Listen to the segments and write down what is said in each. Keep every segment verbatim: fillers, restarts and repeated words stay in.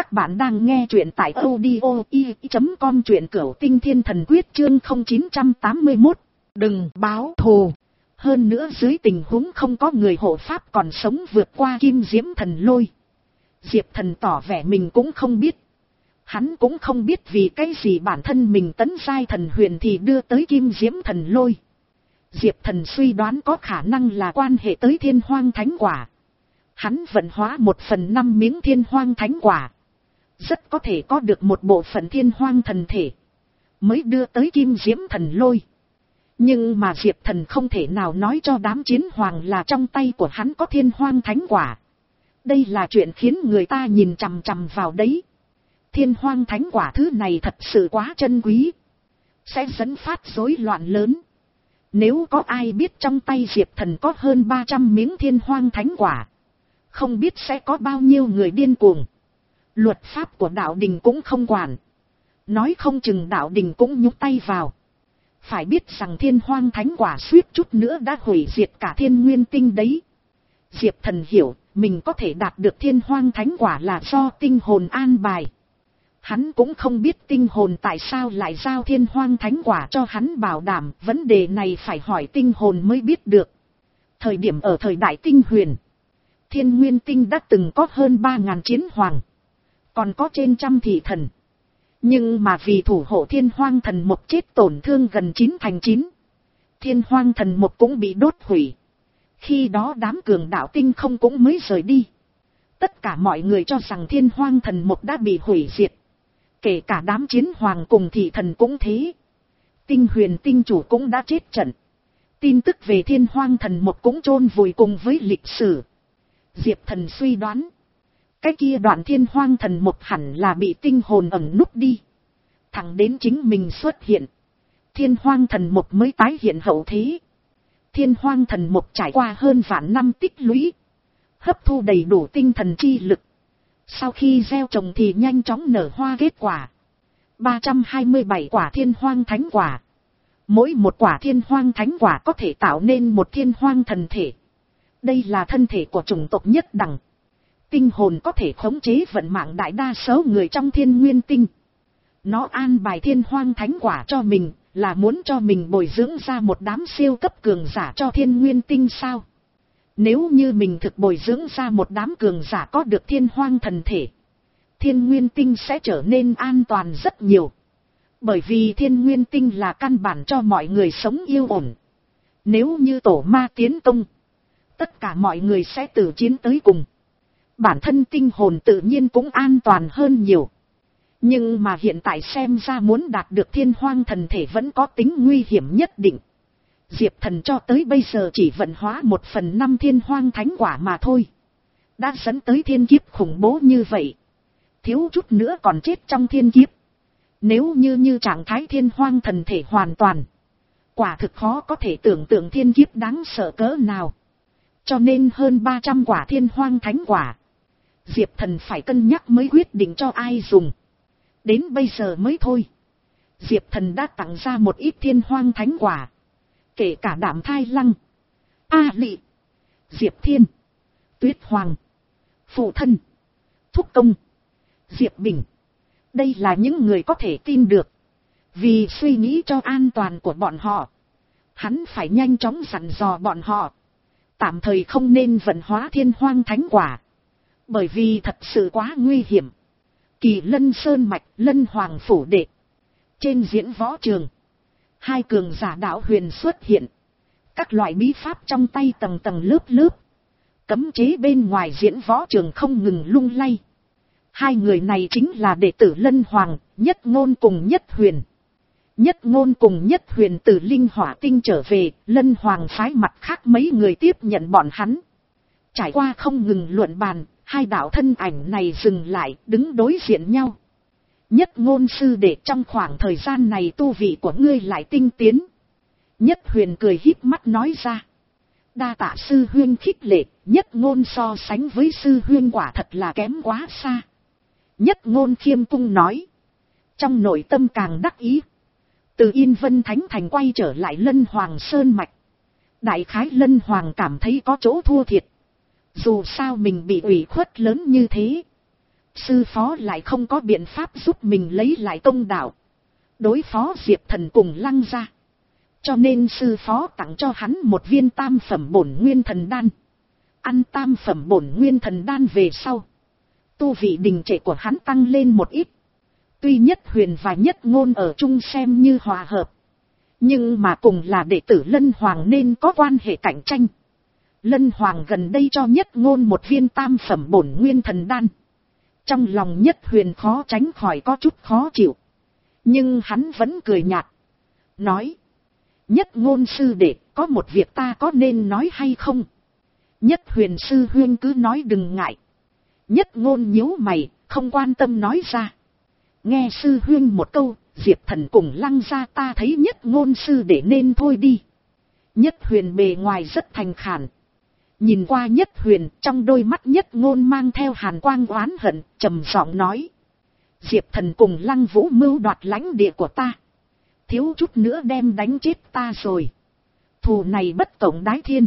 Các bạn đang nghe truyện tại audio i chấm com, truyện Cửu Tinh Thiên Thần Quyết chương không chín tám mốt. Đừng báo thù. Hơn nữa dưới tình huống không có người hộ pháp còn sống vượt qua Kim Diễm Thần Lôi. Diệp Thần tỏ vẻ mình cũng không biết. Hắn cũng không biết vì cái gì bản thân mình tấn giai thần huyền thì đưa tới Kim Diễm Thần Lôi. Diệp Thần suy đoán có khả năng là quan hệ tới Thiên Hoang Thánh Quả. Hắn vận hóa một phần năm miếng Thiên Hoang Thánh Quả, rất có thể có được một bộ phận Thiên Hoang thần thể, mới đưa tới Kim Diễm Thần Lôi. Nhưng mà Diệp Thần không thể nào nói cho đám chiến hoàng là trong tay của hắn có Thiên Hoang Thánh Quả. Đây là chuyện khiến người ta nhìn chằm chằm vào đấy. Thiên Hoang Thánh Quả thứ này thật sự quá chân quý, sẽ dẫn phát rối loạn lớn. Nếu có ai biết trong tay Diệp Thần có hơn ba trăm miếng Thiên Hoang Thánh Quả, không biết sẽ có bao nhiêu người điên cuồng. Luật pháp của đạo đình cũng không quản, nói không chừng đạo đình cũng nhúc tay vào. Phải biết rằng Thiên Hoang Thánh Quả suýt chút nữa đã hủy diệt cả Thiên Nguyên Tinh đấy. Diệp Thần hiểu mình có thể đạt được Thiên Hoang Thánh Quả là do tinh hồn an bài. Hắn cũng không biết tinh hồn tại sao lại giao Thiên Hoang Thánh Quả cho hắn bảo đảm, vấn đề này phải hỏi tinh hồn mới biết được. Thời điểm ở thời đại tinh huyền, Thiên Nguyên Tinh đã từng có hơn ba ngàn chiến hoàng, còn có trên trăm thị thần. Nhưng mà vì thủ hộ Thiên Hoang Thần Mộc chết tổn thương gần chín thành chín. Thiên Hoang Thần Mộc cũng bị đốt hủy. Khi đó đám cường đạo tinh không cũng mới rời đi. Tất cả mọi người cho rằng Thiên Hoang Thần Mộc đã bị hủy diệt. Kể cả đám chiến hoàng cùng thị thần cũng thế. Tinh huyền tinh chủ cũng đã chết trận. Tin tức về Thiên Hoang Thần Mộc cũng chôn vùi cùng với lịch sử. Diệp Thần suy đoán, cái kia đoạn Thiên Hoang Thần Mộc hẳn là bị tinh hồn ẩn núp đi. Thẳng đến chính mình xuất hiện, Thiên Hoang Thần Mộc mới tái hiện hậu thế. Thiên Hoang Thần Mộc trải qua hơn vạn năm tích lũy, hấp thu đầy đủ tinh thần chi lực. Sau khi gieo trồng thì nhanh chóng nở hoa kết quả. ba trăm hai mươi bảy quả Thiên Hoang Thánh Quả. Mỗi một quả Thiên Hoang Thánh Quả có thể tạo nên một Thiên Hoang thần thể. Đây là thân thể của chủng tộc nhất đẳng. Tinh hồn có thể khống chế vận mạng đại đa số người trong Thiên Nguyên Tinh. Nó an bài Thiên Hoang Thánh Quả cho mình, là muốn cho mình bồi dưỡng ra một đám siêu cấp cường giả cho Thiên Nguyên Tinh sao? Nếu như mình thực bồi dưỡng ra một đám cường giả có được Thiên Hoang thần thể, Thiên Nguyên Tinh sẽ trở nên an toàn rất nhiều. Bởi vì Thiên Nguyên Tinh là căn bản cho mọi người sống yên ổn. Nếu như tổ ma tiến công, tất cả mọi người sẽ tử chiến tới cùng. Bản thân tinh hồn tự nhiên cũng an toàn hơn nhiều. Nhưng mà hiện tại xem ra muốn đạt được Thiên Hoang thần thể vẫn có tính nguy hiểm nhất định. Diệp Thần cho tới bây giờ chỉ vận hóa một phần năm Thiên Hoang Thánh Quả mà thôi, đã dẫn tới thiên kiếp khủng bố như vậy. Thiếu chút nữa còn chết trong thiên kiếp. Nếu như như trạng thái Thiên Hoang thần thể hoàn toàn, quả thực khó có thể tưởng tượng thiên kiếp đáng sợ cỡ nào. Cho nên hơn ba trăm quả Thiên Hoang Thánh Quả, Diệp Thần phải cân nhắc mới quyết định cho ai dùng. Đến bây giờ mới thôi, Diệp Thần đã tặng ra một ít Thiên Hoang Thánh Quả. Kể cả Đạm Thai Lăng, A Lị, Diệp Thiên, Tuyết Hoàng, Phụ Thân, Thúc Công, Diệp Bình. Đây là những người có thể tin được. Vì suy nghĩ cho an toàn của bọn họ, hắn phải nhanh chóng dặn dò bọn họ tạm thời không nên vận hóa Thiên Hoang Thánh Quả, bởi vì thật sự quá nguy hiểm. Kỳ Lân Sơn Mạch, Lân Hoàng Phủ Đệ. Trên diễn võ trường, hai cường giả đạo huyền xuất hiện. Các loại bí pháp trong tay tầng tầng lớp lớp. Cấm chế bên ngoài diễn võ trường không ngừng lung lay. Hai người này chính là đệ tử Lân Hoàng, Nhất Ngôn cùng Nhất Huyền. Nhất Ngôn cùng Nhất Huyền từ Linh Hỏa Tinh trở về, Lân Hoàng phái mặt khác mấy người tiếp nhận bọn hắn. Trải qua không ngừng luận bàn, hai đạo thân ảnh này dừng lại, đứng đối diện nhau. Nhất Ngôn sư đệ, trong khoảng thời gian này tu vị của ngươi lại tinh tiến. Nhất Huyền cười híp mắt nói ra. Đa tạ sư huynh khích lệ, Nhất Ngôn so sánh với sư huynh quả thật là kém quá xa. Nhất Ngôn khiêm cung nói, trong nội tâm càng đắc ý. Từ Yên Vân Thánh Thành quay trở lại Lân Hoàng Sơn Mạch, đại khái Lân Hoàng cảm thấy có chỗ thua thiệt. Dù sao mình bị ủy khuất lớn như thế, sư phó lại không có biện pháp giúp mình lấy lại công đạo, đối phó Diệp Thần cùng Lăng gia. Cho nên sư phó tặng cho hắn một viên tam phẩm bổn nguyên thần đan. Ăn tam phẩm bổn nguyên thần đan về sau, tu vị đình trệ của hắn tăng lên một ít. Tuy Nhất Huyền và Nhất Ngôn ở chung xem như hòa hợp, nhưng mà cùng là đệ tử Lân Hoàng nên có quan hệ cạnh tranh. Lân Hoàng gần đây cho Nhất Ngôn một viên tam phẩm bổn nguyên thần đan. Trong lòng Nhất Huyền khó tránh khỏi có chút khó chịu. Nhưng hắn vẫn cười nhạt, nói: Nhất Ngôn sư đệ, có một việc ta có nên nói hay không? Nhất Huyền sư huynh cứ nói đừng ngại. Nhất Ngôn nhíu mày, không quan tâm nói ra. Nghe sư huynh một câu, Diệp Thần cùng Lăng gia ta thấy Nhất Ngôn sư đệ nên thôi đi. Nhất Huyền bề ngoài rất thành khẩn. Nhìn qua Nhất Huyền, trong đôi mắt Nhất Ngôn mang theo hàn quang oán hận, trầm giọng nói: Diệp Thần cùng Lăng Vũ mưu đoạt lãnh địa của ta, thiếu chút nữa đem đánh chết ta rồi. Thù này bất cộng đái thiên,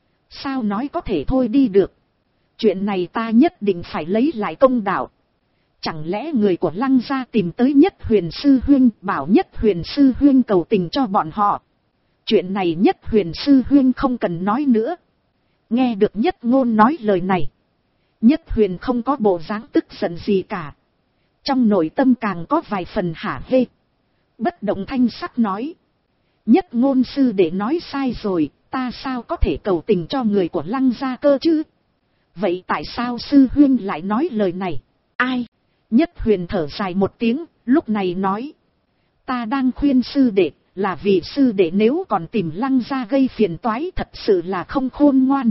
sao nói có thể thôi đi được. Chuyện này ta nhất định phải lấy lại công đạo. Chẳng lẽ người của Lăng gia tìm tới Nhất Huyền sư huynh, bảo Nhất Huyền sư huynh cầu tình cho bọn họ? Chuyện này Nhất Huyền sư huynh không cần nói nữa. Nghe được Nhất Ngôn nói lời này, Nhất Huyền không có bộ dáng tức giận gì cả. Trong nội tâm càng có vài phần hả hê. Bất động thanh sắc nói: Nhất Ngôn sư để nói sai rồi, ta sao có thể cầu tình cho người của Lăng gia cơ chứ? Vậy tại sao sư huynh lại nói lời này? Ai? Nhất Huyền thở dài một tiếng, lúc này nói: Ta đang khuyên sư đệ, là vì sư đệ nếu còn tìm Lăng gia gây phiền toái thật sự là không khôn ngoan.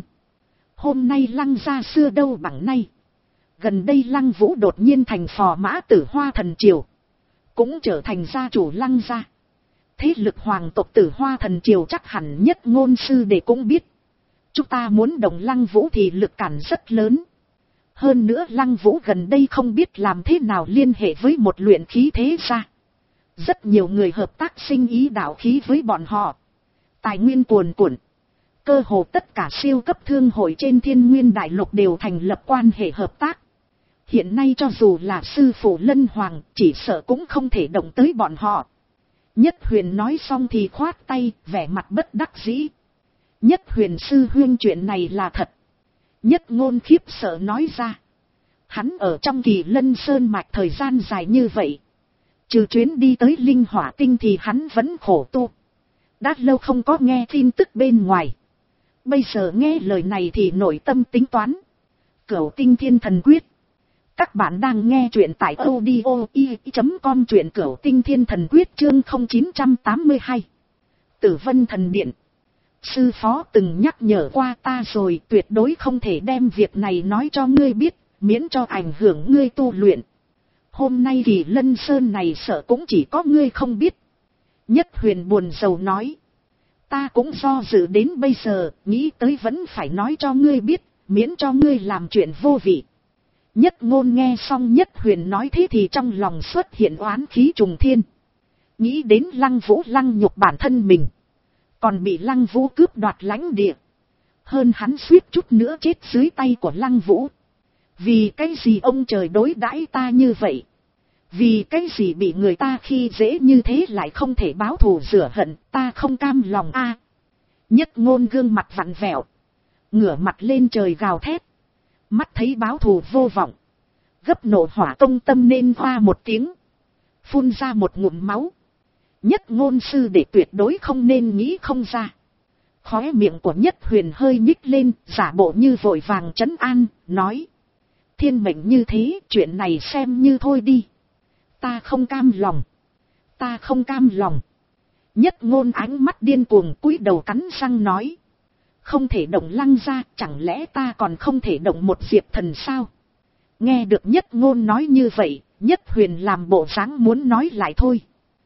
Hôm nay Lăng gia xưa đâu bằng nay. Gần đây Lăng Vũ đột nhiên thành phò mã Tử Hoa Thần Triều, cũng trở thành gia chủ Lăng gia. Thế lực hoàng tộc Tử Hoa Thần Triều chắc hẳn Nhất Ngôn sư đệ cũng biết. Chúng ta muốn động Lăng Vũ thì lực cản rất lớn. Hơn nữa Lăng Vũ gần đây không biết làm thế nào liên hệ với một luyện khí thế gia. Rất nhiều người hợp tác sinh ý đạo khí với bọn họ. Tài nguyên cuồn cuộn. Cơ hồ tất cả siêu cấp thương hội trên Thiên Nguyên Đại Lục đều thành lập quan hệ hợp tác. Hiện nay cho dù là sư phụ Lân Hoàng, chỉ sợ cũng không thể động tới bọn họ. Nhất Huyền nói xong thì khoát tay, vẻ mặt bất đắc dĩ. Nhất Huyền sư huynh, chuyện này là thật. Nhất Ngôn khiếp sợ nói ra. Hắn ở trong Kỳ Lân Sơn mạch thời gian dài như vậy, trừ chuyến đi tới Linh Hỏa Tinh thì hắn vẫn khổ tu. Đã lâu không có nghe tin tức bên ngoài. Bây giờ nghe lời này thì nội tâm tính toán. Cửu Tinh Thiên Thần Quyết. Các bạn đang nghe truyện tại audio i chấm com, truyện Cửu Tinh Thiên Thần Quyết chương không chín tám hai. Tử Vân Thần Điện. Sư phó từng nhắc nhở qua ta rồi, tuyệt đối không thể đem việc này nói cho ngươi biết, miễn cho ảnh hưởng ngươi tu luyện. Hôm nay Kỳ Lân Sơn này sợ cũng chỉ có ngươi không biết. Nhất Huyền buồn rầu nói. Ta cũng do dự đến bây giờ, nghĩ tới vẫn phải nói cho ngươi biết, miễn cho ngươi làm chuyện vô vị. Nhất Ngôn nghe xong Nhất Huyền nói thế thì trong lòng xuất hiện oán khí trùng thiên. Nghĩ đến Lăng Vũ lăng nhục bản thân mình, còn bị Lăng Vũ cướp đoạt lãnh địa. Hơn hắn suýt chút nữa chết dưới tay của Lăng Vũ. Vì cái gì ông trời đối đãi ta như vậy? Vì cái gì bị người ta khi dễ như thế lại không thể báo thù rửa hận, ta không cam lòng a. Nhất Ngôn gương mặt vặn vẹo, ngửa mặt lên trời gào thét. Mắt thấy báo thù vô vọng, gấp nộ hỏa công tâm nên hoa một tiếng, phun ra một ngụm máu. Nhất Ngôn sư để tuyệt đối không nên nghĩ không ra. Khóe miệng của Nhất Huyền hơi nhích lên, giả bộ như vội vàng trấn an, nói: Thiên mệnh như thế, chuyện này xem như thôi đi. Ta không cam lòng. Ta không cam lòng. Nhất Ngôn ánh mắt điên cuồng cúi đầu cắn răng nói: Không thể động Lăng gia, chẳng lẽ ta còn không thể động một Diệp Thần sao? Nghe được Nhất Ngôn nói như vậy, Nhất Huyền làm bộ dáng muốn nói lại thôi.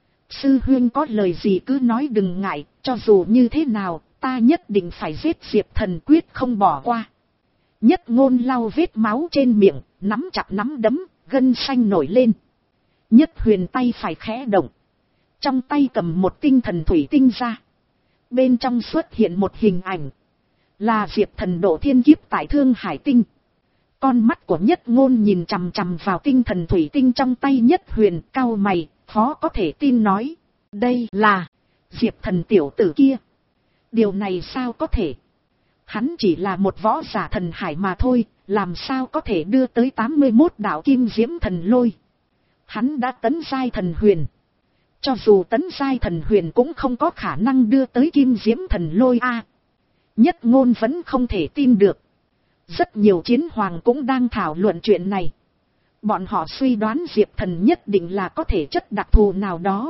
Sư huynh có lời gì cứ nói đừng ngại, cho dù như thế nào, ta nhất định phải giết Diệp Thần, quyết không bỏ qua. Nhất Ngôn lau vết máu trên miệng, nắm chặt nắm đấm, gân xanh nổi lên. Nhất Huyền tay phải khẽ động, trong tay cầm một tinh thần thủy tinh ra. Bên trong xuất hiện một hình ảnh, là Diệp Thần độ thiên kiếp tại Thương Hải Tinh. Con mắt của Nhất Ngôn nhìn chằm chằm vào tinh thần thủy tinh trong tay Nhất Huyền, cau mày, khó có thể tin nói. Đây là Diệp Thần tiểu tử kia. Điều này sao có thể? Hắn chỉ là một võ giả thần hải mà thôi, làm sao có thể đưa tới tám mươi mốt đạo kim diễm thần lôi. Hắn đã tấn giai thần huyền. Cho dù tấn giai thần huyền cũng không có khả năng đưa tới kim diễm thần lôi a. Nhất Ngôn vẫn không thể tin được. Rất nhiều chiến hoàng cũng đang thảo luận chuyện này. Bọn họ suy đoán Diệp Thần nhất định là có thể chất đặc thù nào đó.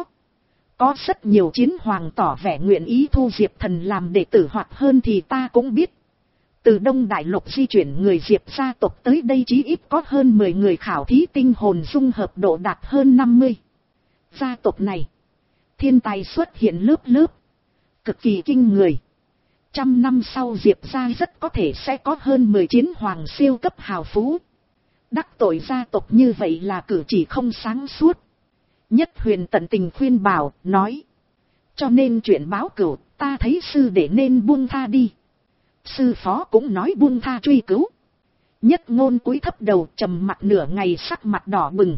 Có rất nhiều chiến hoàng tỏ vẻ nguyện ý thu Diệp Thần làm đệ tử, hoặc hơn thì ta cũng biết. Từ Đông Đại Lục di chuyển người Diệp gia tộc tới đây chí ít có hơn mười người khảo thí tinh hồn dung hợp độ đạt hơn năm mươi. Gia tộc này, thiên tài xuất hiện lớp lớp, cực kỳ kinh người. Trăm năm sau Diệp gia rất có thể sẽ có hơn mười chiến hoàng siêu cấp hào phú. Đắc tội gia tộc như vậy là cử chỉ không sáng suốt. Nhất Huyền tận tình khuyên bảo, nói. Cho nên chuyện báo cửu, ta thấy sư đệ nên buông tha đi. Sư phó cũng nói buông tha truy cứu. Nhất Ngôn cúi thấp đầu trầm mặt nửa ngày, sắc mặt đỏ bừng.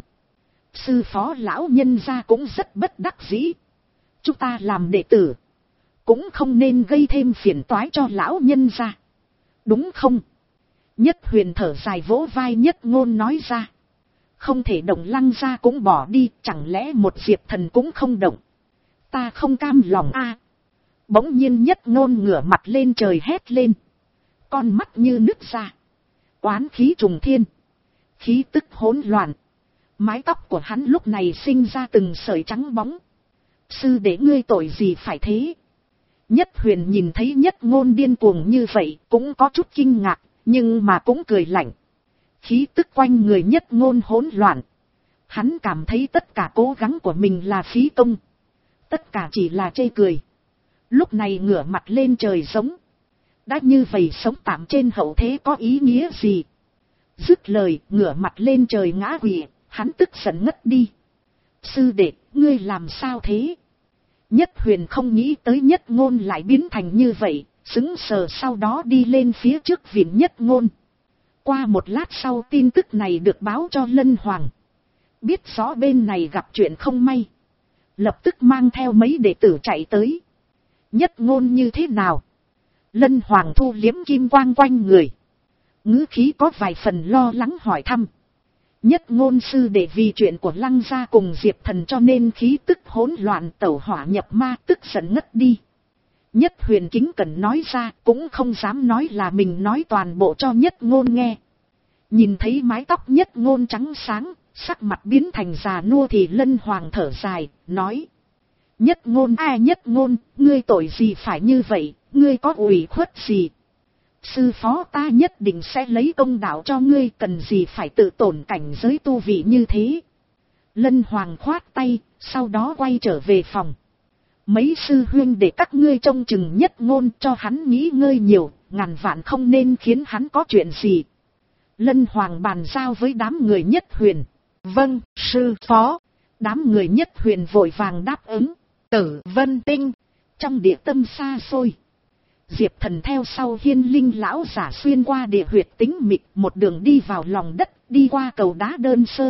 Sư phó lão nhân gia cũng rất bất đắc dĩ. Chúng ta làm đệ tử, cũng không nên gây thêm phiền toái cho lão nhân gia, đúng không? Nhất Huyền thở dài vỗ vai Nhất Ngôn nói ra. Không thể động Lăng gia cũng bỏ đi, chẳng lẽ một Diệp Thần cũng không động? Ta không cam lòng a. À, bỗng nhiên Nhất Ngôn ngửa mặt lên trời hét lên. Con mắt như nứt ra. Oán khí trùng thiên. Khí tức hỗn loạn. Mái tóc của hắn lúc này sinh ra từng sợi trắng bóng. Sư đệ ngươi tội gì phải thế? Nhất Huyền nhìn thấy Nhất Ngôn điên cuồng như vậy cũng có chút kinh ngạc, nhưng mà cũng cười lạnh. Khí tức quanh người Nhất Ngôn hỗn loạn. Hắn cảm thấy tất cả cố gắng của mình là phí công. Tất cả chỉ là chê cười. Lúc này ngửa mặt lên trời sống. Đã như vậy sống tạm trên hậu thế có ý nghĩa gì? Dứt lời, ngửa mặt lên trời ngã quỵ, hắn tức giận ngất đi. Sư đệ, ngươi làm sao thế? Nhất Huyền không nghĩ tới Nhất Ngôn lại biến thành như vậy, sững sờ, sau đó đi lên phía trước viện Nhất Ngôn. Qua một lát sau tin tức này được báo cho Lân Hoàng. Biết rõ bên này gặp chuyện không may, lập tức mang theo mấy đệ tử chạy tới. Nhất Ngôn như thế nào? Lân Hoàng thu liếm kim quang quanh người, ngữ khí có vài phần lo lắng hỏi thăm. Nhất Ngôn sư đệ vì chuyện của Lăng gia cùng Diệp Thần cho nên khí tức hỗn loạn, tẩu hỏa nhập ma, tức giận ngất đi. Nhất Huyền kính cẩn nói ra, cũng không dám nói là mình nói toàn bộ cho Nhất Ngôn nghe. Nhìn thấy mái tóc Nhất Ngôn trắng sáng, sắc mặt biến thành già nua thì Lân Hoàng thở dài, nói. Nhất Ngôn a à, Nhất Ngôn, ngươi tội gì phải như vậy, ngươi có ủy khuất gì? Sư phó ta nhất định sẽ lấy công đạo cho ngươi, cần gì phải tự tổn cảnh giới tu vị như thế. Lân Hoàng khoát tay, sau đó quay trở về phòng. Mấy sư huynh để các ngươi trông chừng Nhất Ngôn, cho hắn nghỉ ngơi nhiều, ngàn vạn không nên khiến hắn có chuyện gì. Lân Hoàng bàn giao với đám người Nhất Huyền. Vâng, sư phó. Đám người Nhất Huyền vội vàng đáp ứng. Tử Vân Tinh, trong địa tâm xa xôi, Diệp Thần theo sau Hiên Linh lão giả xuyên qua địa huyệt tính mịch, một đường đi vào lòng đất, đi qua cầu đá đơn sơ.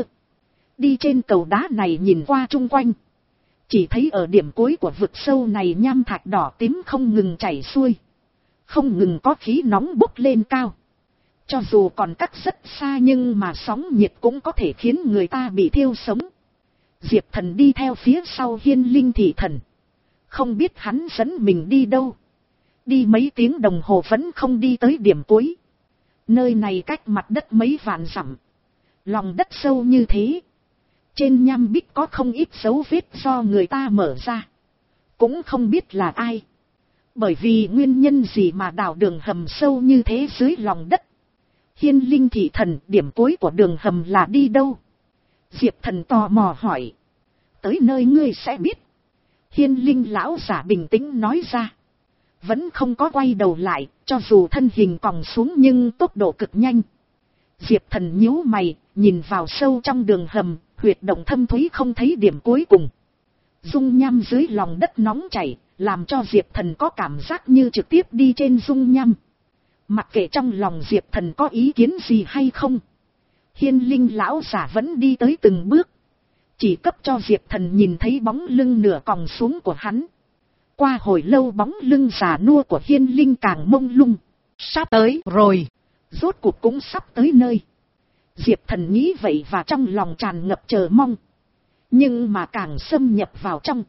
Đi trên cầu đá này nhìn qua chung quanh, chỉ thấy ở điểm cuối của vực sâu này nham thạch đỏ tím không ngừng chảy xuôi, không ngừng có khí nóng bốc lên cao. Cho dù còn cách rất xa nhưng mà sóng nhiệt cũng có thể khiến người ta bị thiêu sống. Diệp Thần đi theo phía sau Hiên Linh thị thần, không biết hắn dẫn mình đi đâu. Đi mấy tiếng đồng hồ vẫn không đi tới điểm cuối. Nơi này cách mặt đất mấy vạn dặm, lòng đất sâu như thế, trên nham bích có không ít dấu vết do người ta mở ra, cũng không biết là ai, bởi vì nguyên nhân gì mà đào đường hầm sâu như thế dưới lòng đất. Hiên Linh thị thần, điểm cuối của đường hầm là đi đâu? Diệp Thần tò mò hỏi. Tới nơi ngươi sẽ biết. Hiên Linh lão giả bình tĩnh nói ra. Vẫn không có quay đầu lại, cho dù thân hình còng xuống nhưng tốc độ cực nhanh. Diệp Thần nhíu mày, nhìn vào sâu trong đường hầm, huyệt động thâm thúy không thấy điểm cuối cùng. Dung nham dưới lòng đất nóng chảy, làm cho Diệp Thần có cảm giác như trực tiếp đi trên dung nham. Mặc kệ trong lòng Diệp Thần có ý kiến gì hay không, Hiên Linh lão giả vẫn đi tới từng bước, chỉ cấp cho Diệp Thần nhìn thấy bóng lưng nửa còng xuống của hắn. Qua hồi lâu bóng lưng già nua của Hiên Linh càng mông lung. Sắp tới rồi, rốt cuộc cũng sắp tới nơi. Diệp Thần nghĩ vậy và trong lòng tràn ngập chờ mong. Nhưng mà càng xâm nhập vào trong,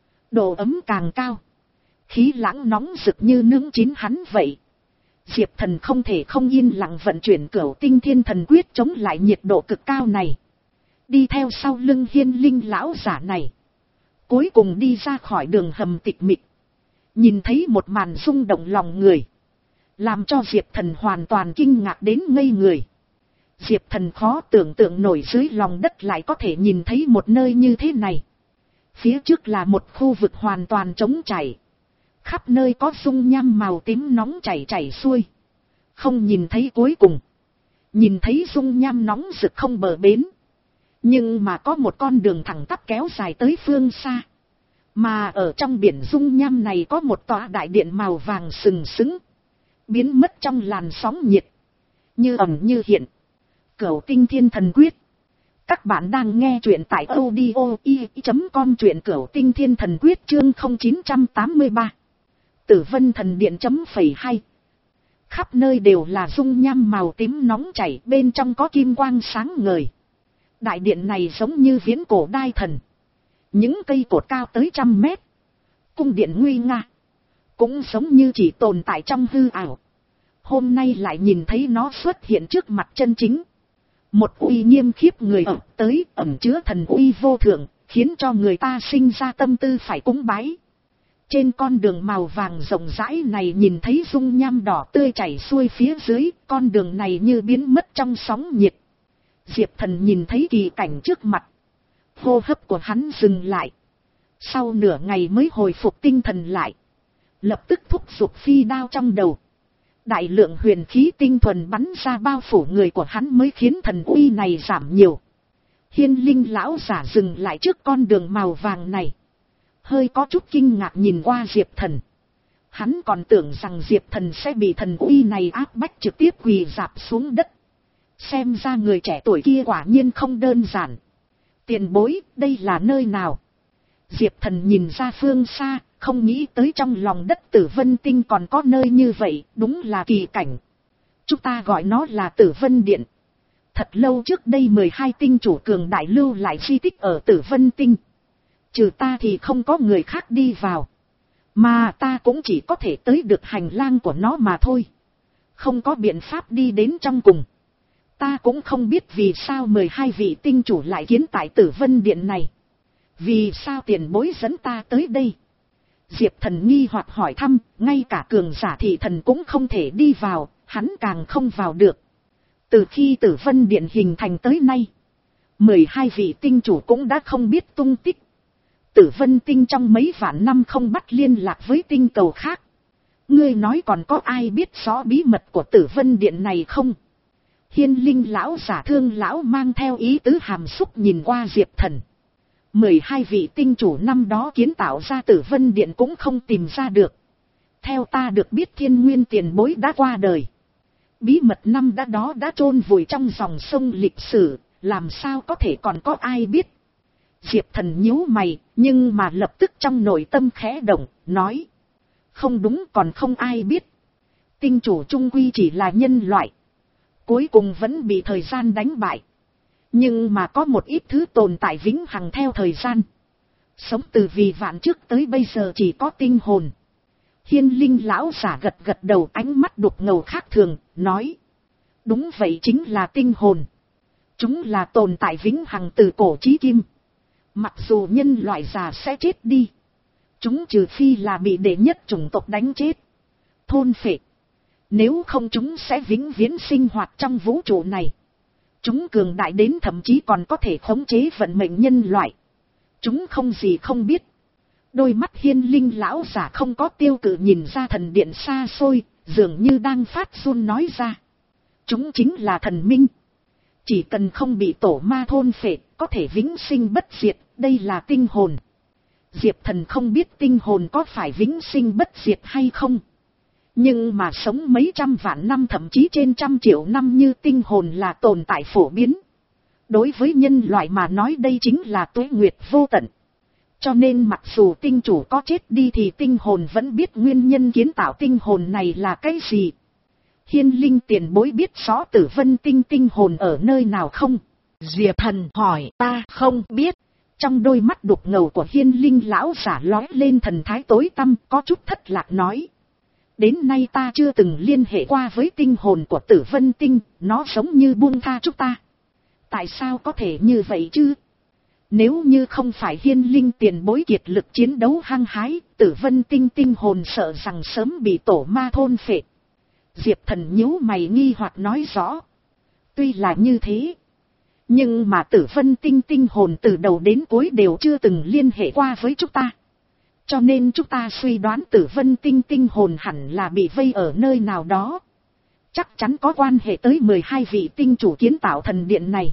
độ ấm càng cao, khí lãng nóng rực như nướng chín hắn vậy. Diệp Thần không thể không yên lặng vận chuyển Cửu Tinh Thiên Thần Quyết chống lại nhiệt độ cực cao này. Đi theo sau lưng Hiên Linh lão giả này, cuối cùng đi ra khỏi đường hầm tịch mịch. Nhìn thấy một màn rung động lòng người, làm cho Diệp Thần hoàn toàn kinh ngạc đến ngây người. Diệp Thần khó tưởng tượng nổi dưới lòng đất lại có thể nhìn thấy một nơi như thế này. Phía trước là một khu vực hoàn toàn trống trải, khắp nơi có dung nham màu tím nóng chảy chảy xuôi, không nhìn thấy cuối cùng. Nhìn thấy dung nham nóng rực không bờ bến, nhưng mà có một con đường thẳng tắp kéo dài tới phương xa. Mà ở trong biển dung nham này có một tòa đại điện màu vàng sừng sững, biến mất trong làn sóng nhiệt, như ẩn như hiện. Cửu Tinh Thiên Thần Quyết. Các bạn đang nghe truyện tại audio i chấm com, truyện Cửu Tinh Thiên Thần Quyết chương không chín tám ba. Tử Vân Thần Điện chấm phẩy hai. Khắp nơi đều là dung nham màu tím nóng chảy, bên trong có kim quang sáng ngời. Đại điện này giống như viễn cổ đai thần, những cây cột cao tới trăm mét, cung điện nguy nga, cũng giống như chỉ tồn tại trong hư ảo. Hôm nay lại nhìn thấy nó xuất hiện trước mặt chân chính. Một uy nghiêm khiếp người ập tới, ẩn chứa thần uy vô thượng, khiến cho người ta sinh ra tâm tư phải cúng bái. Trên con đường màu vàng rộng rãi này nhìn thấy dung nham đỏ tươi chảy xuôi phía dưới, con đường này như biến mất trong sóng nhiệt. Diệp Thần nhìn thấy kỳ cảnh trước mặt, hô hấp của hắn dừng lại. Sau nửa ngày mới hồi phục tinh thần lại, lập tức thúc giục phi đao trong đầu. Đại lượng huyền khí tinh thuần bắn ra bao phủ người của hắn mới khiến thần uy này giảm nhiều. Hiên Linh lão giả dừng lại trước con đường màu vàng này, hơi có chút kinh ngạc nhìn qua Diệp Thần. Hắn còn tưởng rằng Diệp Thần sẽ bị thần uy này áp bách trực tiếp quỳ rạp xuống đất. Xem ra người trẻ tuổi kia quả nhiên không đơn giản. Tiền bối, đây là nơi nào? Diệp Thần nhìn ra phương xa, không nghĩ tới trong lòng đất Tử Vân Tinh còn có nơi như vậy, đúng là kỳ cảnh. Chúng ta gọi nó là Tử Vân Điện. Thật lâu trước đây mười hai tinh chủ cường đại lưu lại di tích ở Tử Vân Tinh. Trừ ta thì không có người khác đi vào, mà ta cũng chỉ có thể tới được hành lang của nó mà thôi, không có biện pháp đi đến trong cùng. Ta cũng không biết vì sao mười hai vị tinh chủ lại kiến tại Tử Vân Điện này. Vì sao tiền bối dẫn ta tới đây? Diệp Thần nghi hoặc hỏi thăm, ngay cả cường giả thị thần cũng không thể đi vào, hắn càng không vào được. Từ khi Tử Vân Điện hình thành tới nay, mười hai vị tinh chủ cũng đã không biết tung tích. Tử Vân Tinh trong mấy vạn năm không bắt liên lạc với tinh cầu khác. Ngươi nói còn có ai biết rõ bí mật của Tử Vân Điện này không? Hiên Linh lão giả thương lão mang theo ý tứ hàm xúc nhìn qua Diệp Thần. Mười hai vị tinh chủ năm đó kiến tạo ra Tử Vân Điện cũng không tìm ra được. Theo ta được biết Thiên Nguyên tiền bối đã qua đời. Bí mật năm đã đó đã chôn vùi trong dòng sông lịch sử, làm sao có thể còn có ai biết? Diệp Thần nhíu mày, nhưng mà lập tức trong nội tâm khẽ động, nói. Không đúng, còn không ai biết. Tinh chủ trung quy chỉ là nhân loại, cuối cùng vẫn bị thời gian đánh bại. Nhưng mà có một ít thứ tồn tại vĩnh hằng theo thời gian. Sống từ vì vạn trước tới bây giờ chỉ có tinh hồn. Hiên Linh lão giả gật gật đầu, ánh mắt đục ngầu khác thường, nói. Đúng vậy, chính là tinh hồn. Chúng là tồn tại vĩnh hằng từ cổ chí kim. Mặc dù nhân loại già sẽ chết đi, chúng trừ phi là bị đệ nhất chủng tộc đánh chết, thôn phệ. Nếu không chúng sẽ vĩnh viễn sinh hoạt trong vũ trụ này. Chúng cường đại đến thậm chí còn có thể khống chế vận mệnh nhân loại. Chúng không gì không biết. Đôi mắt Hiên Linh lão giả không có tiêu cự nhìn ra thần điện xa xôi, dường như đang phát run nói ra. Chúng chính là thần minh. Chỉ cần không bị tổ ma thôn phệ, có thể vĩnh sinh bất diệt, đây là tinh hồn. Diệp Thần không biết tinh hồn có phải vĩnh sinh bất diệt hay không. Nhưng mà sống mấy trăm vạn năm thậm chí trên trăm triệu năm như tinh hồn là tồn tại phổ biến. Đối với nhân loại mà nói đây chính là tuế nguyệt vô tận. Cho nên mặc dù tinh chủ có chết đi thì tinh hồn vẫn biết nguyên nhân kiến tạo tinh hồn này là cái gì. Hiên linh tiền bối biết rõ Tử Vân tinh tinh hồn ở nơi nào không? Diệp Thần hỏi. Ta không biết. Trong đôi mắt đục ngầu của hiên linh lão giả lóe lên thần thái tối tăm, có chút thất lạc nói. Đến nay ta chưa từng liên hệ qua với tinh hồn của Tử Vân tinh, nó giống như buông tha chúng ta. Tại sao có thể như vậy chứ? Nếu như không phải hiên linh tiền bối kiệt lực chiến đấu hăng hái, Tử Vân tinh tinh hồn sợ rằng sớm bị tổ ma thôn phệ. Diệp Thần nhíu mày nghi hoặc nói rõ. Tuy là như thế, nhưng mà Tử Vân tinh tinh hồn từ đầu đến cuối đều chưa từng liên hệ qua với chúng ta. Cho nên chúng ta suy đoán Tử Vân tinh tinh hồn hẳn là bị vây ở nơi nào đó. Chắc chắn có quan hệ tới mười hai vị tinh chủ kiến tạo thần điện này.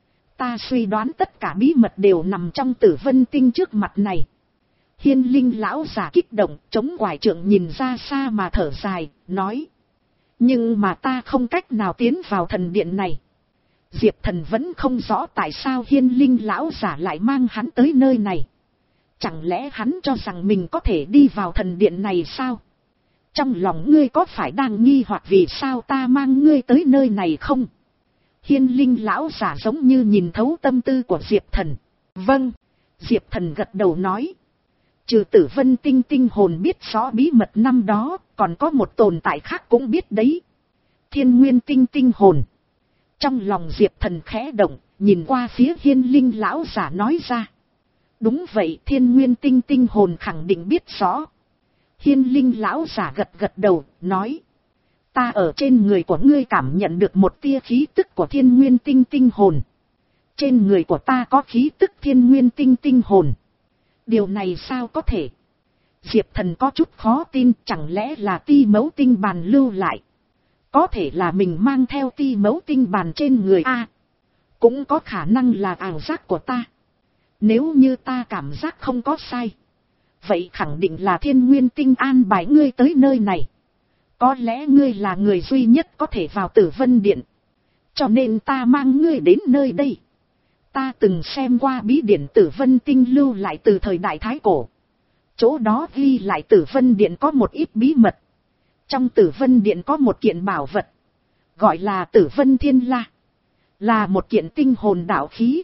Ta suy đoán tất cả bí mật đều nằm trong Tử Vân tinh trước mặt này. Hiên linh lão giả kích động, chống quải trượng nhìn ra xa mà thở dài, nói. Nhưng mà ta không cách nào tiến vào thần điện này. Diệp Thần vẫn không rõ tại sao hiên linh lão giả lại mang hắn tới nơi này. Chẳng lẽ hắn cho rằng mình có thể đi vào thần điện này sao? Trong lòng ngươi có phải đang nghi hoặc vì sao ta mang ngươi tới nơi này không? Hiên linh lão giả giống như nhìn thấu tâm tư của Diệp Thần. Vâng. Diệp Thần gật đầu nói. Trừ Tử Vân tinh tinh hồn biết rõ bí mật năm đó, còn có một tồn tại khác cũng biết đấy. Thiên Nguyên tinh tinh hồn. Trong lòng Diệp Thần khẽ động, nhìn qua phía hiên linh lão giả nói ra. Đúng vậy, Thiên Nguyên tinh tinh hồn khẳng định biết rõ. Hiên linh lão giả gật gật đầu, nói. Ta ở trên người của ngươi cảm nhận được một tia khí tức của Thiên Nguyên tinh tinh hồn. Trên người của ta có khí tức Thiên Nguyên tinh tinh hồn. Điều này sao có thể? Diệp Thần có chút khó tin, chẳng lẽ là ti mẫu tinh bàn lưu lại? Có thể là mình mang theo ti mẫu tinh bàn trên người a. Cũng có khả năng là ảo giác của ta. Nếu như ta cảm giác không có sai, vậy khẳng định là Thiên Nguyên tinh an bài ngươi tới nơi này. Có lẽ ngươi là người duy nhất có thể vào Tử Vân điện. Cho nên ta mang ngươi đến nơi đây. Ta từng xem qua bí điển Tử Vân tinh lưu lại từ thời đại Thái Cổ. Chỗ đó ghi lại Tử Vân điện có một ít bí mật. Trong Tử Vân điện có một kiện bảo vật, gọi là Tử Vân Thiên La. Là một kiện tinh hồn đạo khí.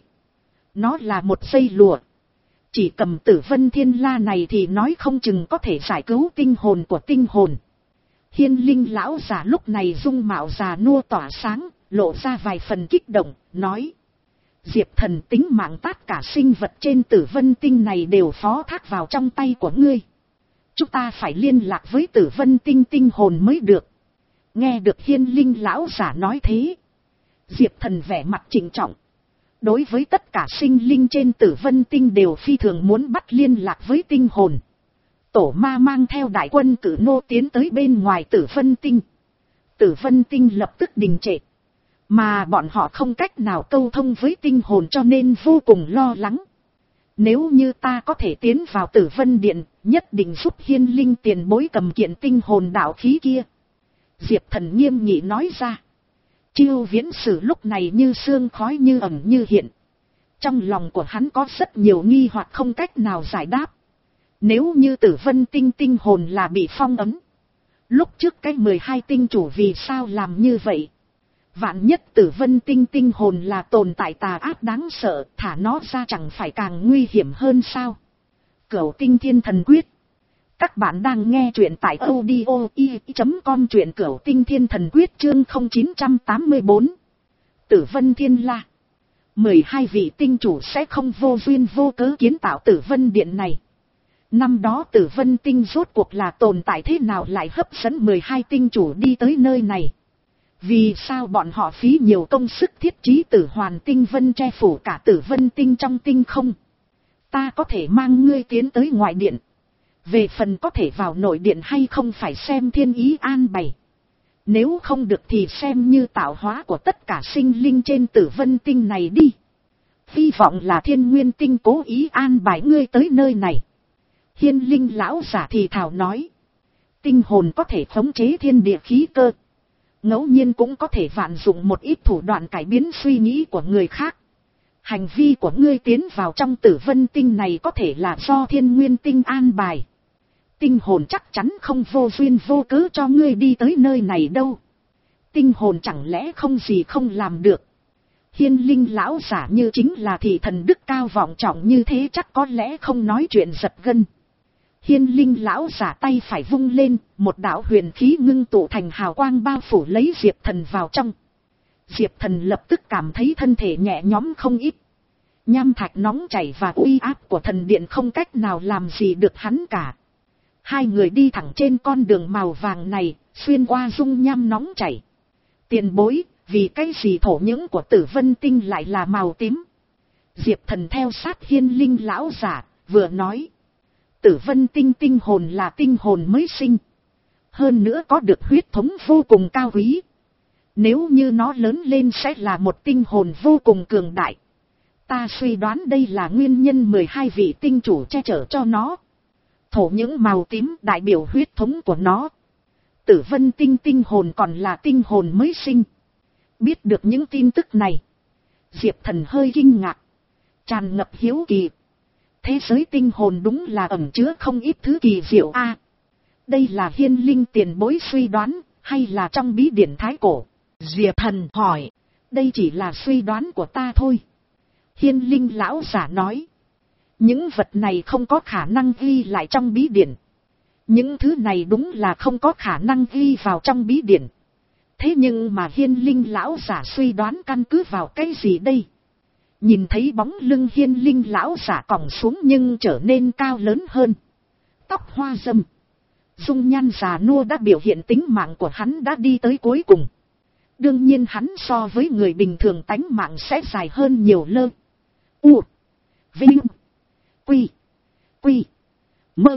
Nó là một dây lụa. Chỉ cầm Tử Vân Thiên La này thì nói không chừng có thể giải cứu tinh hồn của tinh hồn. Hiên linh lão già lúc này dung mạo già nua tỏa sáng, lộ ra vài phần kích động, nói. Diệp Thần, tính mạng tất cả sinh vật trên Tử Vân tinh này đều phó thác vào trong tay của ngươi. Chúng ta phải liên lạc với Tử Vân tinh tinh hồn mới được. Nghe được hiên linh lão giả nói thế, Diệp Thần vẻ mặt trịnh trọng. Đối với tất cả sinh linh trên Tử Vân tinh đều phi thường muốn bắt liên lạc với tinh hồn. Tổ ma mang theo đại quân cử nô tiến tới bên ngoài Tử Vân tinh. Tử Vân tinh lập tức đình trệ. Mà bọn họ không cách nào câu thông với tinh hồn cho nên vô cùng lo lắng. Nếu như ta có thể tiến vào Tử Vân điện, nhất định giúp hiên linh tiền bối cầm kiện tinh hồn đạo khí kia. Diệp Thần nghiêm nghị nói ra. Chiêu Viễn Sử lúc này như sương khói như ẩn như hiện. Trong lòng của hắn có rất nhiều nghi hoặc không cách nào giải đáp. Nếu như Tử Vân tinh tinh hồn là bị phong ấn, lúc trước cái mười hai tinh chủ vì sao làm như vậy? Vạn nhất Tử Vân tinh tinh hồn là tồn tại tà ác đáng sợ, thả nó ra chẳng phải càng nguy hiểm hơn sao? Cửu Tinh Thiên Thần Quyết. Các bạn đang nghe truyện tại audio i chấm com, truyện Cửu Tinh Thiên Thần Quyết chương không chín tám bốn. Tử Vân Thiên La. mười hai vị tinh chủ sẽ không vô duyên vô cớ kiến tạo Tử Vân điện này. Năm đó Tử Vân tinh rốt cuộc là tồn tại thế nào lại hấp dẫn mười hai tinh chủ đi tới nơi này? Vì sao bọn họ phí nhiều công sức thiết trí Tử Hoàn tinh vân che phủ cả Tử Vân tinh trong tinh không? Ta có thể mang ngươi tiến tới ngoại điện. Về phần có thể vào nội điện hay không phải xem thiên ý an bày. Nếu không được thì xem như tạo hóa của tất cả sinh linh trên Tử Vân tinh này đi. Hy vọng là Thiên Nguyên tinh cố ý an bài ngươi tới nơi này. Hiên linh lão giả thì thào nói. Tinh hồn có thể khống chế thiên địa khí cơ. Ngẫu nhiên cũng có thể vạn dụng một ít thủ đoạn cải biến suy nghĩ của người khác. Hành vi của ngươi tiến vào trong Tử Vân Tinh này có thể là do Thiên Nguyên Tinh an bài. Tinh hồn chắc chắn không vô duyên vô cớ cho ngươi đi tới nơi này đâu. Tinh hồn chẳng lẽ không gì không làm được. Hiên Linh lão giả như chính là thị thần đức cao vọng trọng như thế, chắc có lẽ không nói chuyện giật gân. Hiên Linh lão giả tay phải vung lên, một đạo huyền khí ngưng tụ thành hào quang bao phủ lấy Diệp Thần vào trong. Diệp Thần lập tức cảm thấy thân thể nhẹ nhõm không ít. Nham thạch nóng chảy và uy áp của thần điện không cách nào làm gì được hắn cả. Hai người đi thẳng trên con đường màu vàng này, xuyên qua dung nham nóng chảy. Tiền bối, vì cái gì thổ những của Tử Vân Tinh lại là màu tím? Diệp Thần theo sát Hiên Linh lão giả, vừa nói. Tử Vân Tinh tinh hồn là tinh hồn mới sinh. Hơn nữa có được huyết thống vô cùng cao quý. Nếu như nó lớn lên sẽ là một tinh hồn vô cùng cường đại. Ta suy đoán đây là nguyên nhân mười hai vị tinh chủ che chở cho nó. Thổ những màu tím đại biểu huyết thống của nó. Tử Vân Tinh tinh hồn còn là tinh hồn mới sinh. Biết được những tin tức này, Diệp Thần hơi kinh ngạc, tràn ngập hiếu kỳ. Thế giới tinh hồn đúng là ẩn chứa không ít thứ kỳ diệu a. À, đây là Hiên Linh tiền bối suy đoán, hay là trong bí điển thái cổ? Diệp Thần hỏi. Đây chỉ là suy đoán của ta thôi. Hiên Linh lão giả nói. Những vật này không có khả năng ghi lại trong bí điển. Những thứ này đúng là không có khả năng ghi vào trong bí điển. Thế nhưng mà Hiên Linh lão giả suy đoán căn cứ vào cái gì đây? Nhìn thấy bóng lưng Hiên Linh lão giả còng xuống nhưng trở nên cao lớn hơn. Tóc hoa râm. Dung nhan già nua đã biểu hiện tính mạng của hắn đã đi tới cuối cùng. Đương nhiên hắn so với người bình thường tánh mạng sẽ dài hơn nhiều lơ. U. Vinh. Quy. Quy. Mơ.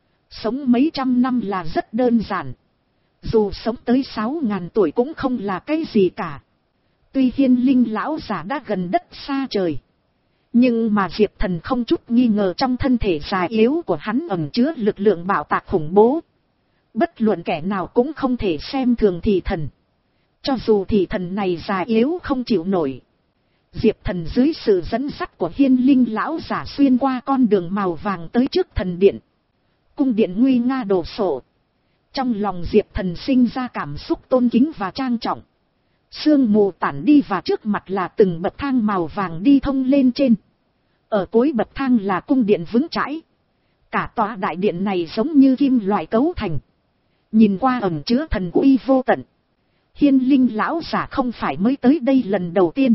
Sống mấy trăm năm là rất đơn giản. Dù sống tới sáu ngàn tuổi cũng không là cái gì cả. Tuy Hiên Linh lão giả đã gần đất xa trời. Nhưng mà Diệp Thần không chút nghi ngờ trong thân thể già yếu của hắn ẩn chứa lực lượng bạo tạc khủng bố. Bất luận kẻ nào cũng không thể xem thường thị thần. Cho dù thị thần này già yếu không chịu nổi. Diệp Thần dưới sự dẫn dắt của Hiên Linh lão giả xuyên qua con đường màu vàng tới trước thần điện. Cung điện nguy nga đồ sộ. Trong lòng Diệp Thần sinh ra cảm xúc tôn kính và trang trọng. Sương mù tản đi và trước mặt là từng bậc thang màu vàng đi thông lên trên. Ở cuối bậc thang là cung điện vững chãi. Cả tòa đại điện này giống như kim loại cấu thành. Nhìn qua ẩn chứa thần uy vô tận. Hiên Linh lão giả không phải mới tới đây lần đầu tiên.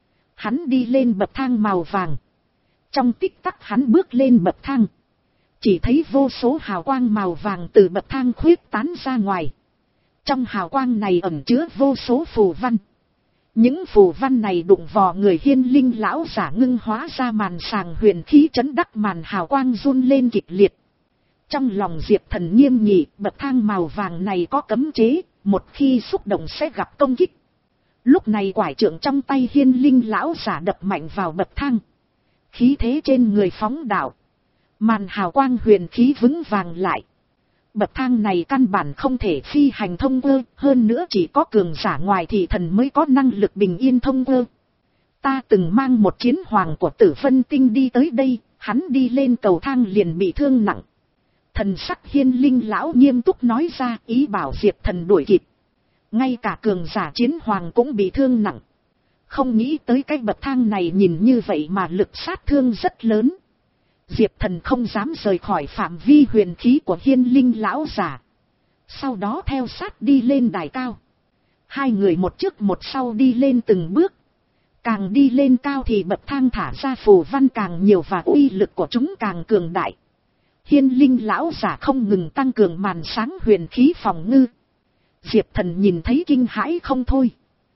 Hắn đi lên bậc thang màu vàng. Trong tích tắc hắn bước lên bậc thang. Chỉ thấy vô số hào quang màu vàng từ bậc thang khuyết tán ra ngoài. Trong hào quang này ẩn chứa vô số phù văn. Những phù văn này đụng vào người Hiên Linh lão giả ngưng hóa ra màn sàng huyền khí chấn đắc màn hào quang run lên kịch liệt. Trong lòng Diệp Thần nghiêm nghị, bậc thang màu vàng này có cấm chế, một khi xúc động sẽ gặp công kích. Lúc này quải trượng trong tay Hiên Linh lão giả đập mạnh vào bậc thang. Khí thế trên người phóng đạo. Màn hào quang huyền khí vững vàng lại. Bậc thang này căn bản không thể phi hành thông ơ, hơn nữa chỉ có cường giả ngoài thị thần mới có năng lực bình yên thông ơ. Ta từng mang một chiến hoàng của Tử Vân Tinh đi tới đây, hắn đi lên cầu thang liền bị thương nặng. Thần sắc Hiên Linh lão nghiêm túc nói ra, ý bảo Diệp Thần đuổi kịp. Ngay cả cường giả chiến hoàng cũng bị thương nặng. Không nghĩ tới cái bậc thang này nhìn như vậy mà lực sát thương rất lớn. Diệp Thần không dám rời khỏi phạm vi huyền khí của Hiên Linh lão giả. Sau đó theo sát đi lên đài cao. Hai người một trước một sau đi lên từng bước. Càng đi lên cao thì bậc thang thả ra phù văn càng nhiều và uy lực của chúng càng cường đại. Hiên Linh lão giả không ngừng tăng cường màn sáng huyền khí phòng ngự. Diệp Thần nhìn thấy kinh hãi không thôi.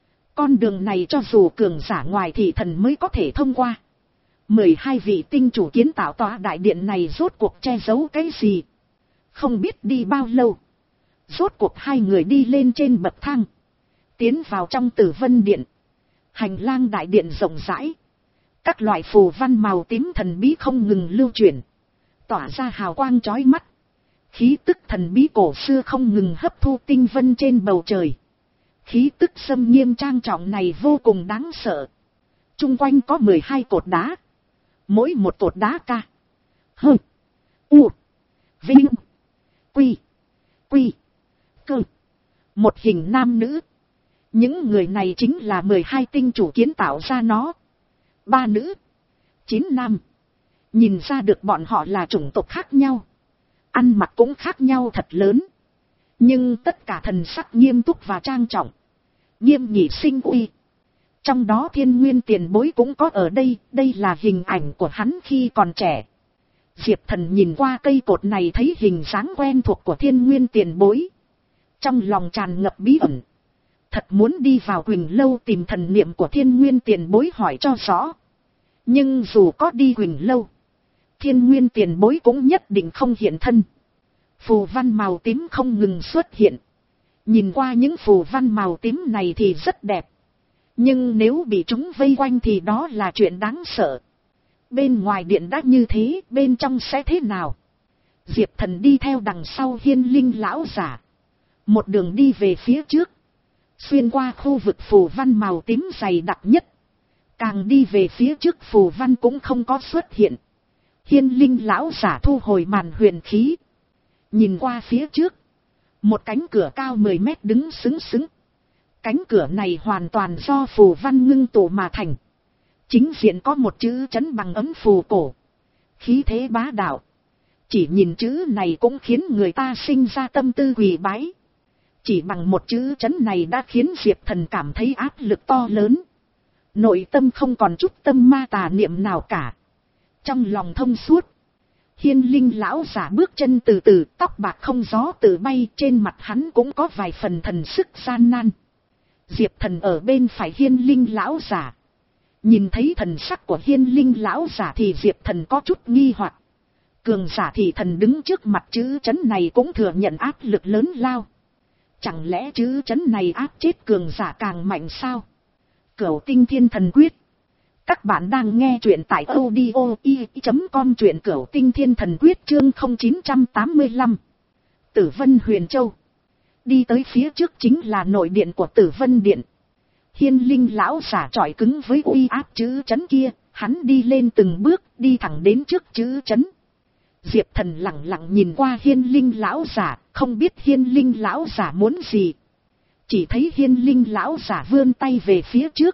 Con đường này cho dù cường giả ngoài thị thần mới có thể thông qua. Mười hai vị tinh chủ kiến tạo tòa đại điện này rốt cuộc che giấu cái gì? Không biết đi bao lâu. Rốt cuộc hai người đi lên trên bậc thang. Tiến vào trong Tử Vân Điện. Hành lang đại điện rộng rãi. Các loại phù văn màu tím thần bí không ngừng lưu chuyển. Tỏa ra hào quang chói mắt. Khí tức thần bí cổ xưa không ngừng hấp thu tinh vân trên bầu trời. Khí tức xâm nghiêm trang trọng này vô cùng đáng sợ. Trung quanh có mười hai cột đá. Mỗi một cột đá ca. Hơ. U. Vinh. Quy. Quy. Cơ. Một hình nam nữ. Những người này chính là mười hai tinh chủ kiến tạo ra nó. Ba nữ. Chín nam. Nhìn ra được bọn họ là chủng tộc khác nhau. Ăn mặc cũng khác nhau thật lớn. Nhưng tất cả thần sắc nghiêm túc và trang trọng. Nghiêm nghị sinh uy. Trong đó Thiên Nguyên Tiền Bối cũng có ở đây. Đây là hình ảnh của hắn khi còn trẻ. Diệp Thần nhìn qua cây cột này thấy hình dáng quen thuộc của Thiên Nguyên Tiền Bối. Trong lòng tràn ngập bí ẩn. Thật muốn đi vào Quỳnh Lâu tìm thần niệm của Thiên Nguyên Tiền Bối hỏi cho rõ. Nhưng dù có đi Quỳnh Lâu, Thiên Nguyên Tiền Bối cũng nhất định không hiện thân. Phù văn màu tím không ngừng xuất hiện. Nhìn qua những phù văn màu tím này thì rất đẹp. Nhưng nếu bị chúng vây quanh thì đó là chuyện đáng sợ. Bên ngoài điện đã như thế, bên trong sẽ thế nào? Diệp Thần đi theo đằng sau Hiên Linh lão giả. Một đường đi về phía trước. Xuyên qua khu vực phù văn màu tím dày đặc nhất. Càng đi về phía trước phù văn cũng không có xuất hiện. Hiên Linh lão giả thu hồi màn huyền khí. Nhìn qua phía trước. Một cánh cửa cao mười mét đứng sững sững. Cánh cửa này hoàn toàn do phù văn ngưng tụ mà thành. Chính diện có một chữ chấn bằng ấm phù cổ. Khí thế bá đạo. Chỉ nhìn chữ này cũng khiến người ta sinh ra tâm tư quỳ bái. Chỉ bằng một chữ chấn này đã khiến Diệp Thần cảm thấy áp lực to lớn. Nội tâm không còn chút tâm ma tà niệm nào cả. Trong lòng thông suốt. Hiên Linh lão giả bước chân từ từ, tóc bạc không gió tự bay, trên mặt hắn cũng có vài phần thần sức gian nan. Diệp Thần ở bên phải Hiên Linh lão giả. Nhìn thấy thần sắc của Hiên Linh lão giả thì Diệp Thần có chút nghi hoặc. Cường giả thì thần đứng trước mặt chữ chấn này cũng thừa nhận áp lực lớn lao. Chẳng lẽ chữ chấn này áp chết cường giả càng mạnh sao? Cửu Tinh Thiên Thần Quyết. Các bạn đang nghe truyện tại audio i chấm com, truyện Cửu Tinh Thiên Thần Quyết chương không chín tám lăm. Tử Vân Huyền Châu. Đi tới phía trước chính là nội điện của Tử Vân Điện. Hiên Linh lão giả chọi cứng với uy áp chữ chấn kia, hắn đi lên từng bước, đi thẳng đến trước chữ chấn. Diệp Thần lặng lặng nhìn qua Hiên Linh lão giả, không biết Hiên Linh lão giả muốn gì. Chỉ thấy Hiên Linh lão giả vươn tay về phía trước,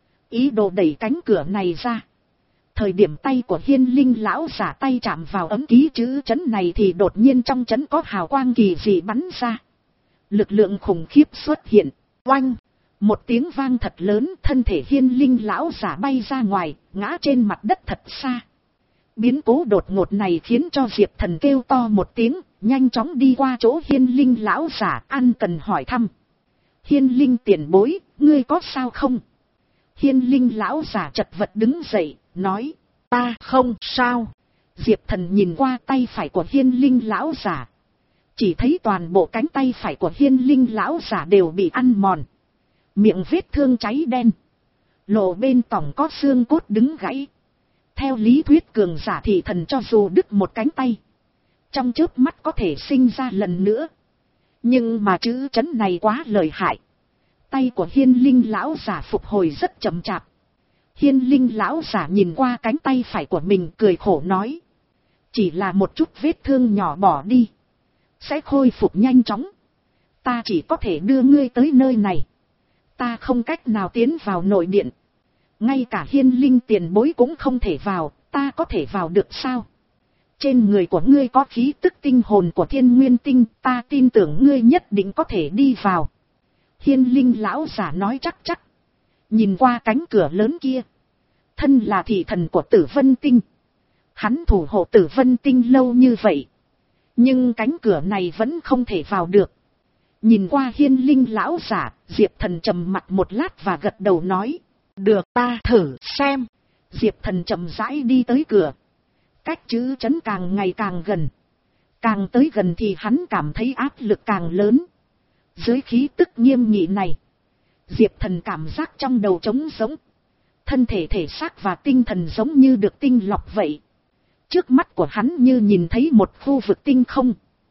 ý đồ đẩy cánh cửa này ra. Thời điểm tay của Hiên Linh lão giả tay chạm vào ấm ký chữ chấn này thì đột nhiên trong chấn có hào quang kỳ dị bắn ra. Lực lượng khủng khiếp xuất hiện, oanh! Một tiếng vang thật lớn, thân thể Hiên Linh lão giả bay ra ngoài, ngã trên mặt đất thật xa. Biến cố đột ngột này khiến cho Diệp Thần kêu to một tiếng, nhanh chóng đi qua chỗ Hiên Linh lão giả, ăn cần hỏi thăm. Hiên Linh tiền bối, ngươi có sao không? Hiên Linh lão giả chật vật đứng dậy, nói, ta không sao. Diệp Thần nhìn qua tay phải của Hiên Linh lão giả. Chỉ thấy toàn bộ cánh tay phải của Hiên Linh lão giả đều bị ăn mòn. Miệng vết thương cháy đen. Lộ bên tỏng có xương cốt đứng gãy. Theo lý thuyết cường giả thì thần cho dù đứt một cánh tay, trong chớp mắt có thể sinh ra lần nữa. Nhưng mà chữ chấn này quá lợi hại. Tay của Hiên Linh lão giả phục hồi rất chậm chạp. Hiên Linh lão giả nhìn qua cánh tay phải của mình cười khổ nói. Chỉ là một chút vết thương nhỏ bỏ đi, sẽ khôi phục nhanh chóng. Ta chỉ có thể đưa ngươi tới nơi này. Ta không cách nào tiến vào nội điện. Ngay cả Hiên Linh tiền bối cũng không thể vào, ta có thể vào được sao? Trên người của ngươi có khí tức tinh hồn của Thiên Nguyên Tinh, ta tin tưởng ngươi nhất định có thể đi vào. Hiên Linh lão giả nói chắc chắc. Nhìn qua cánh cửa lớn kia. Thân là thị thần của Tử Vân Tinh. Hắn thủ hộ Tử Vân Tinh lâu như vậy. Nhưng cánh cửa này vẫn không thể vào được. Nhìn qua Hiên Linh lão giả, Diệp Thần trầm mặt một lát và gật đầu nói. Được, ta thử xem. Diệp Thần chậm rãi đi tới cửa. Cách chữ chấn càng ngày càng gần. Càng tới gần thì hắn cảm thấy áp lực càng lớn. Dưới khí tức nghiêm nghị này, Diệp Thần cảm giác trong đầu trống rỗng. Thân thể thể xác và tinh thần giống như được tinh lọc vậy. Trước mắt của hắn như nhìn thấy một khu vực tinh không.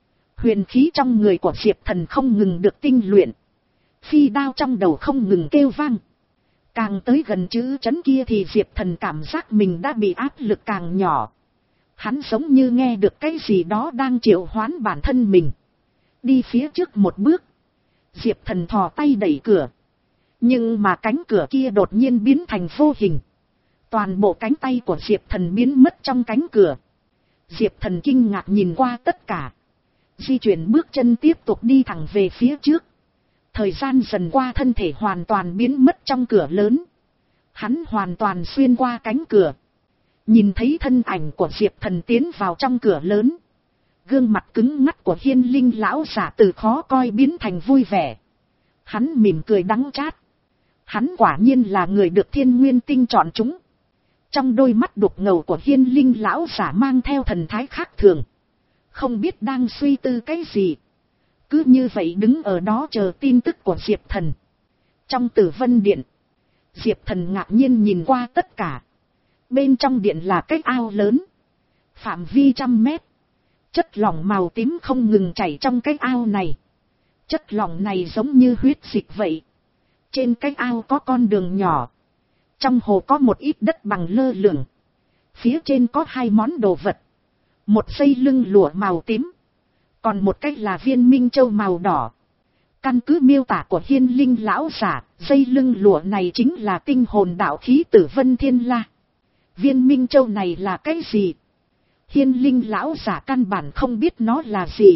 Huyền khí trong người của Diệp Thần không ngừng được tinh luyện. Phi đao trong đầu không ngừng kêu vang. Càng tới gần chữ chấn kia thì Diệp Thần cảm giác mình đã bị áp lực càng nhỏ. Hắn giống như nghe được cái gì đó đang triệu hoán bản thân mình. Đi phía trước một bước. Diệp Thần thò tay đẩy cửa. Nhưng mà cánh cửa kia đột nhiên biến thành vô hình. Toàn bộ cánh tay của Diệp Thần biến mất trong cánh cửa. Diệp Thần kinh ngạc nhìn qua tất cả. Di chuyển bước chân tiếp tục đi thẳng về phía trước. Thời gian dần qua thân thể hoàn toàn biến mất trong cửa lớn. Hắn hoàn toàn xuyên qua cánh cửa. Nhìn thấy thân ảnh của Diệp Thần tiến vào trong cửa lớn. Gương mặt cứng ngắc của Hiên Linh lão giả từ khó coi biến thành vui vẻ. Hắn mỉm cười đắng chát. Hắn quả nhiên là người được Thiên Nguyên Tinh chọn chúng. Trong đôi mắt đục ngầu của Hiên Linh lão giả mang theo thần thái khác thường. Không biết đang suy tư cái gì. Cứ như vậy đứng ở đó chờ tin tức của Diệp Thần. Trong Tử Vân Điện, Diệp Thần ngạc nhiên nhìn qua tất cả. Bên trong điện là cái ao lớn. Phạm vi trăm mét. Chất lỏng màu tím không ngừng chảy trong cái ao này. Chất lỏng này giống như huyết dịch vậy. Trên cái ao có con đường nhỏ. Trong hồ có một ít đất bằng lơ lửng. Phía trên có hai món đồ vật. Một dây lưng lụa màu tím. Còn một cái là viên minh châu màu đỏ. Căn cứ miêu tả của Hiên Linh lão giả, dây lưng lụa này chính là tinh hồn đạo khí Tử Vân Thiên La. Viên minh châu này là cái gì? Hiên Linh lão giả căn bản không biết nó là gì.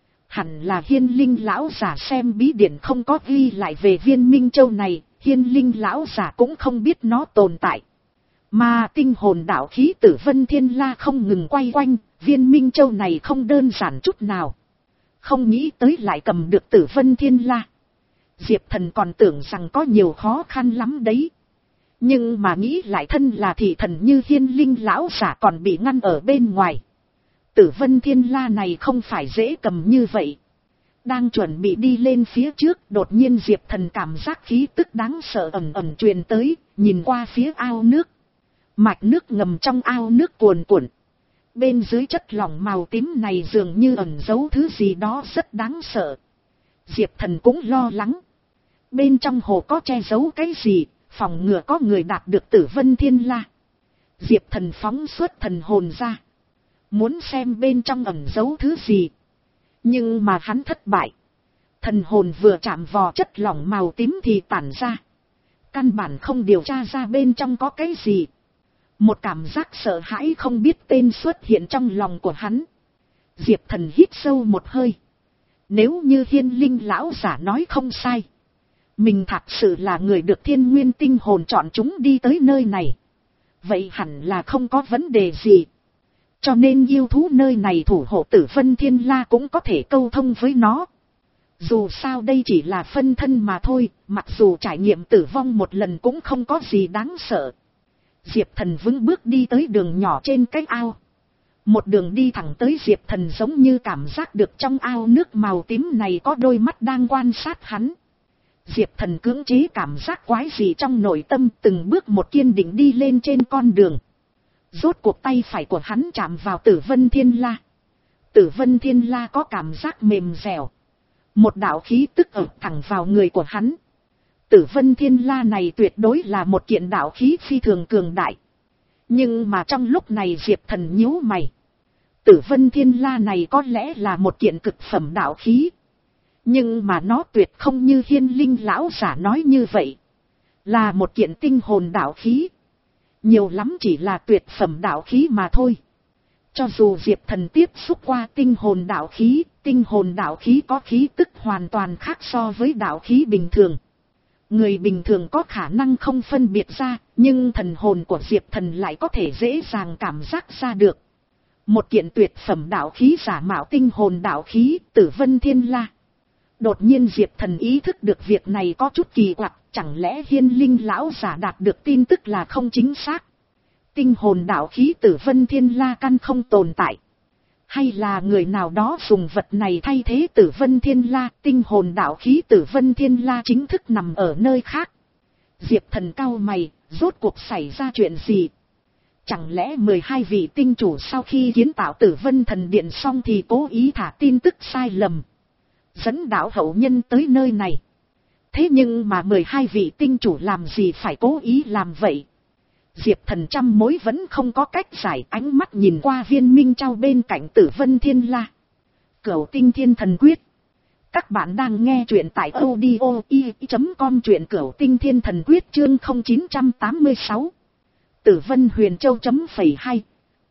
Hẳn là Hiên Linh lão giả xem bí điển không có ghi lại về viên minh châu này, Hiên Linh lão giả cũng không biết nó tồn tại. Mà tinh hồn đạo khí Tử Vân Thiên La không ngừng quay quanh, viên minh châu này không đơn giản chút nào. Không nghĩ tới lại cầm được Tử Vân Thiên La. Diệp Thần còn tưởng rằng có nhiều khó khăn lắm đấy. Nhưng mà nghĩ lại thân là thị thần như Hiên Linh lão giả còn bị ngăn ở bên ngoài. Tử Vân Thiên La này không phải dễ cầm như vậy. Đang chuẩn bị đi lên phía trước, đột nhiên Diệp Thần cảm giác khí tức đáng sợ ầm ầm truyền tới, nhìn qua phía ao nước. Mạch nước ngầm trong ao nước cuồn cuộn. Bên dưới chất lỏng màu tím này dường như ẩn giấu thứ gì đó rất đáng sợ. Diệp Thần cũng lo lắng. Bên trong hồ có che giấu cái gì, phòng ngừa có người đạt được Tử Vân Thiên La. Diệp Thần phóng xuất thần hồn ra. Muốn xem bên trong ẩn giấu thứ gì. Nhưng mà hắn thất bại. Thần hồn vừa chạm vào chất lỏng màu tím thì tản ra. Căn bản không điều tra ra bên trong có cái gì. Một cảm giác sợ hãi không biết tên xuất hiện trong lòng của hắn. Diệp Thần hít sâu một hơi. Nếu như Hiên Linh lão giả nói không sai. Mình thật sự là người được Thiên Nguyên Tinh hồn chọn chúng đi tới nơi này. Vậy hẳn là không có vấn đề gì. Cho nên yêu thú nơi này thủ hộ Tử Vân Thiên La cũng có thể câu thông với nó. Dù sao đây chỉ là phân thân mà thôi, mặc dù trải nghiệm tử vong một lần cũng không có gì đáng sợ. Diệp Thần vững bước đi tới đường nhỏ trên cái ao. Một đường đi thẳng tới Diệp Thần giống như cảm giác được trong ao nước màu tím này có đôi mắt đang quan sát hắn. Diệp Thần cưỡng chế cảm giác quái gì trong nội tâm, từng bước một kiên định đi lên trên con đường. Rốt cuộc tay phải của hắn chạm vào Tử Vân Thiên La. Tử Vân Thiên La có cảm giác mềm dẻo. Một đạo khí tức ập thẳng vào người của hắn. Tử Vân Thiên La này tuyệt đối là một kiện đạo khí phi thường cường đại. Nhưng mà trong lúc này Diệp Thần nhíu mày. Tử Vân Thiên La này có lẽ là một kiện cực phẩm đạo khí. Nhưng mà nó tuyệt không như Hiên Linh lão giả nói như vậy. Là một kiện tinh hồn đạo khí. Nhiều lắm chỉ là tuyệt phẩm đạo khí mà thôi. Cho dù Diệp Thần tiếp xúc qua tinh hồn đạo khí, tinh hồn đạo khí có khí tức hoàn toàn khác so với đạo khí bình thường. Người bình thường có khả năng không phân biệt ra, nhưng thần hồn của Diệp Thần lại có thể dễ dàng cảm giác ra được. Một kiện tuyệt phẩm đạo khí giả mạo tinh hồn đạo khí, Tử Vân Thiên La. Đột nhiên Diệp Thần ý thức được việc này có chút kỳ quặc, chẳng lẽ Hiên Linh lão giả đạt được tin tức là không chính xác? Tinh hồn đạo khí Tử Vân Thiên La căn không tồn tại. Hay là người nào đó dùng vật này thay thế Tử Vân Thiên La, tinh hồn đạo khí Tử Vân Thiên La chính thức nằm ở nơi khác. Diệp Thần cau mày, rốt cuộc xảy ra chuyện gì? Chẳng lẽ mười hai vị tinh chủ sau khi kiến tạo Tử Vân Thần Điện xong thì cố ý thả tin tức sai lầm, dẫn đạo hậu nhân tới nơi này. Thế nhưng mà mười hai vị tinh chủ làm gì phải cố ý làm vậy? Diệp Thần trăm mối vẫn không có cách giải, ánh mắt nhìn qua Viên Minh Châu bên cạnh Tử Vân Thiên La. Cửu Tinh Thiên Thần Quyết. Các bạn đang nghe truyện tại audio i chấm com, truyện Cửu Tinh Thiên Thần Quyết chương không chín tám sáu. Tử Vân Huyền Châu chấm phẩy hai.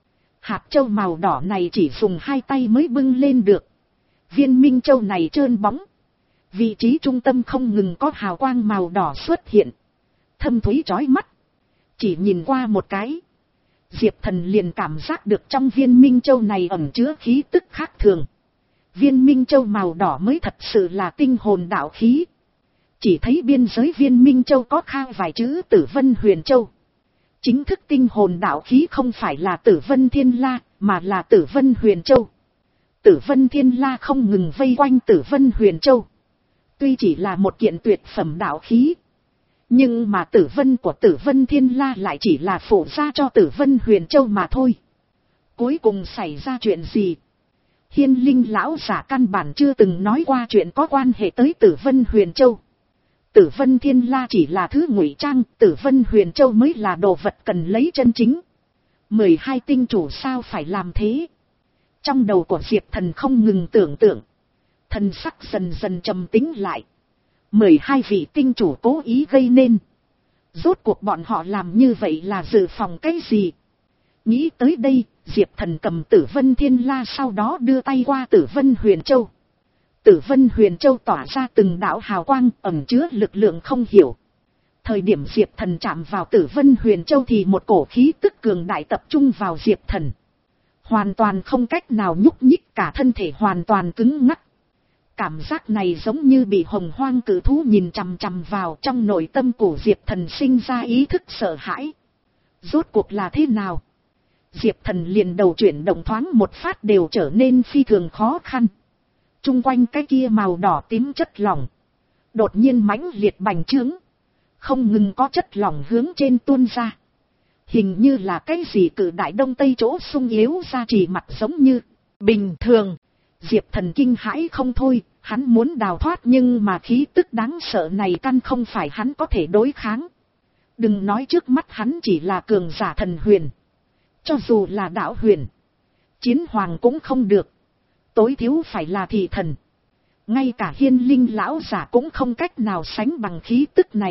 Hạt châu màu đỏ này chỉ dùng hai tay mới bưng lên được. Viên Minh Châu này trơn bóng. Vị trí trung tâm không ngừng có hào quang màu đỏ xuất hiện. Thâm thúy chói mắt. Chỉ nhìn qua một cái, Diệp Thần liền cảm giác được trong viên Minh Châu này ẩn chứa khí tức khác thường. Viên Minh Châu màu đỏ mới thật sự là tinh hồn đạo khí. Chỉ thấy biên giới viên Minh Châu có khao vài chữ Tử Vân Huyền Châu. Chính thức tinh hồn đạo khí không phải là Tử Vân Thiên La, mà là Tử Vân Huyền Châu. Tử Vân Thiên La không ngừng vây quanh Tử Vân Huyền Châu. Tuy chỉ là một kiện tuyệt phẩm đạo khí, nhưng mà tử vân của Tử Vân Thiên La lại chỉ là phụ gia cho Tử Vân Huyền Châu mà thôi. Cuối cùng xảy ra chuyện gì? Hiên Linh lão giả căn bản chưa từng nói qua chuyện có quan hệ tới Tử Vân Huyền Châu. Tử Vân Thiên La chỉ là thứ ngụy trang, Tử Vân Huyền Châu mới là đồ vật cần lấy chân chính. mười hai tinh chủ sao phải làm thế? Trong đầu của Diệp Thần không ngừng tưởng tượng. Thần sắc dần dần trầm tĩnh lại. mười hai vị tinh chủ cố ý gây nên. Rốt cuộc bọn họ làm như vậy là dự phòng cái gì? Nghĩ tới đây, Diệp Thần cầm Tử Vân Thiên La, sau đó đưa tay qua Tử Vân Huyền Châu. Tử Vân Huyền Châu tỏa ra từng đạo hào quang ẩn chứa lực lượng không hiểu. Thời điểm Diệp Thần chạm vào Tử Vân Huyền Châu thì một cổ khí tức cường đại tập trung vào Diệp Thần. Hoàn toàn không cách nào nhúc nhích, cả thân thể hoàn toàn cứng ngắc. Cảm giác này giống như bị hồng hoang cử thú nhìn chằm chằm vào, trong nội tâm của Diệp Thần sinh ra ý thức sợ hãi. Rốt cuộc là thế nào? Diệp Thần liền đầu chuyển động thoáng một phát đều trở nên phi thường khó khăn. Trung quanh cái kia màu đỏ tím chất lỏng đột nhiên mãnh liệt bành trướng, không ngừng có chất lỏng hướng trên tuôn ra. Hình như là cái gì cử đại đông tây chỗ sung yếu ra chỉ mặt giống như bình thường. Diệp Thần kinh hãi không thôi, hắn muốn đào thoát nhưng mà khí tức đáng sợ này căn không phải hắn có thể đối kháng. Đừng nói trước mắt hắn chỉ là cường giả thần huyền. Cho dù là đạo huyền, chiến hoàng cũng không được. Tối thiếu phải là thị thần. Ngay cả Hiên Linh lão giả cũng không cách nào sánh bằng khí tức này.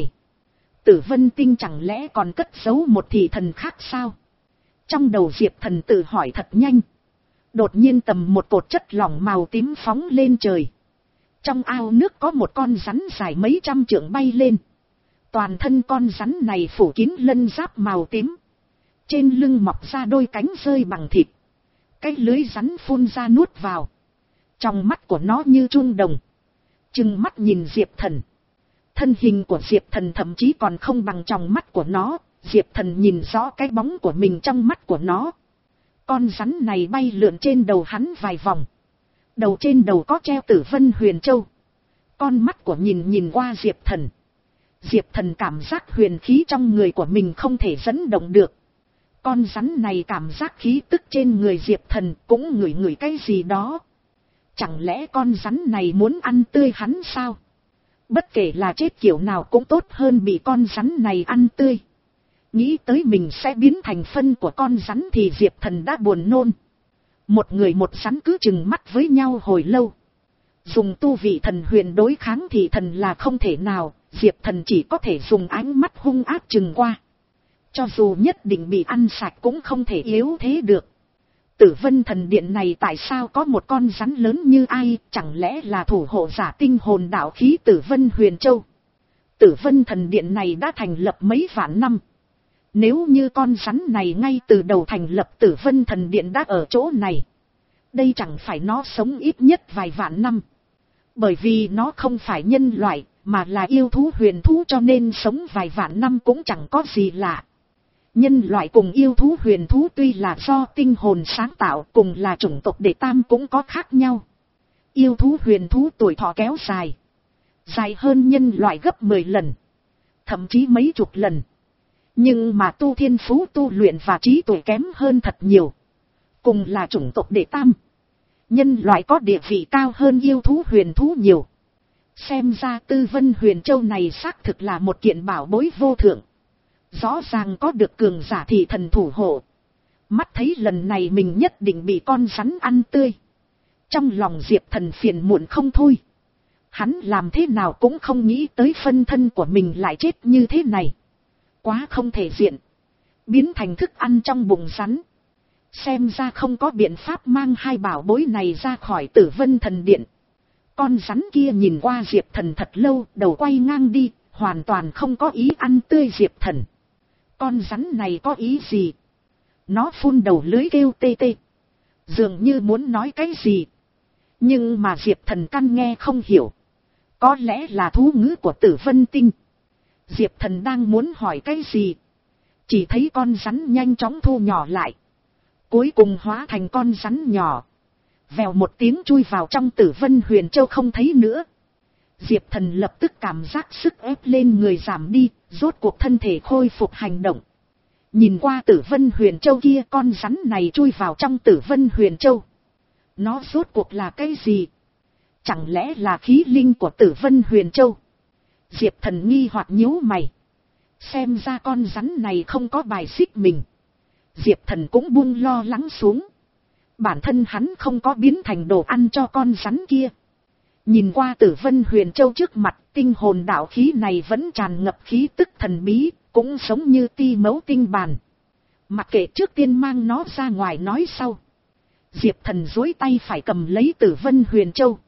Tử Vân Tinh chẳng lẽ còn cất giấu một thị thần khác sao? Trong đầu Diệp Thần tự hỏi thật nhanh. Đột nhiên tầm một cột chất lỏng màu tím phóng lên trời. Trong ao nước có một con rắn dài mấy trăm trượng bay lên. Toàn thân con rắn này phủ kín lân giáp màu tím. Trên lưng mọc ra đôi cánh rơi bằng thịt. Cái lưới rắn phun ra nuốt vào. Trong mắt của nó như chuông đồng. Trừng mắt nhìn Diệp Thần. Thân hình của Diệp Thần thậm chí còn không bằng trong mắt của nó. Diệp Thần nhìn rõ cái bóng của mình trong mắt của nó. Con rắn này bay lượn trên đầu hắn vài vòng. Đầu trên đầu có treo Tử Vân Huyền Châu. Con mắt của nhìn nhìn qua Diệp Thần. Diệp Thần cảm giác huyền khí trong người của mình không thể dẫn động được. Con rắn này cảm giác khí tức trên người Diệp Thần cũng ngửi ngửi cái gì đó. Chẳng lẽ con rắn này muốn ăn tươi hắn sao? Bất kể là chết kiểu nào cũng tốt hơn bị con rắn này ăn tươi. Nghĩ tới mình sẽ biến thành phân của con rắn thì Diệp Thần đã buồn nôn. Một người một rắn cứ chừng mắt với nhau hồi lâu. Dùng tu vị thần huyền đối kháng thì thần là không thể nào. Diệp Thần chỉ có thể dùng ánh mắt hung ác chừng qua. Cho dù nhất định bị ăn sạch cũng không thể yếu thế được. Tử Vân Thần Điện này tại sao có một con rắn lớn như ai? Chẳng lẽ là thủ hộ giả tinh hồn đạo khí Tử Vân Huyền Châu? Tử Vân Thần Điện này đã thành lập mấy vạn năm. Nếu như con rắn này ngay từ đầu thành lập Tử Vân Thần Điện đã ở chỗ này, đây chẳng phải nó sống ít nhất vài vạn năm. Bởi vì nó không phải nhân loại, mà là yêu thú huyền thú, cho nên sống vài vạn năm cũng chẳng có gì lạ. Nhân loại cùng yêu thú huyền thú tuy là do tinh hồn sáng tạo, cùng là chủng tộc đệ tam cũng có khác nhau. Yêu thú huyền thú tuổi thọ kéo dài, dài hơn nhân loại gấp mười lần, thậm chí mấy chục lần. Nhưng mà tu thiên phú tu luyện và trí tuệ kém hơn thật nhiều. Cùng là chủng tộc đệ tam. Nhân loại có địa vị cao hơn yêu thú huyền thú nhiều. Xem ra Tư Vân Huyền Châu này xác thực là một kiện bảo bối vô thượng. Rõ ràng có được cường giả thị thần thủ hộ. Mắt thấy lần này mình nhất định bị con rắn ăn tươi. Trong lòng Diệp Thần phiền muộn không thôi. Hắn làm thế nào cũng không nghĩ tới phân thân của mình lại chết như thế này. Quá không thể diện. Biến thành thức ăn trong bụng rắn. Xem ra không có biện pháp mang hai bảo bối này ra khỏi Tử Vân Thần Điện. Con rắn kia nhìn qua Diệp Thần thật lâu, đầu quay ngang đi, hoàn toàn không có ý ăn tươi Diệp Thần. Con rắn này có ý gì? Nó phun đầu lưới kêu tê tê. Dường như muốn nói cái gì. Nhưng mà Diệp Thần căn nghe không hiểu. Có lẽ là thú ngữ của Tử Vân Tinh. Diệp Thần đang muốn hỏi cái gì. Chỉ thấy con rắn nhanh chóng thu nhỏ lại. Cuối cùng hóa thành con rắn nhỏ. Vèo một tiếng chui vào trong Tử Vân Huyền Châu không thấy nữa. Diệp Thần lập tức cảm giác sức ép lên người giảm đi. Rốt cuộc thân thể khôi phục hành động. Nhìn qua Tử Vân Huyền Châu kia, con rắn này chui vào trong Tử Vân Huyền Châu. Nó rốt cuộc là cái gì? Chẳng lẽ là khí linh của Tử Vân Huyền Châu? Diệp Thần nghi hoặc nhíu mày. Xem ra con rắn này không có bài xích mình. Diệp Thần cũng buông lo lắng xuống. Bản thân hắn không có biến thành đồ ăn cho con rắn kia. Nhìn qua Tử Vân Huyền Châu trước mặt, tinh hồn đạo khí này vẫn tràn ngập khí tức thần bí, cũng giống như ti mẫu tinh bàn. Mặc kệ, trước tiên mang nó ra ngoài nói sau. Diệp Thần duỗi tay phải cầm lấy Tử Vân Huyền Châu.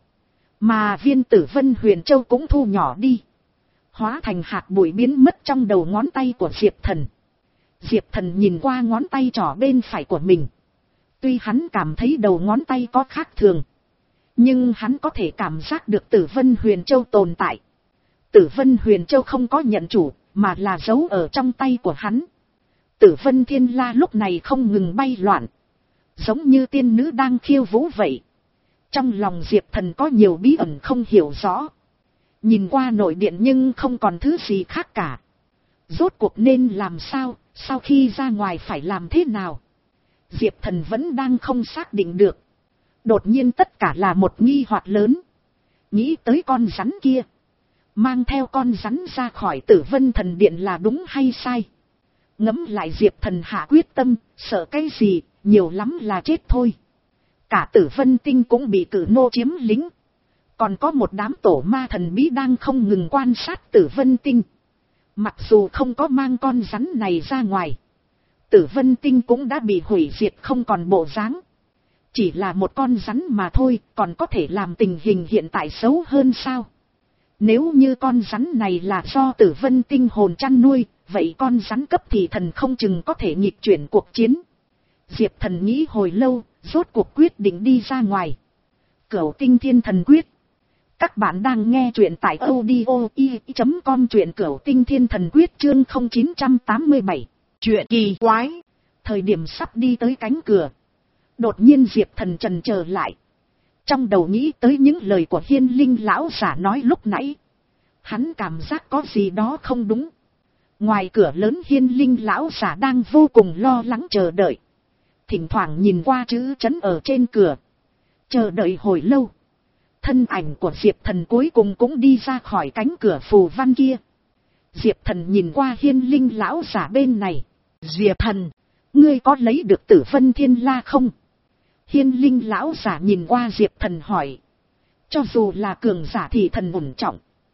Mà viên Tử Vân Huyền Châu cũng thu nhỏ đi. Hóa thành hạt bụi biến mất trong đầu ngón tay của Diệp Thần. Diệp Thần nhìn qua ngón tay trỏ bên phải của mình. Tuy hắn cảm thấy đầu ngón tay có khác thường. Nhưng hắn có thể cảm giác được Tử Vân Huyền Châu tồn tại. Tử Vân Huyền Châu không có nhận chủ, mà là giấu ở trong tay của hắn. Tử Vân Thiên La lúc này không ngừng bay loạn. Giống như tiên nữ đang khiêu vũ vậy. Trong lòng Diệp Thần có nhiều bí ẩn không hiểu rõ. Nhìn qua nội điện nhưng không còn thứ gì khác cả. Rốt cuộc nên làm sao, sau khi ra ngoài phải làm thế nào? Diệp Thần vẫn đang không xác định được. Đột nhiên tất cả là một nghi hoặc lớn. Nghĩ tới con rắn kia. Mang theo con rắn ra khỏi Tử Vân Thần Điện là đúng hay sai? Ngẫm lại Diệp Thần hạ quyết tâm, sợ cái gì, nhiều lắm là chết thôi. Cả Tử Vân Tinh cũng bị cử nô chiếm lĩnh. Còn có một đám tổ ma thần bí đang không ngừng quan sát Tử Vân Tinh. Mặc dù không có mang con rắn này ra ngoài. Tử Vân Tinh cũng đã bị hủy diệt không còn bộ dáng. Chỉ là một con rắn mà thôi, còn có thể làm tình hình hiện tại xấu hơn sao? Nếu như con rắn này là do Tử Vân Tinh hồn chăn nuôi, vậy con rắn cấp thì thần không chừng có thể nghịch chuyển cuộc chiến. Diệp Thần nghĩ hồi lâu, rốt cuộc quyết định đi ra ngoài. Cửu Tinh Thiên Thần Quyết. Các bạn đang nghe truyện tại audio i chấm com, truyện Cửu Tinh Thiên Thần Quyết chương không chín tám bảy. Chuyện kỳ quái. Thời điểm sắp đi tới cánh cửa. Đột nhiên Diệp Thần chần chờ lại. Trong đầu nghĩ tới những lời của Hiên Linh lão giả nói lúc nãy. Hắn cảm giác có gì đó không đúng. Ngoài cửa lớn Hiên Linh lão giả đang vô cùng lo lắng chờ đợi. Thỉnh thoảng nhìn qua chữ chấn ở trên cửa. Chờ đợi hồi lâu. Thân ảnh của Diệp Thần cuối cùng cũng đi ra khỏi cánh cửa phù văn kia. Diệp Thần nhìn qua Hiên Linh lão giả bên này. Diệp Thần, ngươi có lấy được Tử Vân Thiên La không? Hiên Linh lão giả nhìn qua Diệp Thần hỏi. Cho dù là cường giả thì thần ổn trọng.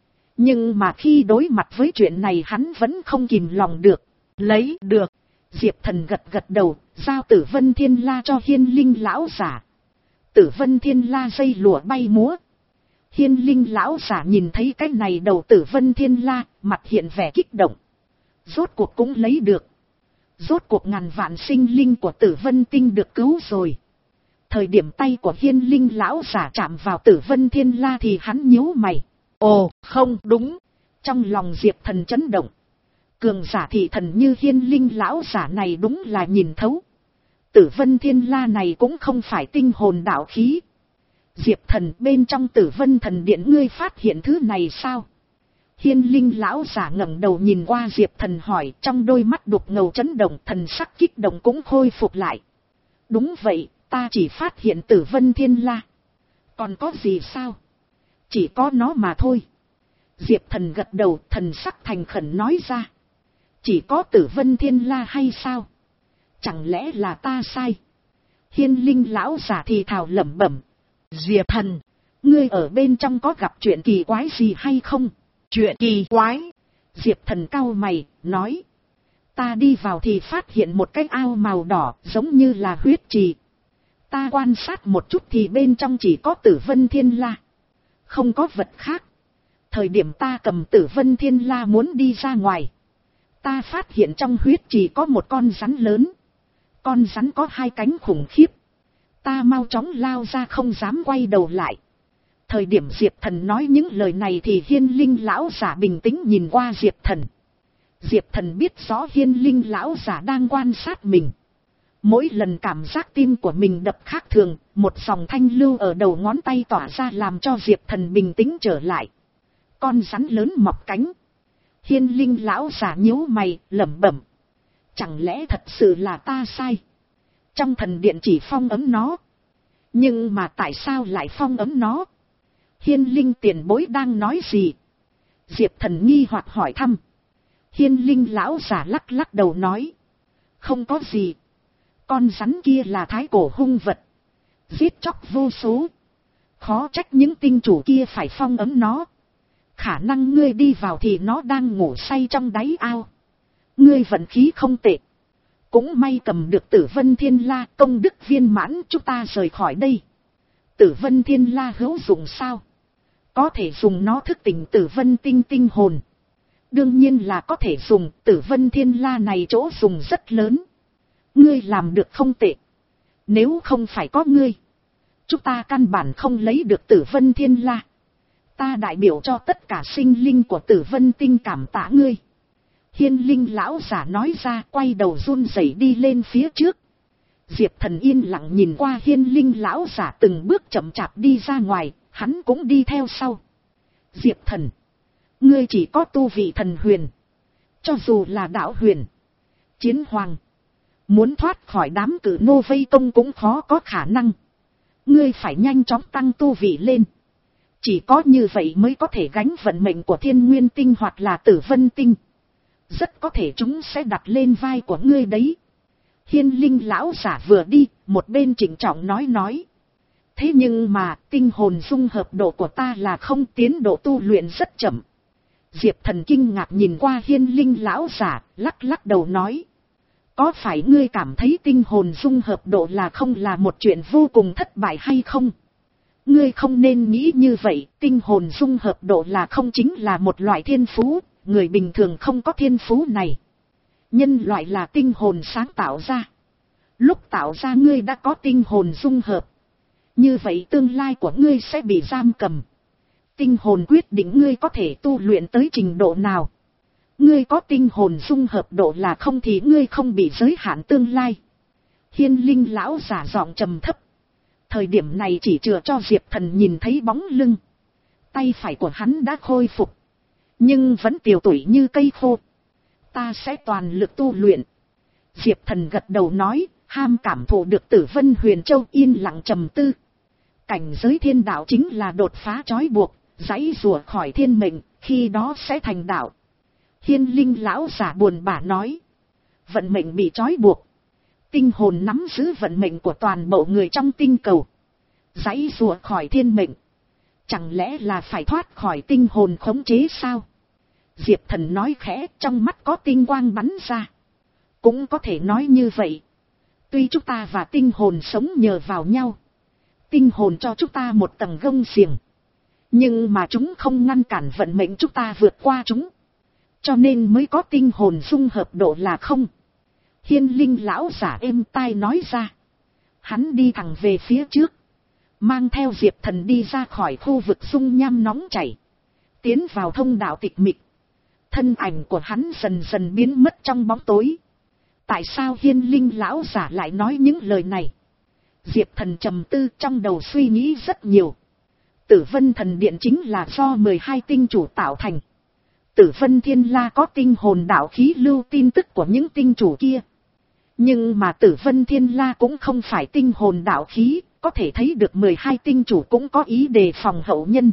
Nhưng mà khi đối mặt với chuyện này hắn vẫn không kìm lòng được. Lấy được. Diệp Thần gật gật đầu, giao Tử Vân Thiên La cho Hiên Linh lão giả. Tử Vân Thiên La dây lụa bay múa. Hiên Linh lão giả nhìn thấy cái này đầu Tử Vân Thiên La, mặt hiện vẻ kích động. Rốt cuộc cũng lấy được. Rốt cuộc ngàn vạn sinh linh của Tử Vân Tinh được cứu rồi. Thời điểm tay của Hiên Linh lão giả chạm vào Tử Vân Thiên La thì hắn nhíu mày. Ồ, không đúng. Trong lòng Diệp Thần chấn động. Cường giả thị thần như Hiên Linh lão giả này đúng là nhìn thấu. Tử Vân Thiên La này cũng không phải tinh hồn đạo khí. Diệp Thần, bên trong Tử Vân Thần Điện ngươi phát hiện thứ này sao? Hiên linh lão giả ngẩng đầu nhìn qua Diệp Thần hỏi, trong đôi mắt đục ngầu chấn động, thần sắc kích động cũng khôi phục lại. Đúng vậy, ta chỉ phát hiện Tử Vân Thiên La. Còn có gì sao? Chỉ có nó mà thôi. Diệp Thần gật đầu, thần sắc thành khẩn nói ra. Chỉ có Tử Vân Thiên La hay sao? Chẳng lẽ là ta sai? Hiên linh lão giả thì thào lẩm bẩm. Diệp Thần, ngươi ở bên trong có gặp chuyện kỳ quái gì hay không? Chuyện kỳ quái? Diệp Thần cau mày, nói. Ta đi vào thì phát hiện một cái ao màu đỏ, giống như là huyết trì. Ta quan sát một chút thì bên trong chỉ có Tử Vân Thiên La. Không có vật khác. Thời điểm ta cầm Tử Vân Thiên La muốn đi ra ngoài, ta phát hiện trong huyết trì có một con rắn lớn. Con rắn có hai cánh khủng khiếp. Ta mau chóng lao ra không dám quay đầu lại. Thời điểm Diệp Thần nói những lời này thì Hiên linh lão giả bình tĩnh nhìn qua Diệp Thần. Diệp Thần biết rõ Hiên linh lão giả đang quan sát mình. Mỗi lần cảm giác tim của mình đập khác thường, một dòng thanh lưu ở đầu ngón tay tỏa ra làm cho Diệp Thần bình tĩnh trở lại. Con rắn lớn mọc cánh. Hiên linh lão giả nhíu mày, lẩm bẩm. Chẳng lẽ thật sự là ta sai? Trong thần điện chỉ phong ấn nó. Nhưng mà tại sao lại phong ấn nó? Hiên linh tiền bối đang nói gì? Diệp Thần nghi hoặc hỏi thăm. Hiên linh lão giả lắc lắc đầu nói. Không có gì. Con rắn kia là thái cổ hung vật. Giết chóc vô số. Khó trách những tinh chủ kia phải phong ấn nó. Khả năng ngươi đi vào thì nó đang ngủ say trong đáy ao. Ngươi vận khí không tệ. Cũng may cầm được Tử Vân Thiên La, công đức viên mãn, chúng ta rời khỏi đây. Tử Vân Thiên La hữu dụng sao? Có thể dùng nó thức tỉnh Tử Vân tinh tinh hồn. Đương nhiên là có thể dùng, Tử Vân Thiên La này chỗ dùng rất lớn. Ngươi làm được không tệ. Nếu không phải có ngươi, chúng ta căn bản không lấy được Tử Vân Thiên La. Ta đại biểu cho tất cả sinh linh của Tử Vân tinh cảm tạ ngươi. Hiên linh lão giả nói ra, quay đầu run rẩy đi lên phía trước. Diệp Thần yên lặng nhìn qua hiên linh lão giả từng bước chậm chạp đi ra ngoài, hắn cũng đi theo sau. Diệp Thần, ngươi chỉ có tu vị thần huyền. Cho dù là đạo huyền, chiến hoàng, muốn thoát khỏi đám cử nô vây công cũng khó có khả năng. Ngươi phải nhanh chóng tăng tu vị lên. Chỉ có như vậy mới có thể gánh vận mệnh của Thiên Nguyên Tinh hoặc là Tử Vân Tinh. Rất có thể chúng sẽ đặt lên vai của ngươi đấy. Hiên linh lão giả vừa đi, một bên trịnh trọng nói nói. Thế nhưng mà, tinh hồn dung hợp độ của ta là không, tiến độ tu luyện rất chậm. Diệp Thần kinh ngạc nhìn qua hiên linh lão giả, lắc lắc đầu nói. Có phải ngươi cảm thấy tinh hồn dung hợp độ là không là một chuyện vô cùng thất bại hay không? Ngươi không nên nghĩ như vậy, tinh hồn dung hợp độ là không chính là một loại thiên phú, người bình thường không có thiên phú này. Nhân loại là tinh hồn sáng tạo ra. Lúc tạo ra ngươi đã có tinh hồn dung hợp. Như vậy tương lai của ngươi sẽ bị giam cầm. Tinh hồn quyết định ngươi có thể tu luyện tới trình độ nào. Ngươi có tinh hồn dung hợp độ là không thì ngươi không bị giới hạn tương lai. Hiên linh lão giả giọng trầm thấp. Thời điểm này chỉ chừa cho Diệp Thần nhìn thấy bóng lưng. Tay phải của hắn đã khôi phục. Nhưng vẫn tiều tụy như cây khô. Ta sẽ toàn lực tu luyện. Diệp Thần gật đầu nói, ham cảm thụ được Tử Vân Huyền Châu yên lặng trầm tư. Cảnh giới thiên đạo chính là đột phá trói buộc, giãy rùa khỏi thiên mệnh, khi đó sẽ thành đạo. Hiên linh lão giả buồn bã nói. Vận mệnh bị trói buộc. Tinh hồn nắm giữ vận mệnh của toàn bộ người trong tinh cầu. Giãy rùa khỏi thiên mệnh. Chẳng lẽ là phải thoát khỏi tinh hồn khống chế sao? Diệp Thần nói khẽ, trong mắt có tinh quang bắn ra. Cũng có thể nói như vậy. Tuy chúng ta và tinh hồn sống nhờ vào nhau. Tinh hồn cho chúng ta một tầng gông xiềng. Nhưng mà chúng không ngăn cản vận mệnh chúng ta vượt qua chúng. Cho nên mới có tinh hồn dung hợp độ là không. Hiên linh lão giả êm tai nói ra. Hắn đi thẳng về phía trước. Mang theo Diệp Thần đi ra khỏi khu vực dung nham nóng chảy. Tiến vào thông đạo tịch mịch. Thân ảnh của hắn dần dần biến mất trong bóng tối. Tại sao hiên linh lão giả lại nói những lời này? Diệp Thần trầm tư trong đầu suy nghĩ rất nhiều. Tử Vân Thần Điện chính là do mười hai tinh chủ tạo thành. Tử Vân Thiên La có tinh hồn đạo khí lưu tin tức của những tinh chủ kia. Nhưng mà Tử Vân Thiên La cũng không phải tinh hồn đạo khí, có thể thấy được mười hai tinh chủ cũng có ý đề phòng hậu nhân.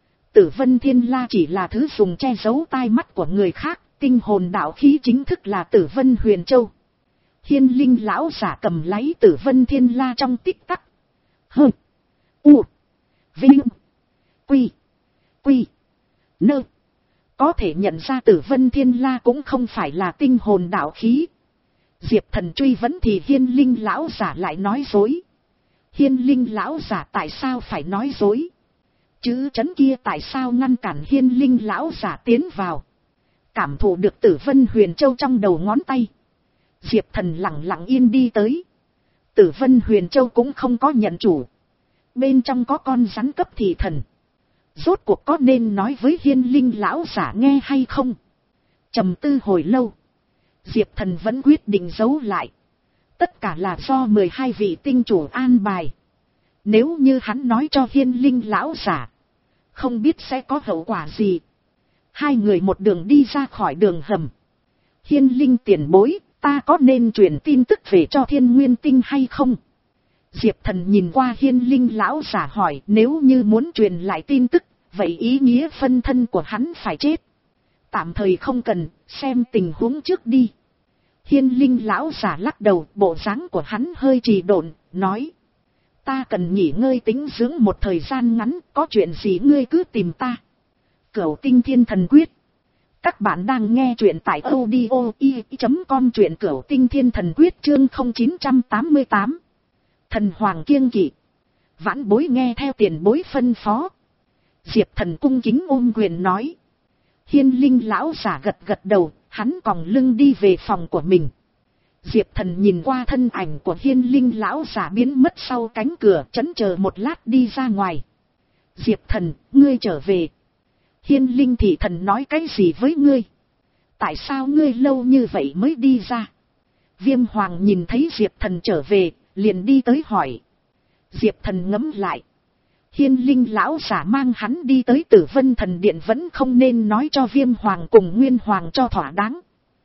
Tử Vân Thiên La chỉ là thứ dùng che giấu tai mắt của người khác, tinh hồn đạo khí chính thức là Tử Vân Huyền Châu. Hiên Linh lão giả cầm lấy Tử Vân Thiên La trong tích tắc. Hơ, U, Vinh, Quy, Quy, Nơ. Có thể nhận ra Tử Vân Thiên La cũng không phải là tinh hồn đạo khí. Diệp Thần truy vấn thì Hiên Linh lão giả lại nói dối. Hiên Linh lão giả tại sao phải nói dối? Chữ chấn kia tại sao ngăn cản Hiên Linh lão giả tiến vào? Cảm thụ được Tử Vân Huyền Châu trong đầu ngón tay, Diệp Thần lặng lặng yên đi tới. Tử Vân Huyền Châu cũng không có nhận chủ. Bên trong có con rắn cấp thị thần. Rốt cuộc có nên nói với Hiên Linh lão giả nghe hay không? Trầm tư hồi lâu, Diệp Thần vẫn quyết định giấu lại. Tất cả là do mười hai vị tinh chủ an bài. Nếu như hắn nói cho Hiên Linh lão giả, không biết sẽ có hậu quả gì. Hai người một đường đi ra khỏi đường hầm. Hiên Linh tiền bối, ta có nên truyền tin tức về cho Thiên Nguyên Tinh hay không? Diệp Thần nhìn qua Hiên Linh lão giả hỏi, nếu như muốn truyền lại tin tức, vậy ý nghĩa phân thân của hắn phải chết. Tạm thời không cần, xem tình huống trước đi. Hiên Linh lão giả lắc đầu, bộ dáng của hắn hơi trì độn, nói. Ta cần nghỉ ngơi tĩnh dưỡng một thời gian ngắn, có chuyện gì ngươi cứ tìm ta. Cửu Tinh Thiên Thần Quyết. Các bạn đang nghe truyện tại audio i chấm com, truyện Cửu Tinh Thiên Thần Quyết chương không chín tám tám. Thần Hoàng kiêng kỵ. Vãn bối nghe theo tiền bối phân phó. Diệp Thần cung kính ôm quyền nói. Hiên Linh lão giả gật gật đầu, hắn còng lưng đi về phòng của mình. Diệp Thần nhìn qua thân ảnh của Hiên Linh lão giả biến mất sau cánh cửa, chần chờ một lát đi ra ngoài. Diệp Thần, ngươi trở về. Hiên Linh thị thần nói cái gì với ngươi? Tại sao ngươi lâu như vậy mới đi ra? Viêm Hoàng nhìn thấy Diệp Thần trở về, liền đi tới hỏi. Diệp Thần ngẫm lại. Hiên Linh lão giả mang hắn đi tới Tử Vân Thần Điện vẫn không nên nói cho Viêm Hoàng cùng Nguyên Hoàng cho thỏa đáng.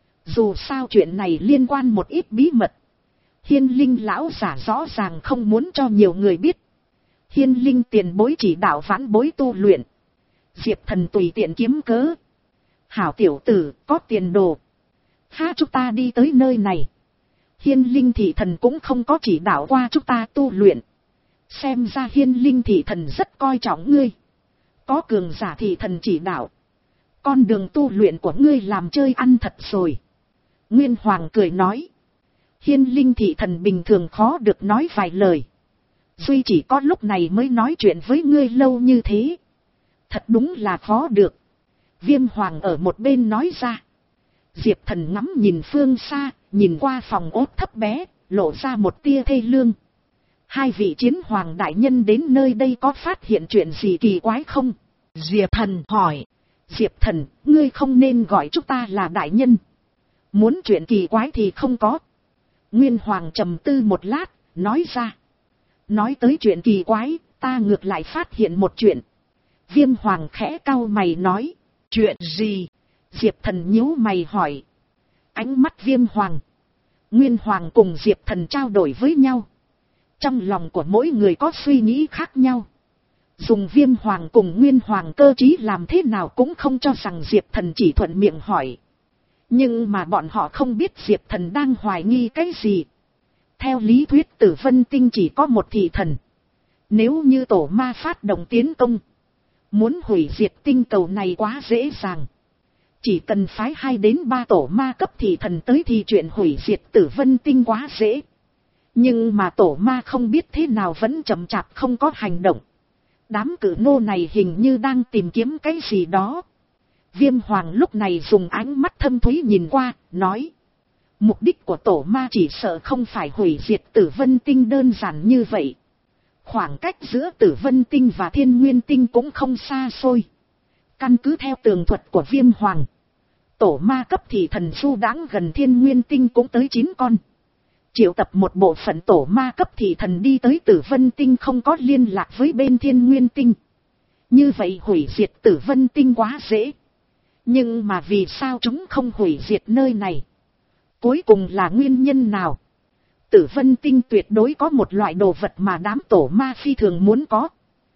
Dù sao chuyện này liên quan một ít bí mật. Hiên Linh lão giả rõ ràng không muốn cho nhiều người biết. Hiên Linh tiền bối chỉ đạo vãn bối tu luyện. Diệp Thần tùy tiện kiếm cớ. Hảo tiểu tử, có tiền đồ. Ha, chúng ta đi tới nơi này. Hiên Linh thị thần cũng không có chỉ đạo qua chúng ta tu luyện. Xem ra Hiên Linh thị thần rất coi trọng ngươi. Có cường giả thị thần chỉ đạo. Con đường tu luyện của ngươi làm chơi ăn thật rồi. Nguyên Hoàng cười nói. Hiên Linh thị thần bình thường khó được nói vài lời. Duy chỉ có lúc này mới nói chuyện với ngươi lâu như thế. Thật đúng là khó được. Viêm Hoàng ở một bên nói ra. Diệp Thần ngắm nhìn phương xa, nhìn qua phòng ốt thấp bé, lộ ra một tia thê lương. Hai vị chiến hoàng đại nhân đến nơi đây có phát hiện chuyện gì kỳ quái không? Diệp Thần hỏi. Diệp Thần, ngươi không nên gọi chúng ta là đại nhân. Muốn chuyện kỳ quái thì không có. Nguyên Hoàng trầm tư một lát, nói ra. Nói tới chuyện kỳ quái, ta ngược lại phát hiện một chuyện. Viêm Hoàng khẽ cau mày nói. Chuyện gì? Diệp Thần nhíu mày hỏi. Ánh mắt Viêm Hoàng. Nguyên Hoàng cùng Diệp Thần trao đổi với nhau. Trong lòng của mỗi người có suy nghĩ khác nhau. Dùng Viêm Hoàng cùng Nguyên Hoàng cơ trí làm thế nào cũng không cho rằng Diệp Thần chỉ thuận miệng hỏi. Nhưng mà bọn họ không biết Diệp Thần đang hoài nghi cái gì. Theo lý thuyết Tử Vân Tinh chỉ có một thị thần. Nếu như tổ ma phát động tiến công, muốn hủy diệt tinh cầu này quá dễ dàng. Chỉ cần phái hai đến ba tổ ma cấp thị thần tới thì chuyện hủy diệt Tử Vân Tinh quá dễ. Nhưng mà tổ ma không biết thế nào vẫn chậm chạp không có hành động. Đám cử nô này hình như đang tìm kiếm cái gì đó. Viêm Hoàng lúc này dùng ánh mắt thâm thúy nhìn qua, nói. Mục đích của tổ ma chỉ sợ không phải hủy diệt Tử Vân Tinh đơn giản như vậy. Khoảng cách giữa Tử Vân Tinh và Thiên Nguyên Tinh cũng không xa xôi. Căn cứ theo tường thuật của Viêm Hoàng, tổ ma cấp thị thần du đãng gần Thiên Nguyên Tinh cũng tới chín con. Triệu tập một bộ phận tổ ma cấp thị thần đi tới Tử Vân Tinh không có liên lạc với bên Thiên Nguyên Tinh. Như vậy hủy diệt Tử Vân Tinh quá dễ. Nhưng mà vì sao chúng không hủy diệt nơi này? Cuối cùng là nguyên nhân nào? Tử vân tinh tuyệt đối có một loại đồ vật mà đám tổ ma phi thường muốn có.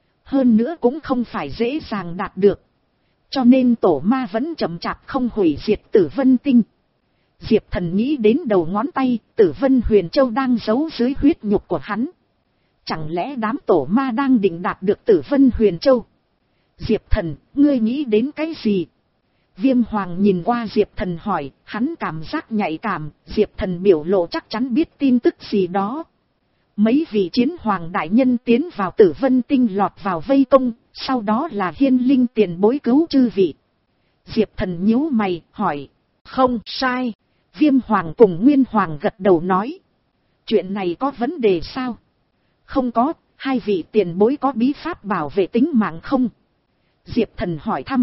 Hơn nữa cũng không phải dễ dàng đạt được. Cho nên tổ ma vẫn chậm chạp không hủy diệt tử vân tinh. Diệp Thần nghĩ đến đầu ngón tay, tử vân huyền châu đang giấu dưới huyết nhục của hắn. Chẳng lẽ đám tổ ma đang định đạt được tử vân huyền châu? Diệp Thần, ngươi nghĩ đến cái gì? Viêm Hoàng nhìn qua Diệp Thần hỏi, hắn cảm giác nhạy cảm, Diệp Thần biểu lộ chắc chắn biết tin tức gì đó. Mấy vị chiến hoàng đại nhân tiến vào tử vân tinh lọt vào vây công, sau đó là hiên linh tiền bối cứu chư vị. Diệp Thần nhíu mày, hỏi, không sai. Viêm Hoàng cùng Nguyên Hoàng gật đầu nói, chuyện này có vấn đề sao? Không có, hai vị tiền bối có bí pháp bảo vệ tính mạng không? Diệp Thần hỏi thăm.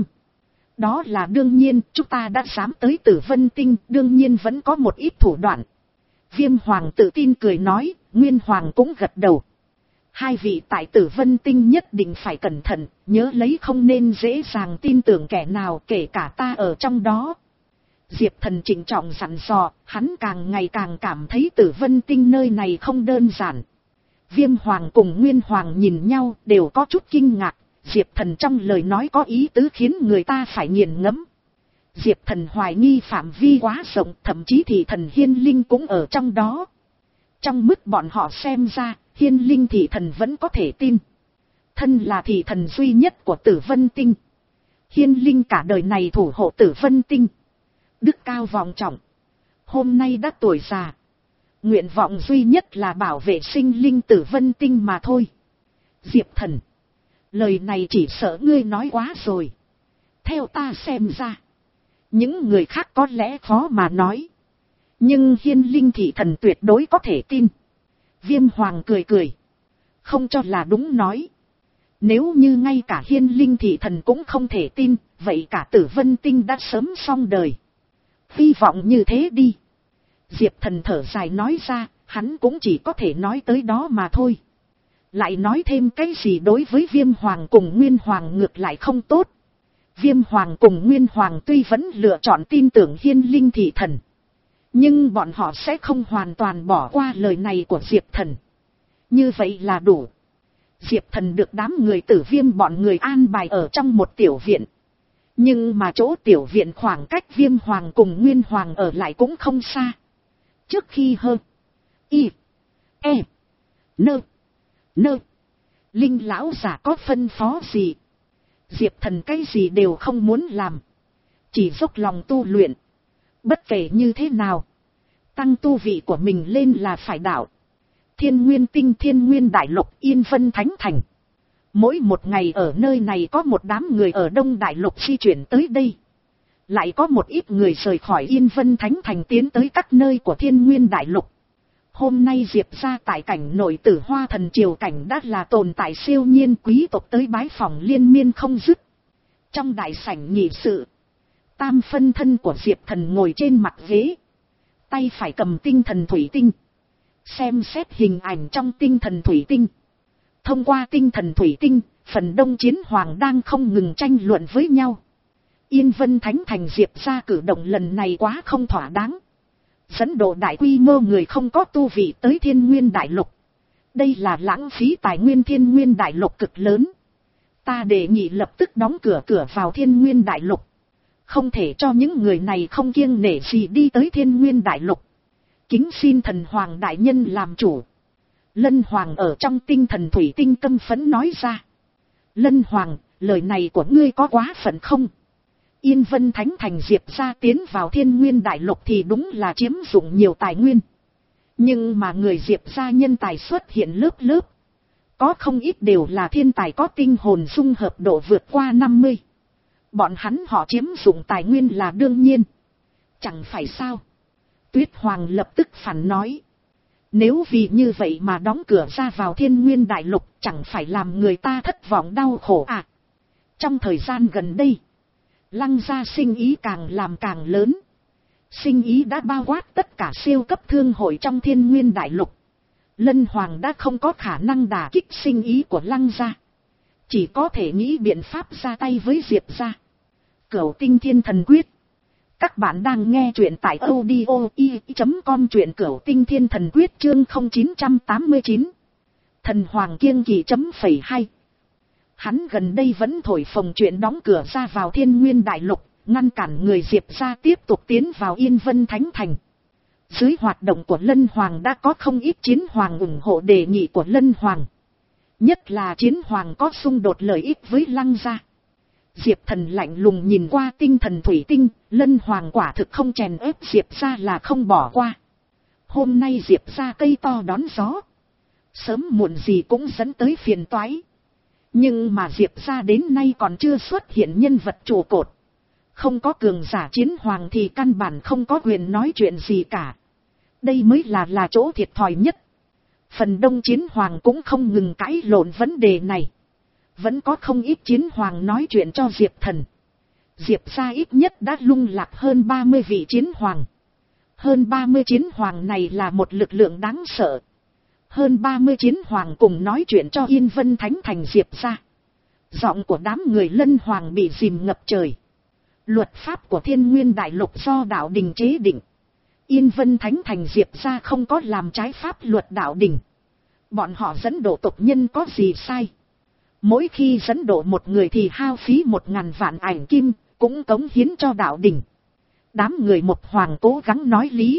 Đó là đương nhiên, chúng ta đã dám tới tử vân tinh, đương nhiên vẫn có một ít thủ đoạn. Viêm Hoàng tự tin cười nói, Nguyên Hoàng cũng gật đầu. Hai vị tại tử vân tinh nhất định phải cẩn thận, nhớ lấy không nên dễ dàng tin tưởng kẻ nào, kể cả ta ở trong đó. Diệp Thần trịnh trọng dặn dò, hắn càng ngày càng cảm thấy tử vân tinh nơi này không đơn giản. Viêm Hoàng cùng Nguyên Hoàng nhìn nhau đều có chút kinh ngạc, Diệp Thần trong lời nói có ý tứ khiến người ta phải nghiền ngẫm. Diệp Thần hoài nghi phạm vi quá rộng, thậm chí thị thần hiên linh cũng ở trong đó. Trong mức bọn họ xem ra, hiên linh thị thần vẫn có thể tin. Thân là thị thần duy nhất của tử vân tinh. Hiên linh cả đời này thủ hộ tử vân tinh. Đức cao vọng trọng. Hôm nay đã tuổi già. Nguyện vọng duy nhất là bảo vệ sinh linh tử vân tinh mà thôi. Diệp Thần, lời này chỉ sợ ngươi nói quá rồi. Theo ta xem ra, những người khác có lẽ khó mà nói. Nhưng hiên linh thị thần tuyệt đối có thể tin. Viêm Hoàng cười cười. Không cho là đúng nói. Nếu như ngay cả hiên linh thị thần cũng không thể tin, vậy cả tử vân tinh đã sớm xong đời. Hy vọng như thế đi. Diệp Thần thở dài nói ra, hắn cũng chỉ có thể nói tới đó mà thôi. Lại nói thêm cái gì đối với Viêm Hoàng cùng Nguyên Hoàng ngược lại không tốt. Viêm Hoàng cùng Nguyên Hoàng tuy vẫn lựa chọn tin tưởng hiên linh thị thần. Nhưng bọn họ sẽ không hoàn toàn bỏ qua lời này của Diệp Thần. Như vậy là đủ. Diệp Thần được đám người Tử Viêm bọn người an bài ở trong một tiểu viện. Nhưng mà chỗ tiểu viện khoảng cách Viêm Hoàng cùng Nguyên Hoàng ở lại cũng không xa. Trước khi hơn Y E Nơ Nơ Linh lão giả có phân phó gì, Diệp Thần cái gì đều không muốn làm. Chỉ dốc lòng tu luyện. Bất kể như thế nào, tăng tu vị của mình lên là phải đạo. Thiên Nguyên Tinh, Thiên Nguyên Đại Lục, Yên Vân Thánh Thành. Mỗi một ngày ở nơi này có một đám người ở Đông Đại Lục di chuyển tới đây. Lại có một ít người rời khỏi Yên Vân Thánh Thành tiến tới các nơi của Thiên Nguyên Đại Lục. Hôm nay Diệp ra tại cảnh nội Tử Hoa Thần Triều cảnh đã là tồn tại siêu nhiên, quý tộc tới bái phòng liên miên không dứt. Trong đại sảnh nghị sự, tam phân thân của Diệp Thần ngồi trên mặt ghế. Tay phải cầm tinh thần thủy tinh. Xem xét hình ảnh trong tinh thần thủy tinh. Thông qua tinh thần thủy tinh, phần đông chiến hoàng đang không ngừng tranh luận với nhau. Yên Vân Thánh Thành Diệp ra cử động lần này quá không thỏa đáng. Dẫn độ đại quy mô người không có tu vị tới Thiên Nguyên Đại Lục. Đây là lãng phí tài nguyên Thiên Nguyên Đại Lục cực lớn. Ta đề nghị lập tức đóng cửa cửa vào Thiên Nguyên Đại Lục. Không thể cho những người này không kiêng nể gì đi tới Thiên Nguyên Đại Lục. Kính xin thần hoàng đại nhân làm chủ. Lân Hoàng ở trong tinh thần thủy tinh căm phẫn nói ra. Lân Hoàng, lời này của ngươi có quá phận không? Yên Vân Thánh Thành Diệp ra tiến vào Thiên Nguyên Đại Lục thì đúng là chiếm dụng nhiều tài nguyên. Nhưng mà người Diệp ra nhân tài xuất hiện lớp lớp. Có không ít đều là thiên tài có tinh hồn dung hợp độ vượt qua năm mươi. Bọn hắn họ chiếm dụng tài nguyên là đương nhiên. Chẳng phải sao? Tuyết Hoàng lập tức phản nói. Nếu vì như vậy mà đóng cửa ra vào Thiên Nguyên Đại Lục chẳng phải làm người ta thất vọng đau khổ à? Trong thời gian gần đây, Lăng gia sinh ý càng làm càng lớn. Sinh ý đã bao quát tất cả siêu cấp thương hội trong Thiên Nguyên Đại Lục. Lân Hoàng đã không có khả năng đả kích sinh ý của Lăng gia. Chỉ có thể nghĩ biện pháp ra tay với Diệp gia. Cửu Tinh Thiên Thần Quyết. Các bạn đang nghe truyện tại audio i chấm com, truyện Cửu Tinh Thiên Thần Quyết chương không chín tám chín. Thần Hoàng kiêng kỵ chấm phẩy hai. Hắn gần đây vẫn thổi phồng chuyện đóng cửa ra vào Thiên Nguyên Đại Lục, ngăn cản người Diệp gia tiếp tục tiến vào Yên Vân Thánh Thành. Dưới hoạt động của Lân Hoàng đã có không ít chiến hoàng ủng hộ đề nghị của Lân Hoàng. Nhất là chiến hoàng có xung đột lợi ích với Lăng gia. Diệp Thần lạnh lùng nhìn qua tinh thần thủy tinh, Lân Hoàng quả thực không chèn ép Diệp gia là không bỏ qua. Hôm nay Diệp gia cây to đón gió, sớm muộn gì cũng dẫn tới phiền toái. Nhưng mà Diệp gia đến nay còn chưa xuất hiện nhân vật trụ cột. Không có cường giả chiến hoàng thì căn bản không có quyền nói chuyện gì cả. Đây mới là là chỗ thiệt thòi nhất. Phần đông chiến hoàng cũng không ngừng cãi lộn vấn đề này. Vẫn có không ít chiến hoàng nói chuyện cho Diệp Thần. Diệp gia ít nhất đã lung lạc hơn ba mươi vị chiến hoàng. Hơn ba mươi chiến hoàng này là một lực lượng đáng sợ. Hơn ba mươi chiến hoàng cùng nói chuyện cho Yên Vân Thánh Thành Diệp gia. Giọng của đám người Lân Hoàng bị dìm ngập trời. Luật pháp của Thiên Nguyên Đại Lục do đạo đình chế định. Yên Vân Thánh Thành Diệp gia không có làm trái pháp luật đạo đình. Bọn họ dẫn độ tộc nhân có gì sai? Mỗi khi dẫn độ một người thì hao phí một ngàn vạn ảnh kim, cũng cống hiến cho đạo đình. Đám người một hoàng cố gắng nói lý.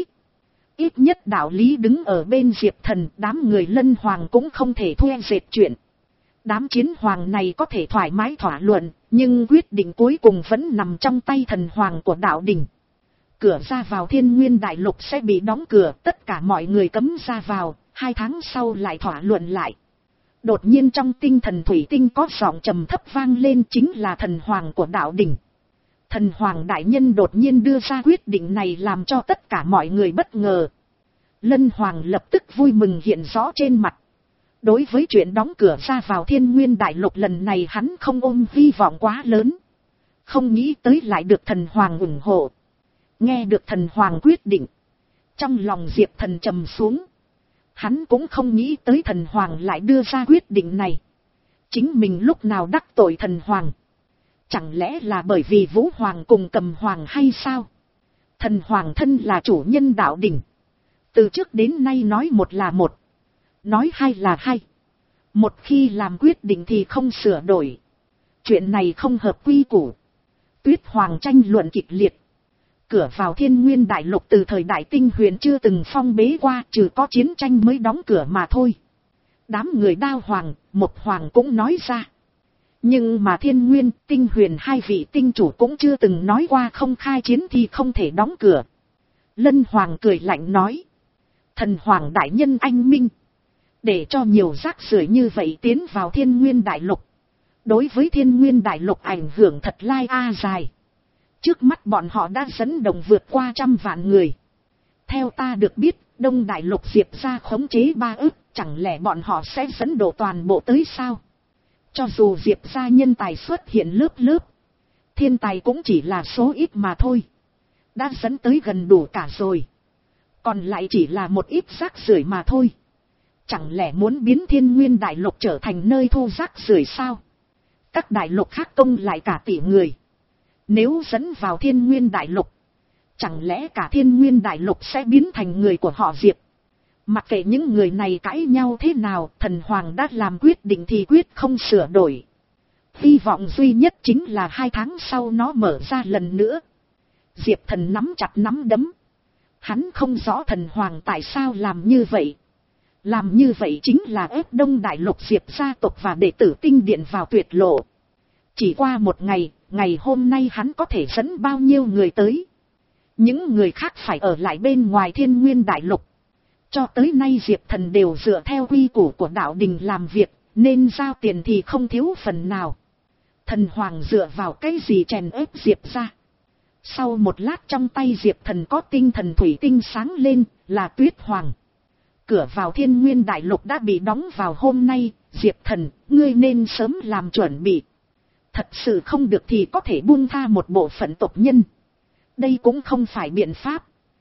Ít nhất đạo lý đứng ở bên Diệp Thần, đám người Lân Hoàng cũng không thể thuê dệt chuyện. Đám chiến hoàng này có thể thoải mái thỏa luận, nhưng quyết định cuối cùng vẫn nằm trong tay thần hoàng của đạo đình. Cửa ra vào Thiên Nguyên Đại Lục sẽ bị đóng cửa, tất cả mọi người cấm ra vào, hai tháng sau lại thỏa luận lại. Đột nhiên trong tinh thần thủy tinh có giọng trầm thấp vang lên, chính là thần hoàng của đạo đình. Thần hoàng đại nhân đột nhiên đưa ra quyết định này làm cho tất cả mọi người bất ngờ. Lân Hoàng lập tức vui mừng hiện rõ trên mặt. Đối với chuyện đóng cửa ra vào Thiên Nguyên Đại Lục lần này hắn không ôm hy vọng quá lớn. Không nghĩ tới lại được thần hoàng ủng hộ. Nghe được thần hoàng quyết định, trong lòng Diệp Thần trầm xuống. Hắn cũng không nghĩ tới thần hoàng lại đưa ra quyết định này. Chính mình lúc nào đắc tội thần hoàng? Chẳng lẽ là bởi vì Vũ Hoàng cùng Cầm Hoàng hay sao? Thần hoàng thân là chủ nhân đạo đình. Từ trước đến nay nói một là một, nói hai là hai. Một khi làm quyết định thì không sửa đổi. Chuyện này không hợp quy củ. Tuyết Hoàng tranh luận kịch liệt. Cửa vào Thiên Nguyên Đại Lục từ thời Đại Tinh Huyền chưa từng phong bế qua, trừ có chiến tranh mới đóng cửa mà thôi. Đám người Đao Hoàng, Một Hoàng cũng nói ra. Nhưng mà Thiên Nguyên, Tinh Huyền hai vị tinh chủ cũng chưa từng nói qua không khai chiến thì không thể đóng cửa. Lân Hoàng cười lạnh nói. Thần Hoàng đại nhân anh minh. Để cho nhiều rác rưởi như vậy tiến vào Thiên Nguyên Đại Lục. Đối với Thiên Nguyên Đại Lục ảnh hưởng thật lai a dài. Trước mắt bọn họ đã dẫn đồng vượt qua trăm vạn người. Theo ta được biết, Đông Đại Lục Diệp gia khống chế ba ức, chẳng lẽ bọn họ sẽ dẫn độ toàn bộ tới sao? Cho dù Diệp gia nhân tài xuất hiện lớp lớp, thiên tài cũng chỉ là số ít mà thôi. Đã dẫn tới gần đủ cả rồi. Còn lại chỉ là một ít rác rưởi mà thôi. Chẳng lẽ muốn biến Thiên Nguyên Đại Lục trở thành nơi thu rác rưởi sao? Các đại lục khác công lại cả tỷ người. Nếu dẫn vào Thiên Nguyên Đại Lục, chẳng lẽ cả Thiên Nguyên Đại Lục sẽ biến thành người của họ Diệp? Mặc kệ những người này cãi nhau thế nào, thần hoàng đã làm quyết định thì quyết không sửa đổi. Hy vọng duy nhất chính là hai tháng sau nó mở ra lần nữa. Diệp Thần nắm chặt nắm đấm. Hắn không rõ thần hoàng tại sao làm như vậy. Làm như vậy chính là ép Đông Đại Lục Diệp gia tộc và đệ tử tinh điện vào tuyệt lộ. Chỉ qua một ngày, ngày hôm nay hắn có thể dẫn bao nhiêu người tới. Những người khác phải ở lại bên ngoài Thiên Nguyên Đại Lục. Cho tới nay Diệp Thần đều dựa theo quy củ của đạo đình làm việc, nên giao tiền thì không thiếu phần nào. Thần hoàng dựa vào cái gì chèn ép Diệp gia? Sau một lát trong tay Diệp Thần có tinh thần thủy tinh sáng lên, là Tuyết Hoàng. Cửa vào Thiên Nguyên Đại Lục đã bị đóng vào hôm nay, Diệp Thần, ngươi nên sớm làm chuẩn bị. Thật sự không được thì có thể buông tha một bộ phận tộc nhân. Đây cũng không phải biện pháp.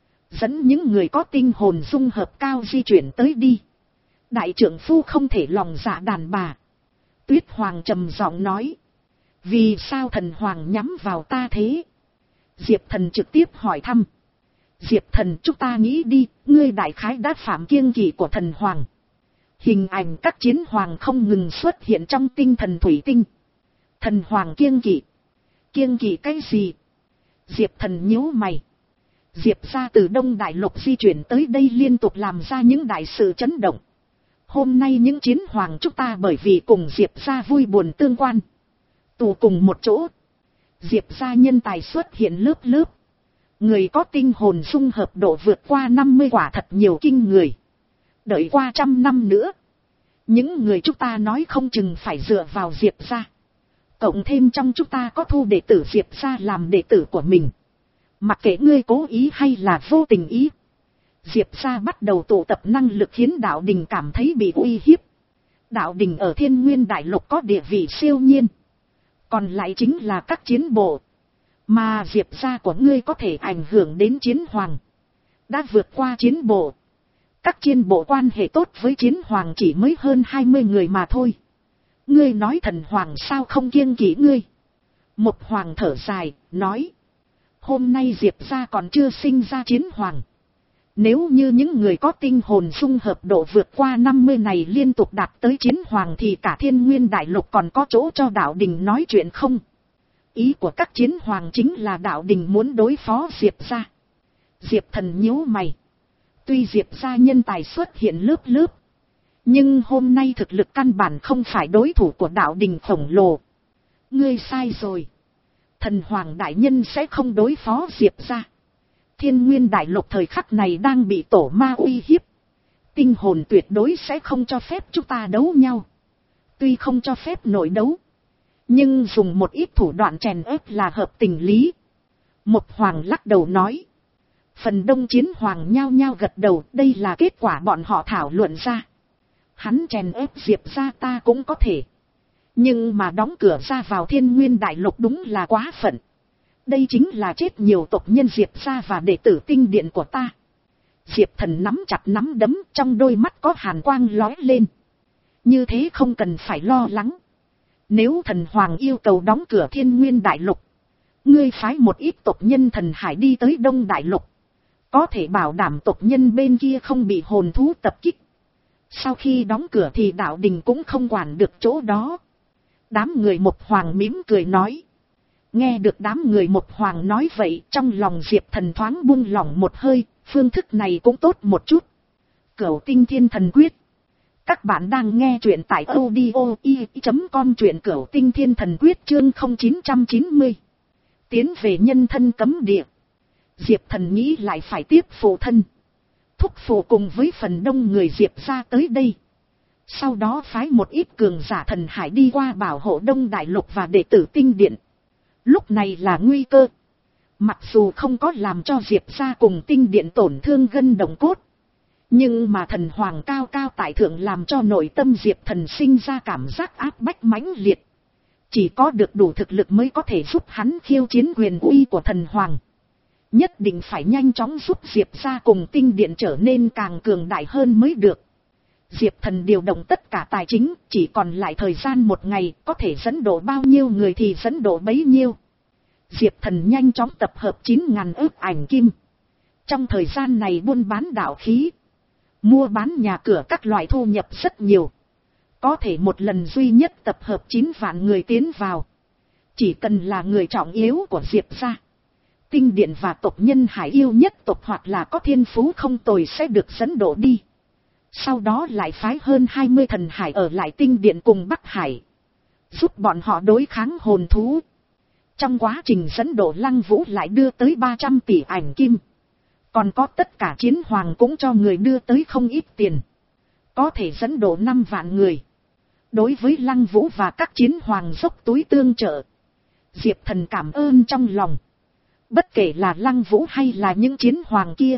Dẫn những người có tinh hồn dung hợp cao di chuyển tới đi. Đại trưởng phu không thể lòng dạ đàn bà. Tuyết Hoàng trầm giọng nói. Vì sao thần hoàng nhắm vào ta thế? Diệp Thần trực tiếp hỏi thăm. Diệp Thần, chúng ta nghĩ đi, ngươi đại khái đã phạm kiêng kỵ của thần hoàng. Hình ảnh các chiến hoàng không ngừng xuất hiện trong tinh thần thủy tinh. Thần hoàng kiêng kỵ. Kiêng kỵ cái gì? Diệp Thần nhíu mày. Diệp gia từ Đông Đại Lục di chuyển tới đây liên tục làm ra những đại sự chấn động. Hôm nay những chiến hoàng chúng ta bởi vì cùng Diệp gia vui buồn tương quan, tụ cùng một chỗ. Diệp gia nhân tài xuất hiện lớp lớp. Người có tinh hồn dung hợp độ vượt qua năm mươi quả thật nhiều kinh người. Đợi qua trăm năm nữa, những người chúng ta nói không chừng phải dựa vào Diệp gia. Cộng thêm trong chúng ta có thu đệ tử Diệp gia làm đệ tử của mình. Mặc kệ ngươi cố ý hay là vô tình ý, Diệp gia bắt đầu tụ tập năng lực khiến đạo đình cảm thấy bị uy hiếp. Đạo đình ở Thiên Nguyên Đại Lục có địa vị siêu nhiên. Còn lại chính là các chiến bộ. Mà Diệp gia của ngươi có thể ảnh hưởng đến chiến hoàng. Đã vượt qua chiến bộ. Các chiến bộ quan hệ tốt với chiến hoàng chỉ mới hơn hai mươi người mà thôi. Ngươi nói thần hoàng sao không kiêng kỵ ngươi? Một hoàng thở dài, nói. Hôm nay Diệp gia còn chưa sinh ra chiến hoàng. Nếu như những người có tinh hồn dung hợp độ vượt qua năm mươi này liên tục đạt tới chiến hoàng thì cả Thiên Nguyên Đại Lục còn có chỗ cho đạo đình nói chuyện không? Ý của các chiến hoàng chính là đạo đình muốn đối phó Diệp gia. Diệp Thần nhíu mày. Tuy Diệp gia nhân tài xuất hiện lớp lớp, nhưng hôm nay thực lực căn bản không phải đối thủ của đạo đình khổng lồ. Ngươi sai rồi. Thần hoàng đại nhân sẽ không đối phó Diệp gia. Thiên Nguyên Đại Lục thời khắc này đang bị tổ ma uy hiếp. Tinh hồn tuyệt đối sẽ không cho phép chúng ta đấu nhau. Tuy không cho phép nội đấu, nhưng dùng một ít thủ đoạn chèn ép là hợp tình lý. Một hoàng lắc đầu nói. Phần đông chiến hoàng nhao nhao gật đầu, đây là kết quả bọn họ thảo luận ra. Hắn chèn ép Diệp gia ta cũng có thể. Nhưng mà đóng cửa ra vào Thiên Nguyên Đại Lục đúng là quá phận. Đây chính là chết nhiều tộc nhân Diệp gia và đệ tử tinh điện của ta. Diệp Thần nắm chặt nắm đấm, trong đôi mắt có hàn quang lóe lên. Như thế không cần phải lo lắng. Nếu thần hoàng yêu cầu đóng cửa Thiên Nguyên Đại Lục, ngươi phái một ít tộc nhân thần hải đi tới Đông Đại Lục, có thể bảo đảm tộc nhân bên kia không bị hồn thú tập kích. Sau khi đóng cửa thì đạo đình cũng không quản được chỗ đó. Đám người một hoàng mỉm cười nói. Nghe được đám người một hoàng nói vậy, trong lòng Diệp Thần thoáng buông lỏng một hơi, phương thức này cũng tốt một chút. Cửu Tinh Thiên Thần Quyết. Các bạn đang nghe truyện tại audio i chấm com, truyện Cửu Tinh Thiên Thần Quyết chương không chín chín mươi. Tiến về nhân thân cấm địa. Diệp Thần nghĩ lại phải tiếp phụ thân. Thúc phụ cùng với phần đông người Diệp gia tới đây. Sau đó phái một ít cường giả thần hải đi qua bảo hộ Đông Đại Lục và đệ tử tinh điện. Lúc này là nguy cơ. Mặc dù không có làm cho Diệp gia cùng tinh điện tổn thương gân động cốt, nhưng mà thần hoàng cao cao tại thượng làm cho nội tâm Diệp Thần sinh ra cảm giác áp bách mãnh liệt. Chỉ có được đủ thực lực mới có thể giúp hắn khiêu chiến quyền uy của thần hoàng. Nhất định phải nhanh chóng giúp Diệp gia cùng tinh điện trở nên càng cường đại hơn mới được. Diệp Thần điều động tất cả tài chính, chỉ còn lại thời gian một ngày, có thể dẫn độ bao nhiêu người thì dẫn độ bấy nhiêu. Diệp Thần nhanh chóng tập hợp chín ngàn ức ảnh kim. Trong thời gian này buôn bán đạo khí, mua bán nhà cửa các loại thu nhập rất nhiều. Có thể một lần duy nhất tập hợp chín vạn người tiến vào. Chỉ cần là người trọng yếu của Diệp gia, tinh điện và tộc nhân hải yêu nhất tộc hoặc là có thiên phú không tồi sẽ được dẫn độ đi. Sau đó lại phái hơn hai mươi thần hải ở lại tinh điện cùng Bắc Hải, giúp bọn họ đối kháng hồn thú. Trong quá trình dẫn độ Lăng Vũ lại đưa tới ba trăm tỷ ảnh kim. Còn có tất cả chiến hoàng cũng cho người đưa tới không ít tiền. Có thể dẫn độ năm vạn người. Đối với Lăng Vũ và các chiến hoàng dốc túi tương trợ, Diệp Thần cảm ơn trong lòng. Bất kể là Lăng Vũ hay là những chiến hoàng kia,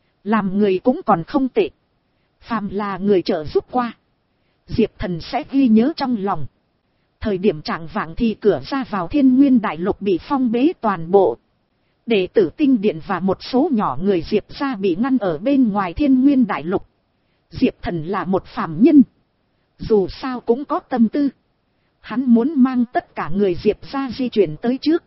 làm người cũng còn không tệ. Phàm là người trợ giúp qua, Diệp Thần sẽ ghi nhớ trong lòng. Thời điểm trạng vạng thì cửa ra vào Thiên Nguyên Đại Lục bị phong bế toàn bộ. Đệ tử tinh điện và một số nhỏ người Diệp gia bị ngăn ở bên ngoài Thiên Nguyên Đại Lục. Diệp Thần là một phàm nhân, dù sao cũng có tâm tư. Hắn muốn mang tất cả người Diệp gia di chuyển tới trước.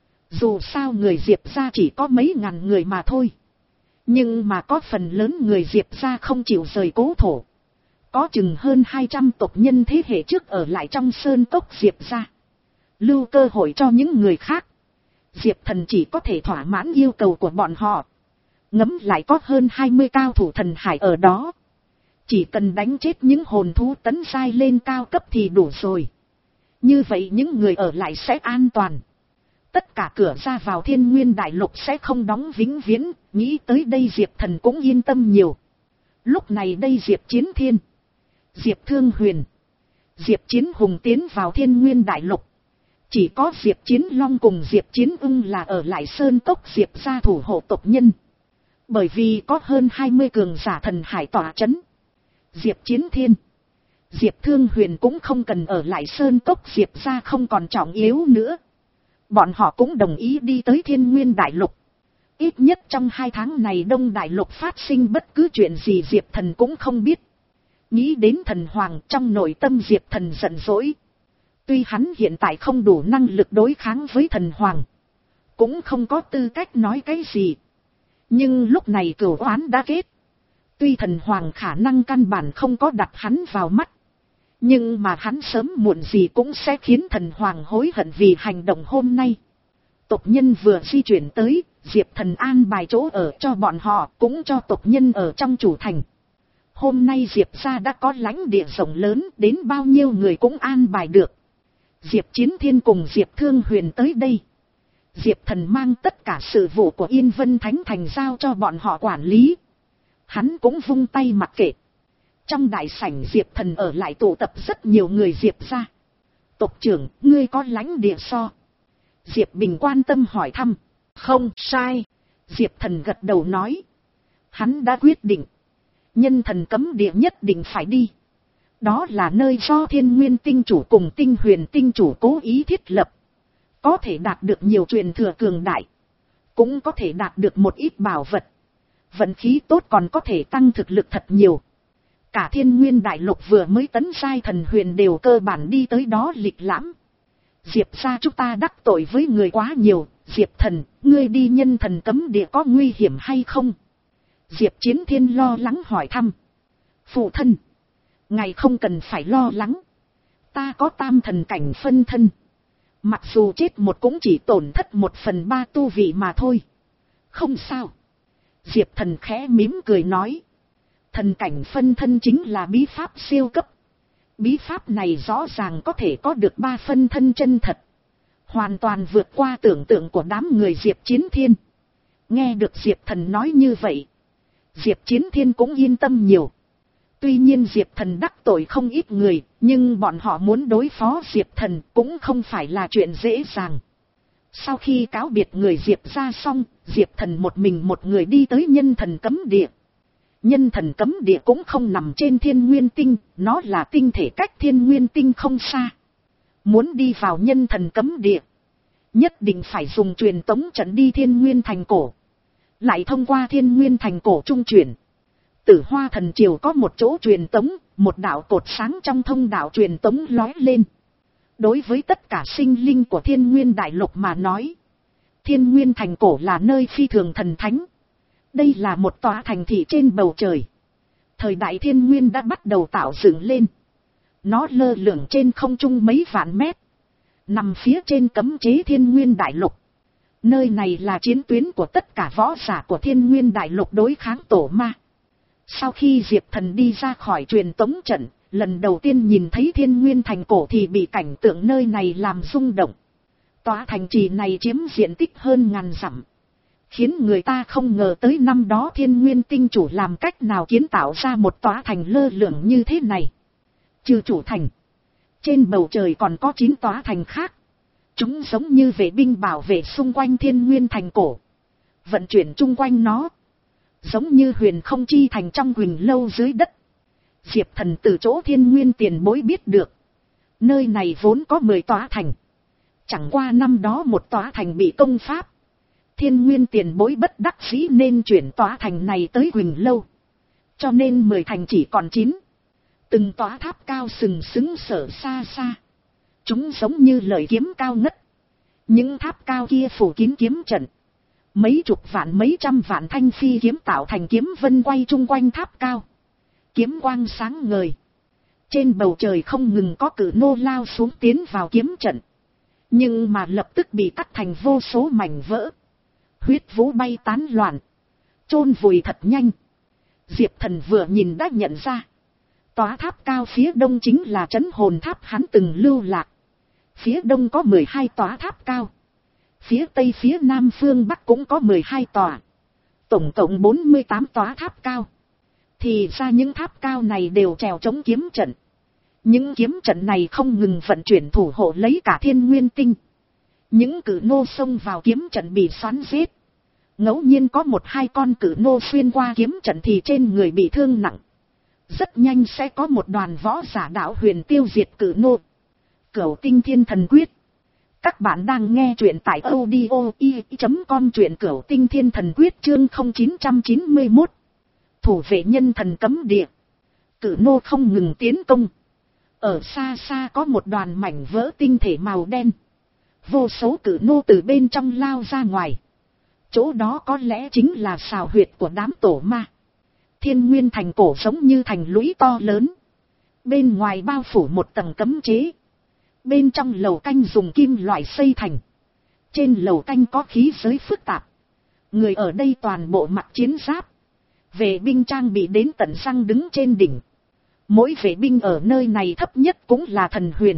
Dù sao người Diệp gia chỉ có mấy ngàn người mà thôi. Nhưng mà có phần lớn người Diệp gia không chịu rời cố thổ. Có chừng hơn hai trăm tộc nhân thế hệ trước ở lại trong sơn cốc Diệp gia. Lưu cơ hội cho những người khác. Diệp Thần chỉ có thể thỏa mãn yêu cầu của bọn họ. Ngẫm lại có hơn hai mươi cao thủ thần hải ở đó. Chỉ cần đánh chết những hồn thú tấn giai lên cao cấp thì đủ rồi. Như vậy những người ở lại sẽ an toàn. Tất cả cửa ra vào Thiên Nguyên Đại Lục sẽ không đóng vĩnh viễn. Nghĩ tới đây Diệp Thần cũng yên tâm nhiều. Lúc này đây Diệp Chiến Thiên, Diệp Thương Huyền, Diệp Chiến Hùng tiến vào Thiên Nguyên Đại Lục. Chỉ có Diệp Chiến Long cùng Diệp Chiến Ưng là ở lại sơn cốc Diệp gia thủ hộ tộc nhân. Bởi vì có hơn hai mươi cường giả thần hải tỏa chấn. Diệp Chiến Thiên, Diệp Thương Huyền cũng không cần ở lại sơn cốc Diệp gia không còn trọng yếu nữa. Bọn họ cũng đồng ý đi tới Thiên Nguyên Đại Lục. Ít nhất trong hai tháng này Đông Đại Lục phát sinh bất cứ chuyện gì Diệp Thần cũng không biết. Nghĩ đến thần hoàng trong nội tâm Diệp Thần giận dỗi. Tuy hắn hiện tại không đủ năng lực đối kháng với thần hoàng. Cũng không có tư cách nói cái gì. Nhưng lúc này cửu oán đã kết. Tuy thần hoàng khả năng căn bản không có đặt hắn vào mắt. Nhưng mà hắn sớm muộn gì cũng sẽ khiến thần hoàng hối hận vì hành động hôm nay. Tộc nhân vừa di chuyển tới, Diệp Thần an bài chỗ ở cho bọn họ, cũng cho tộc nhân ở trong chủ thành. Hôm nay Diệp gia đã có lãnh địa rộng lớn, đến bao nhiêu người cũng an bài được. Diệp Chiến Thiên cùng Diệp Thương Huyền tới đây. Diệp Thần mang tất cả sự vụ của Yên Vân Thánh Thành giao cho bọn họ quản lý. Hắn cũng vung tay mặc kệ. Trong đại sảnh Diệp Thần ở lại tụ tập rất nhiều người Diệp gia. Tộc trưởng, ngươi có lãnh địa so? Diệp Bình quan tâm hỏi thăm. Không sai. Diệp Thần gật đầu nói. Hắn đã quyết định. Nhân thần cấm địa nhất định phải đi. Đó là nơi do Thiên Nguyên Tinh Chủ cùng Tinh Huyền Tinh Chủ cố ý thiết lập. Có thể đạt được nhiều truyền thừa cường đại. Cũng có thể đạt được một ít bảo vật. Vận khí tốt còn có thể tăng thực lực thật nhiều. Cả Thiên Nguyên Đại Lục vừa mới tấn giai thần huyền đều cơ bản đi tới đó lịch lãm. Diệp gia chúng ta đắc tội với người quá nhiều. Diệp Thần, ngươi đi nhân thần cấm địa có nguy hiểm hay không? Diệp Chiến Thiên lo lắng hỏi thăm. Phụ thân, ngài không cần phải lo lắng. Ta có tam thần cảnh phân thân. Mặc dù chết một cũng chỉ tổn thất một phần ba tu vị mà thôi. Không sao. Diệp Thần khẽ mỉm cười nói. Thần cảnh phân thân chính là bí pháp siêu cấp. Bí pháp này rõ ràng có thể có được ba phân thân chân thật. Hoàn toàn vượt qua tưởng tượng của đám người Diệp Chiến Thiên. Nghe được Diệp Thần nói như vậy, Diệp Chiến Thiên cũng yên tâm nhiều. Tuy nhiên Diệp Thần đắc tội không ít người, nhưng bọn họ muốn đối phó Diệp Thần cũng không phải là chuyện dễ dàng. Sau khi cáo biệt người Diệp ra xong, Diệp Thần một mình một người đi tới nhân thần cấm địa. Nhân thần cấm địa cũng không nằm trên Thiên Nguyên Tinh, nó là tinh thể cách Thiên Nguyên Tinh không xa. Muốn đi vào nhân thần cấm địa, nhất định phải dùng truyền tống trận đi Thiên Nguyên Thành Cổ. Lại thông qua Thiên Nguyên Thành Cổ trung chuyển. Tử Hoa Thần Triều có một chỗ truyền tống, một đạo cột sáng trong thông đạo truyền tống lóe lên. Đối với tất cả sinh linh của Thiên Nguyên Đại Lục mà nói, Thiên Nguyên Thành Cổ là nơi phi thường thần thánh. Đây là một tòa thành thị trên bầu trời. Thời đại Thiên Nguyên đã bắt đầu tạo dựng lên. Nó lơ lửng trên không trung mấy vạn mét. Nằm phía trên cấm chế Thiên Nguyên Đại Lục. Nơi này là chiến tuyến của tất cả võ giả của Thiên Nguyên Đại Lục đối kháng tổ ma. Sau khi Diệp Thần đi ra khỏi truyền tống trận, lần đầu tiên nhìn thấy Thiên Nguyên Thành Cổ thì bị cảnh tượng nơi này làm rung động. Tòa thành trì này chiếm diện tích hơn ngàn dặm. Khiến người ta không ngờ tới năm đó Thiên Nguyên Tinh Chủ làm cách nào kiến tạo ra một tòa thành lơ lửng như thế này. Trừ chủ thành, trên bầu trời còn có chín tòa thành khác. Chúng giống như vệ binh bảo vệ xung quanh Thiên Nguyên Thành Cổ. Vận chuyển chung quanh nó. Giống như huyền không chi thành trong huỳnh lâu dưới đất. Diệp Thần từ chỗ Thiên Nguyên tiền bối biết được. Nơi này vốn có mười tòa thành. Chẳng qua năm đó một tòa thành bị công pháp. Thiên Nguyên tiền bối bất đắc dĩ nên chuyển tòa thành này tới huỳnh lâu. Cho nên mười thành chỉ còn chín. Từng tòa tháp cao sừng sững sở xa xa. Chúng giống như lợi kiếm cao ngất. Những tháp cao kia phủ kín kiếm trận. Mấy chục vạn mấy trăm vạn thanh phi kiếm tạo thành kiếm vân quay chung quanh tháp cao. Kiếm quang sáng ngời. Trên bầu trời không ngừng có cự nô lao xuống tiến vào kiếm trận. Nhưng mà lập tức bị cắt thành vô số mảnh vỡ. Huyết vũ bay tán loạn. Chôn vùi thật nhanh. Diệp Thần vừa nhìn đã nhận ra. Tòa tháp cao phía đông chính là trấn hồn tháp hắn từng lưu lạc. Phía đông có mười hai tòa tháp cao. Phía tây phía nam phương bắc cũng có mười hai tòa. Tổng cộng bốn mươi tám tòa tháp cao. Thì ra những tháp cao này đều trèo chống kiếm trận. Những kiếm trận này không ngừng vận chuyển thủ hộ lấy cả thiên nguyên tinh. Những cử nô xông vào kiếm trận bị xoắn giết. Ngẫu nhiên có một hai con cử nô xuyên qua kiếm trận thì trên người bị thương nặng. Rất nhanh sẽ có một đoàn võ giả đạo huyền tiêu diệt cử nô. Cửu Tinh Thiên Thần Quyết. Các bạn đang nghe truyện tại audio i chấm com, truyện Cửu Tinh Thiên Thần Quyết chương không chín chín mốt. Thủ vệ nhân thần cấm địa. Cử nô không ngừng tiến công. Ở xa xa có một đoàn mảnh vỡ tinh thể màu đen. Vô số cử nô từ bên trong lao ra ngoài. Chỗ đó có lẽ chính là sào huyệt của đám tổ ma. Thiên Nguyên Thành cổ giống như thành lũy to lớn. Bên ngoài bao phủ một tầng cấm chế. Bên trong lầu canh dùng kim loại xây thành. Trên lầu canh có khí giới phức tạp. Người ở đây toàn bộ mặc chiến giáp. Vệ binh trang bị đến tận răng đứng trên đỉnh. Mỗi vệ binh ở nơi này thấp nhất cũng là thần huyền.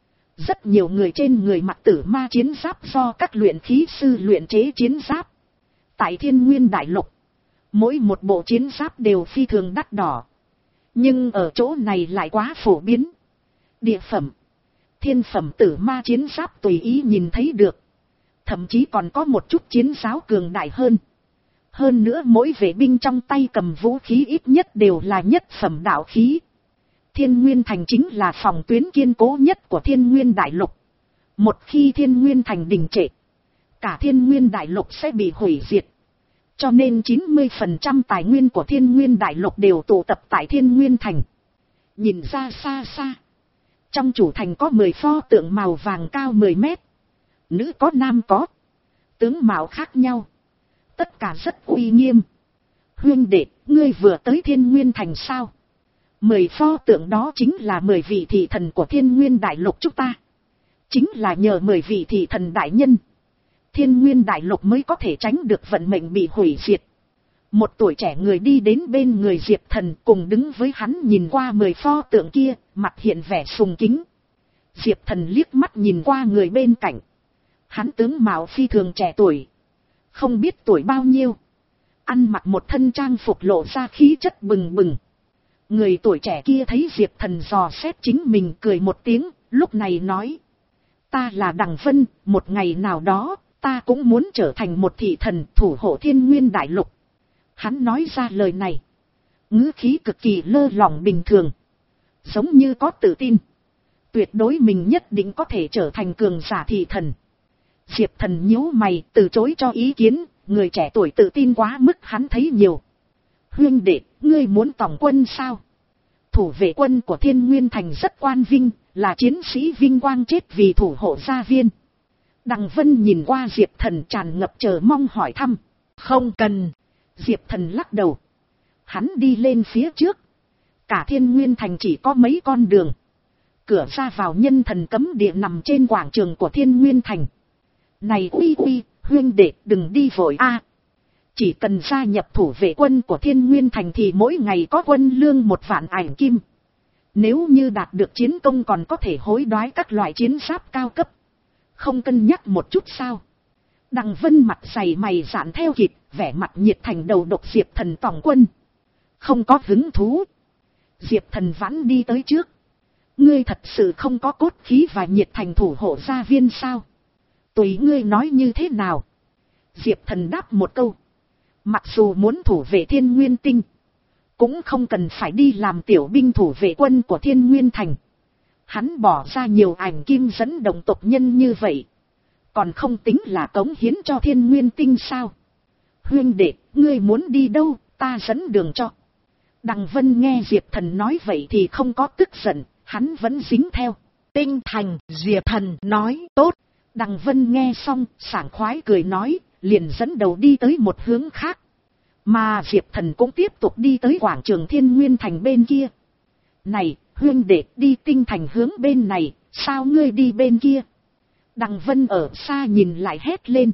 Rất nhiều người trên người mặc tử ma chiến giáp do các luyện khí sư luyện chế chiến giáp. Tại Thiên Nguyên Đại Lục, mỗi một bộ chiến giáp đều phi thường đắt đỏ. Nhưng ở chỗ này lại quá phổ biến. Địa phẩm, thiên phẩm tử ma chiến giáp tùy ý nhìn thấy được. Thậm chí còn có một chút chiến giáo cường đại hơn. Hơn nữa mỗi vệ binh trong tay cầm vũ khí ít nhất đều là nhất phẩm đạo khí. Thiên Nguyên Thành chính là phòng tuyến kiên cố nhất của Thiên Nguyên Đại Lục. Một khi Thiên Nguyên Thành đình trệ, cả Thiên Nguyên Đại Lục sẽ bị hủy diệt. Cho nên chín mươi phần trăm tài nguyên của Thiên Nguyên Đại Lục đều tụ tập tại Thiên Nguyên Thành. Nhìn ra xa xa, trong chủ thành có mười pho tượng màu vàng cao mười mét. Nữ có nam có. Tướng mạo khác nhau. Tất cả rất uy nghiêm. Huynh đệ, ngươi vừa tới Thiên Nguyên Thành sao? Mười pho tượng đó chính là mười vị thị thần của Thiên Nguyên Đại Lục chúng ta. Chính là nhờ mười vị thị thần đại nhân, Thiên Nguyên Đại Lục mới có thể tránh được vận mệnh bị hủy diệt. Một tuổi trẻ người đi đến bên người Diệp Thần, cùng đứng với hắn nhìn qua mười pho tượng kia, mặt hiện vẻ sùng kính. Diệp Thần liếc mắt nhìn qua người bên cạnh. Hắn tướng mạo phi thường trẻ tuổi. Không biết tuổi bao nhiêu. Ăn mặc một thân trang phục lộ ra khí chất bừng bừng. Người tuổi trẻ kia thấy Diệp Thần dò xét chính mình, cười một tiếng, lúc này nói. Ta là Đằng Vân, một ngày nào đó, ta cũng muốn trở thành một thị thần thủ hộ Thiên Nguyên Đại Lục. Hắn nói ra lời này. Ngữ khí cực kỳ lơ lỏng bình thường. Giống như có tự tin. Tuyệt đối mình nhất định có thể trở thành cường giả thị thần. Diệp Thần nhíu mày, từ chối cho ý kiến, người trẻ tuổi tự tin quá mức hắn thấy nhiều. Huynh đệ, ngươi muốn tổng quân sao? Thủ vệ quân của Thiên Nguyên Thành rất quan vinh, là chiến sĩ vinh quang chết vì thủ hộ gia viên. Đằng Vân nhìn qua Diệp Thần tràn ngập chờ mong hỏi thăm. Không cần. Diệp Thần lắc đầu. Hắn đi lên phía trước. Cả Thiên Nguyên Thành chỉ có mấy con đường. Cửa ra vào nhân thần cấm địa nằm trên quảng trường của Thiên Nguyên Thành. Này uy uy, huynh đệ đừng đi vội a. Chỉ cần gia nhập thủ vệ quân của Thiên Nguyên Thành thì mỗi ngày có quân lương một vạn ảnh kim. Nếu như đạt được chiến công còn có thể hối đoái các loại chiến giáp cao cấp. Không cân nhắc một chút sao? Đằng Vân mặt dày mày dạn theo kịp, vẻ mặt nhiệt thành đầu độc Diệp Thần tổng quân. Không có hứng thú. Diệp Thần vãn đi tới trước. Ngươi thật sự không có cốt khí và nhiệt thành thủ hộ gia viên sao? Tùy ngươi nói như thế nào? Diệp Thần đáp một câu. Mặc dù muốn thủ vệ Thiên Nguyên Tinh, cũng không cần phải đi làm tiểu binh thủ vệ quân của Thiên Nguyên Thành. Hắn bỏ ra nhiều ảnh kim dẫn động tộc nhân như vậy, còn không tính là cống hiến cho Thiên Nguyên Tinh sao? Huynh đệ, ngươi muốn đi đâu, ta dẫn đường cho. Đằng Vân nghe Diệp Thần nói vậy thì không có tức giận, hắn vẫn dính theo. Tinh Thành. Diệp Thần nói, tốt. Đằng Vân nghe xong, sảng khoái cười nói, liền dẫn đầu đi tới một hướng khác. Mà Diệp Thần cũng tiếp tục đi tới quảng trường Thiên Nguyên Thành bên kia. Này, huynh đệ, đi Tinh Thành hướng bên này, sao ngươi đi bên kia? Đằng Vân ở xa nhìn lại hét lên.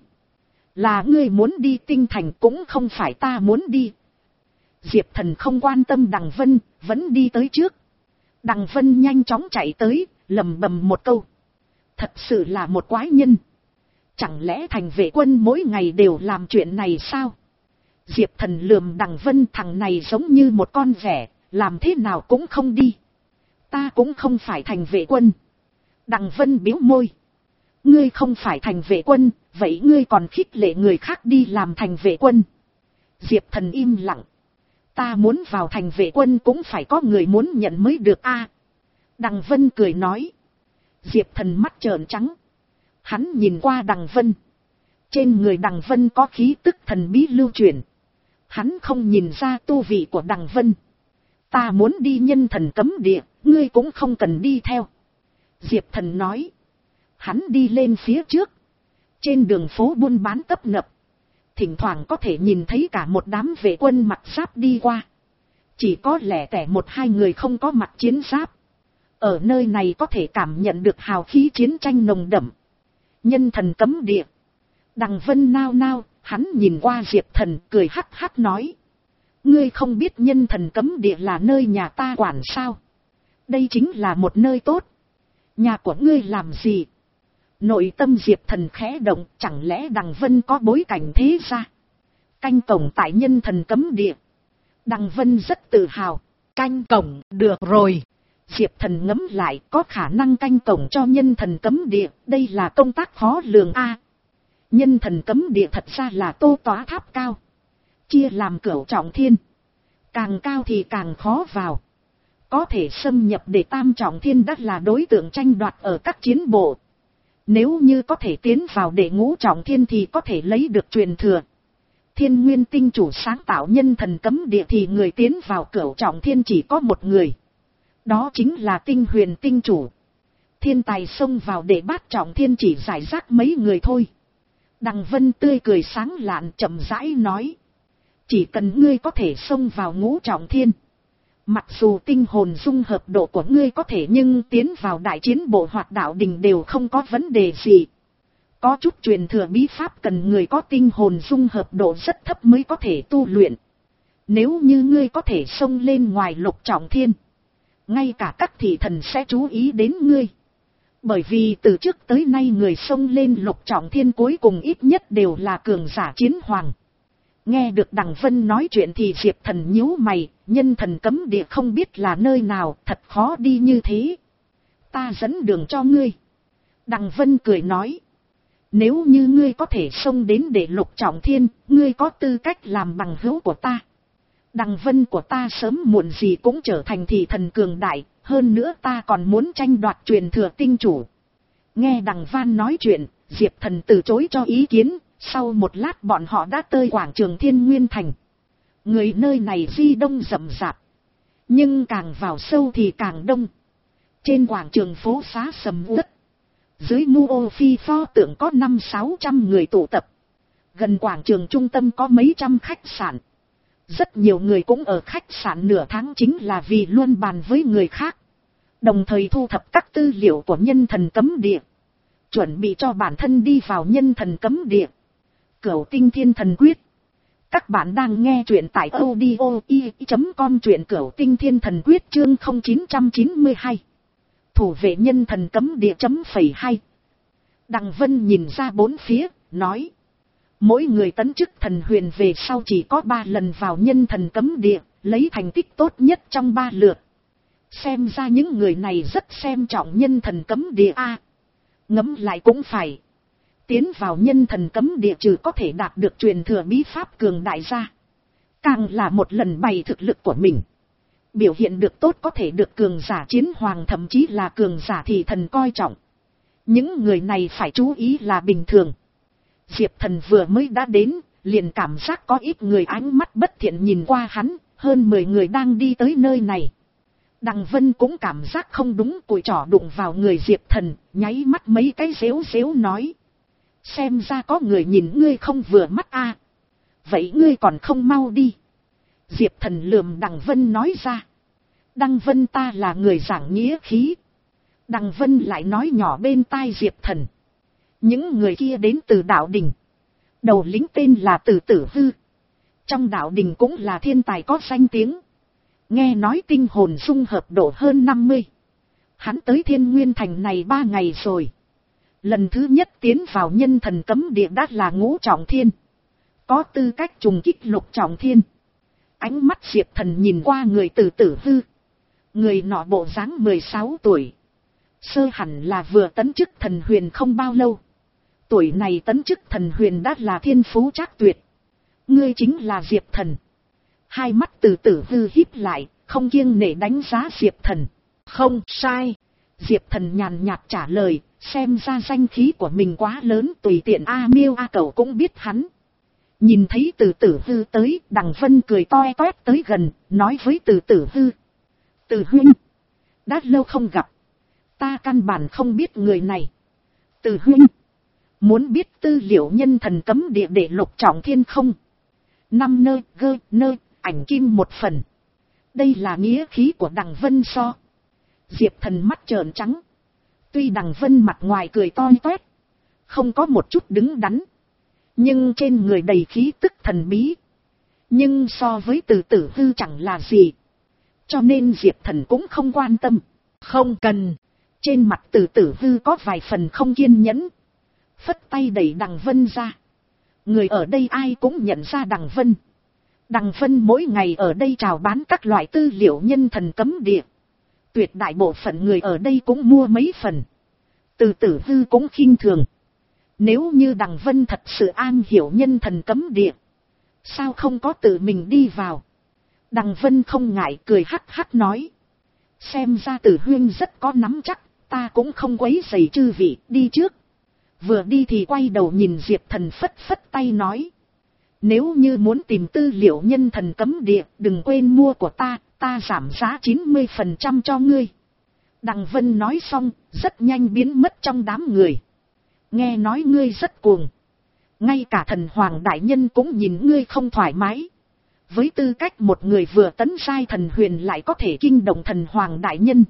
Là ngươi muốn đi Tinh Thành cũng không phải ta muốn đi. Diệp Thần không quan tâm Đằng Vân, vẫn đi tới trước. Đằng Vân nhanh chóng chạy tới, lầm bầm một câu. Thật sự là một quái nhân. Chẳng lẽ thành vệ quân mỗi ngày đều làm chuyện này sao? Diệp Thần lườm Đằng Vân, thằng này giống như một con vẻ, làm thế nào cũng không đi. Ta cũng không phải thành vệ quân. Đằng Vân bĩu môi. Ngươi không phải thành vệ quân, vậy ngươi còn khích lệ người khác đi làm thành vệ quân. Diệp Thần im lặng. Ta muốn vào thành vệ quân cũng phải có người muốn nhận mới được a. Đằng Vân cười nói. Diệp Thần mắt trợn trắng. Hắn nhìn qua Đằng Vân. Trên người Đằng Vân có khí tức thần bí lưu truyền. Hắn không nhìn ra tu vị của Đằng Vân. Ta muốn đi nhân thần cấm địa, ngươi cũng không cần đi theo. Diệp Thần nói. Hắn đi lên phía trước. Trên đường phố buôn bán tấp nập. Thỉnh thoảng có thể nhìn thấy cả một đám vệ quân mặc giáp đi qua. Chỉ có lẻ tẻ một hai người không có mặc chiến giáp. Ở nơi này có thể cảm nhận được hào khí chiến tranh nồng đậm. Nhân thần cấm địa. Đằng Vân nao nao, hắn nhìn qua Diệp Thần cười hắc hắc nói. Ngươi không biết nhân thần cấm địa là nơi nhà ta quản sao? Đây chính là một nơi tốt. Nhà của ngươi làm gì? Nội tâm Diệp Thần khẽ động, chẳng lẽ Đằng Vân có bối cảnh thế ra? Canh cổng tại nhân thần cấm địa. Đằng Vân rất tự hào. Canh cổng, được rồi. Diệp Thần ngẫm lại, có khả năng canh cổng cho nhân thần cấm địa, đây là công tác khó lường a. Nhân thần cấm địa thật ra là tô tỏa tháp cao. Chia làm cửu trọng thiên. Càng cao thì càng khó vào. Có thể xâm nhập để tam trọng thiên đã là đối tượng tranh đoạt ở các chiến bộ. Nếu như có thể tiến vào để ngũ trọng thiên thì có thể lấy được truyền thừa. Thiên Nguyên tinh chủ sáng tạo nhân thần cấm địa thì người tiến vào cửu trọng thiên chỉ có một người. Đó chính là Tinh Huyền tinh chủ. Thiên tài xông vào để bát trọng thiên chỉ giải rác mấy người thôi. Đằng Vân tươi cười sáng lạn chậm rãi nói. Chỉ cần ngươi có thể xông vào ngũ trọng thiên. Mặc dù tinh hồn dung hợp độ của ngươi có thể nhưng tiến vào đại chiến bộ hoặc đạo đình đều không có vấn đề gì. Có chút truyền thừa bí pháp cần người có tinh hồn dung hợp độ rất thấp mới có thể tu luyện. Nếu như ngươi có thể xông lên ngoài lục trọng thiên. Ngay cả các thị thần sẽ chú ý đến ngươi. Bởi vì từ trước tới nay người xông lên lục trọng thiên cuối cùng ít nhất đều là cường giả chiến hoàng. Nghe được Đằng Vân nói chuyện thì Diệp Thần nhíu mày, nhân thần cấm địa không biết là nơi nào, thật khó đi như thế. Ta dẫn đường cho ngươi. Đằng Vân cười nói. Nếu như ngươi có thể xông đến để lục trọng thiên, ngươi có tư cách làm bằng hữu của ta. Đằng Vân của ta sớm muộn gì cũng trở thành thị thần cường đại, hơn nữa ta còn muốn tranh đoạt truyền thừa tinh chủ. Nghe Đằng Văn nói chuyện, Diệp Thần từ chối cho ý kiến, sau một lát bọn họ đã tới quảng trường Thiên Nguyên Thành. Người nơi này di đông rậm rạp, nhưng càng vào sâu thì càng đông. Trên quảng trường phố xá sầm uất, dưới mu ô phi pho tượng có năm sáu trăm người tụ tập. Gần quảng trường trung tâm có mấy trăm khách sạn. Rất nhiều người cũng ở khách sạn nửa tháng chính là vì luôn bàn với người khác. Đồng thời thu thập các tư liệu của nhân thần cấm địa. Chuẩn bị cho bản thân đi vào nhân thần cấm địa. Cửu Tinh Thiên Thần Quyết. Các bạn đang nghe truyện tại audio i chấm com, truyện Cửu Tinh Thiên Thần Quyết chương không chín chín hai. Thủ vệ nhân thần cấm địa chấm phẩy hai. Đằng Vân nhìn ra bốn phía, nói. Mỗi người tấn chức thần huyền về sau chỉ có ba lần vào nhân thần cấm địa, lấy thành tích tốt nhất trong ba lượt. Xem ra những người này rất xem trọng nhân thần cấm địa a. Ngẫm lại cũng phải. Tiến vào nhân thần cấm địa trừ có thể đạt được truyền thừa bí pháp cường đại ra. Càng là một lần bày thực lực của mình. Biểu hiện được tốt có thể được cường giả chiến hoàng thậm chí là cường giả thị thần coi trọng. Những người này phải chú ý là bình thường. Diệp Thần vừa mới đã đến, liền cảm giác có ít người ánh mắt bất thiện nhìn qua hắn, hơn mười người đang đi tới nơi này. Đằng Vân cũng cảm giác không đúng, cùi trỏ đụng vào người Diệp Thần, nháy mắt mấy cái xếu xếu nói. Xem ra có người nhìn ngươi không vừa mắt a. Vậy ngươi còn không mau đi. Diệp Thần lườm Đằng Vân nói ra. Đằng Vân ta là người giảng nghĩa khí. Đằng Vân lại nói nhỏ bên tai Diệp Thần. Những người kia đến từ đạo đình. Đầu lĩnh tên là Từ Tử Hư. Trong đạo đình cũng là thiên tài có danh tiếng. Nghe nói tinh hồn dung hợp độ hơn năm mươi. Hắn tới Thiên Nguyên Thành này ba ngày rồi. Lần thứ nhất tiến vào nhân thần cấm địa đã là ngũ trọng thiên. Có tư cách trùng kích lục trọng thiên. Ánh mắt Diệp Thần nhìn qua người Từ Tử Hư. Người nọ bộ dáng mười sáu tuổi. Sơ hẳn là vừa tấn chức thần huyền không bao lâu. Tuổi này tấn chức thần huyền đã là thiên phú trác tuyệt. Ngươi chính là Diệp Thần. Hai mắt Từ Tử Hư híp lại, không kiêng nể đánh giá Diệp Thần. Không sai. Diệp Thần nhàn nhạt trả lời, xem ra danh khí của mình quá lớn, tùy tiện A Miêu A Cẩu cũng biết hắn. Nhìn thấy Từ Tử Hư tới, Đằng Vân cười toe toét tới gần, nói với Từ Tử Hư. Từ huynh, đã lâu không gặp. Ta căn bản không biết người này. Từ huynh, muốn biết tư liệu nhân thần cấm địa để lục trọng thiên không? Năm nơi, gơ, nơi, ảnh kim một phần. Đây là nghĩa khí của Đằng Vân so. Diệp Thần mắt trợn trắng. Tuy Đằng Vân mặt ngoài cười toi toét, không có một chút đứng đắn, nhưng trên người đầy khí tức thần bí. Nhưng so với Từ Tử Hư chẳng là gì. Cho nên Diệp Thần cũng không quan tâm. Không cần. Trên mặt Từ Tử Hư có vài phần không kiên nhẫn. Phất tay đẩy Đằng Vân ra. Người ở đây ai cũng nhận ra Đằng Vân. Đằng Vân mỗi ngày ở đây chào bán các loại tư liệu nhân thần cấm địa. Tuyệt đại bộ phận người ở đây cũng mua mấy phần. Từ Tử Hư cũng khinh thường. Nếu như Đằng Vân thật sự an hiểu nhân thần cấm địa, sao không có tự mình đi vào? Đằng Vân không ngại cười hắc hắc nói. Xem ra Tử huynh rất có nắm chắc, ta cũng không quấy rầy chư vị, đi trước. Vừa đi thì quay đầu nhìn Diệp Thần phất phất tay nói. Nếu như muốn tìm tư liệu nhân thần cấm địa, đừng quên mua của ta, ta giảm giá chín mươi phần trăm cho ngươi. Đằng Vân nói xong, rất nhanh biến mất trong đám người. Nghe nói ngươi rất cuồng. Ngay cả thần hoàng đại nhân cũng nhìn ngươi không thoải mái. Với tư cách một người vừa tấn giai thần huyền lại có thể kinh động thần hoàng đại nhân.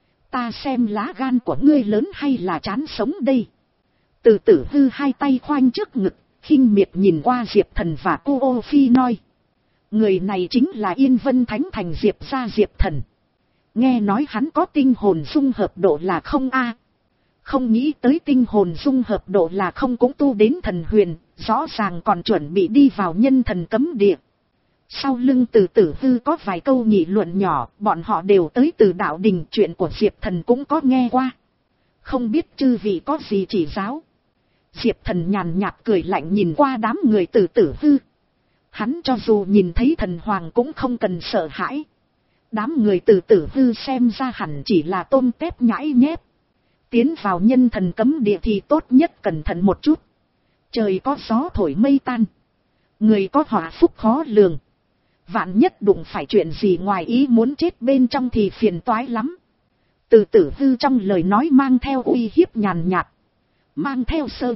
Ta xem lá gan của ngươi lớn hay là chán sống đây. Từ Tử Hư hai tay khoanh trước ngực, khinh miệt nhìn qua Diệp Thần và cô Ô Phi nói. Người này chính là Yên Vân Thánh Thành Diệp gia Diệp Thần. Nghe nói hắn có tinh hồn dung hợp độ là không a. Không nghĩ tới tinh hồn dung hợp độ là không cũng tu đến thần huyền, rõ ràng còn chuẩn bị đi vào nhân thần cấm địa. Sau lưng Từ Tử Hư có vài câu nghị luận nhỏ, bọn họ đều tới từ đạo đình, chuyện của Diệp Thần cũng có nghe qua. Không biết chư vị có gì chỉ giáo. Diệp Thần nhàn nhạt cười lạnh nhìn qua đám người Từ Tử Hư. Hắn cho dù nhìn thấy thần hoàng cũng không cần sợ hãi. Đám người Từ Tử Hư xem ra hẳn chỉ là tôm tép nhãi nhép. Tiến vào nhân thần cấm địa thì tốt nhất cẩn thận một chút. Trời có gió thổi mây tan. Người có họa phúc khó lường. Vạn nhất đụng phải chuyện gì ngoài ý muốn chết bên trong thì phiền toái lắm. Từ Tử Hư trong lời nói mang theo uy hiếp nhàn nhạt. Mang theo sơ.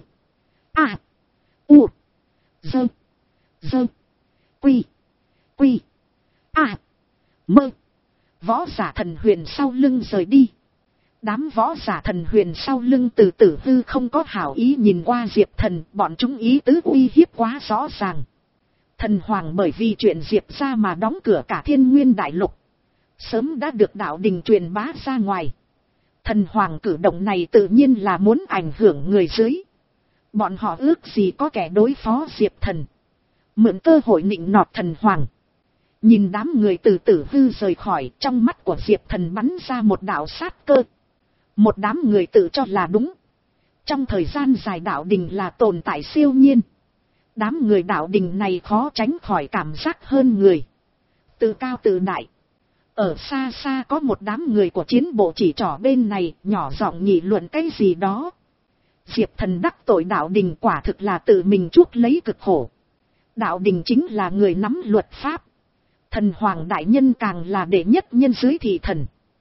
À. U. Dơ. Dơ. Quy. Quy. À. Mơ. Võ giả thần huyền sau lưng rời đi. Đám võ giả thần huyền sau lưng Từ Tử Hư không có hảo ý nhìn qua Diệp Thần, bọn chúng ý tứ uy hiếp quá rõ ràng. Thần hoàng bởi vì chuyện Diệp ra mà đóng cửa cả Thiên Nguyên đại lục. Sớm đã được đạo đình truyền bá ra ngoài. Thần hoàng cử động này tự nhiên là muốn ảnh hưởng người dưới. Bọn họ ước gì có kẻ đối phó Diệp Thần. Mượn cơ hội nịnh nọt thần hoàng. Nhìn đám người Từ Tử Hư rời khỏi, trong mắt của Diệp Thần bắn ra một đạo sát cơ. Một đám người tự cho là đúng. Trong thời gian dài đạo đình là tồn tại siêu nhiên. Đám người đạo đình này khó tránh khỏi cảm giác hơn người. Tự cao tự đại. Ở xa xa có một đám người của chiến bộ chỉ trỏ bên này, nhỏ giọng nghị luận cái gì đó. Diệp Thần đắc tội đạo đình quả thực là tự mình chuốc lấy cực khổ. Đạo đình chính là người nắm luật pháp. Thần hoàng đại nhân càng là đệ nhất nhân dưới thị thần.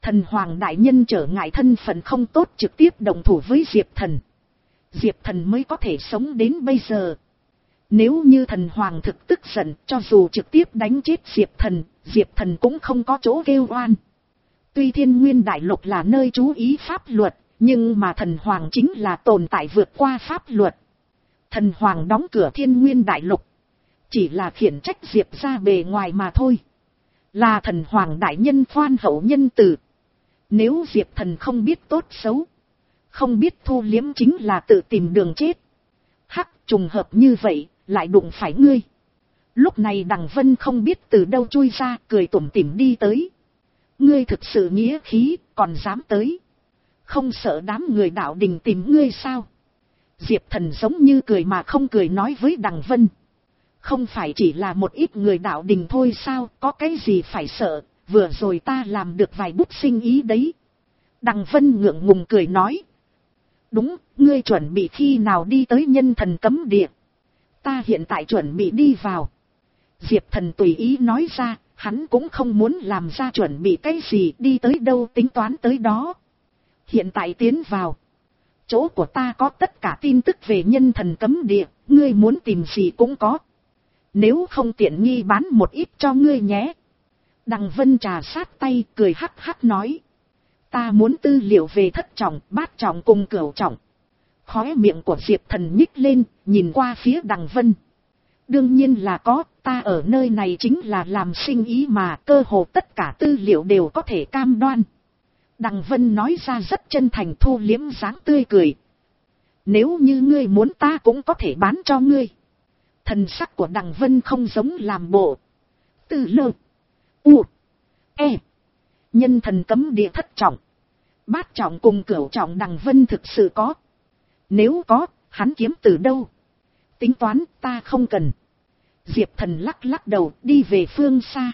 Thần Hoàng đại nhân trở ngại thân phận không tốt trực tiếp đồng thủ với Diệp Thần. Diệp Thần mới có thể sống đến bây giờ. Nếu như Thần Hoàng thực tức giận, cho dù trực tiếp đánh chết Diệp Thần, Diệp Thần cũng không có chỗ kêu oan. Tuy Thiên Nguyên Đại Lục là nơi chú ý pháp luật, nhưng mà Thần Hoàng chính là tồn tại vượt qua pháp luật. Thần Hoàng đóng cửa Thiên Nguyên Đại Lục, chỉ là khiển trách Diệp ra bề ngoài mà thôi. Là Thần Hoàng đại nhân khoan hậu nhân từ. Nếu Diệp Thần không biết tốt xấu, không biết thu liếm chính là tự tìm đường chết. Hắc, trùng hợp như vậy, lại đụng phải ngươi. Lúc này Đằng Vân không biết từ đâu chui ra, cười tủm tỉm đi tới. Ngươi thực sự nghĩa khí, còn dám tới. Không sợ đám người đạo đình tìm ngươi sao? Diệp Thần giống như cười mà không cười nói với Đằng Vân. Không phải chỉ là một ít người đạo đình thôi sao, có cái gì phải sợ, vừa rồi ta làm được vài bút sinh ý đấy. Đằng Vân ngượng ngùng cười nói. Đúng, ngươi chuẩn bị khi nào đi tới Nhân Thần Cấm Địa? Ta hiện tại chuẩn bị đi vào. Diệp Thần tùy ý nói ra, hắn cũng không muốn làm ra chuẩn bị cái gì, đi tới đâu tính toán tới đó. Hiện tại tiến vào. Chỗ của ta có tất cả tin tức về Nhân Thần Cấm Địa, ngươi muốn tìm gì cũng có. Nếu không tiện nghi bán một ít cho ngươi nhé. Đằng Vân trà sát tay cười hắc hắc nói. Ta muốn tư liệu về thất trọng, bát trọng cùng cửu trọng. Khóe miệng của Diệp Thần nhích lên, nhìn qua phía Đằng Vân. Đương nhiên là có, ta ở nơi này chính là làm sinh ý mà, cơ hồ tất cả tư liệu đều có thể cam đoan. Đằng Vân nói ra rất chân thành, thu liếm dáng tươi cười. Nếu như ngươi muốn ta cũng có thể bán cho ngươi. Thần sắc của Đằng Vân không giống làm bộ. Tư lơ. U. E. Nhân Thần Cấm Địa thất trọng. Bát trọng cùng cửu trọng Đằng Vân thực sự có. Nếu có, hắn kiếm từ đâu? Tính toán ta không cần. Diệp Thần lắc lắc đầu đi về phương xa.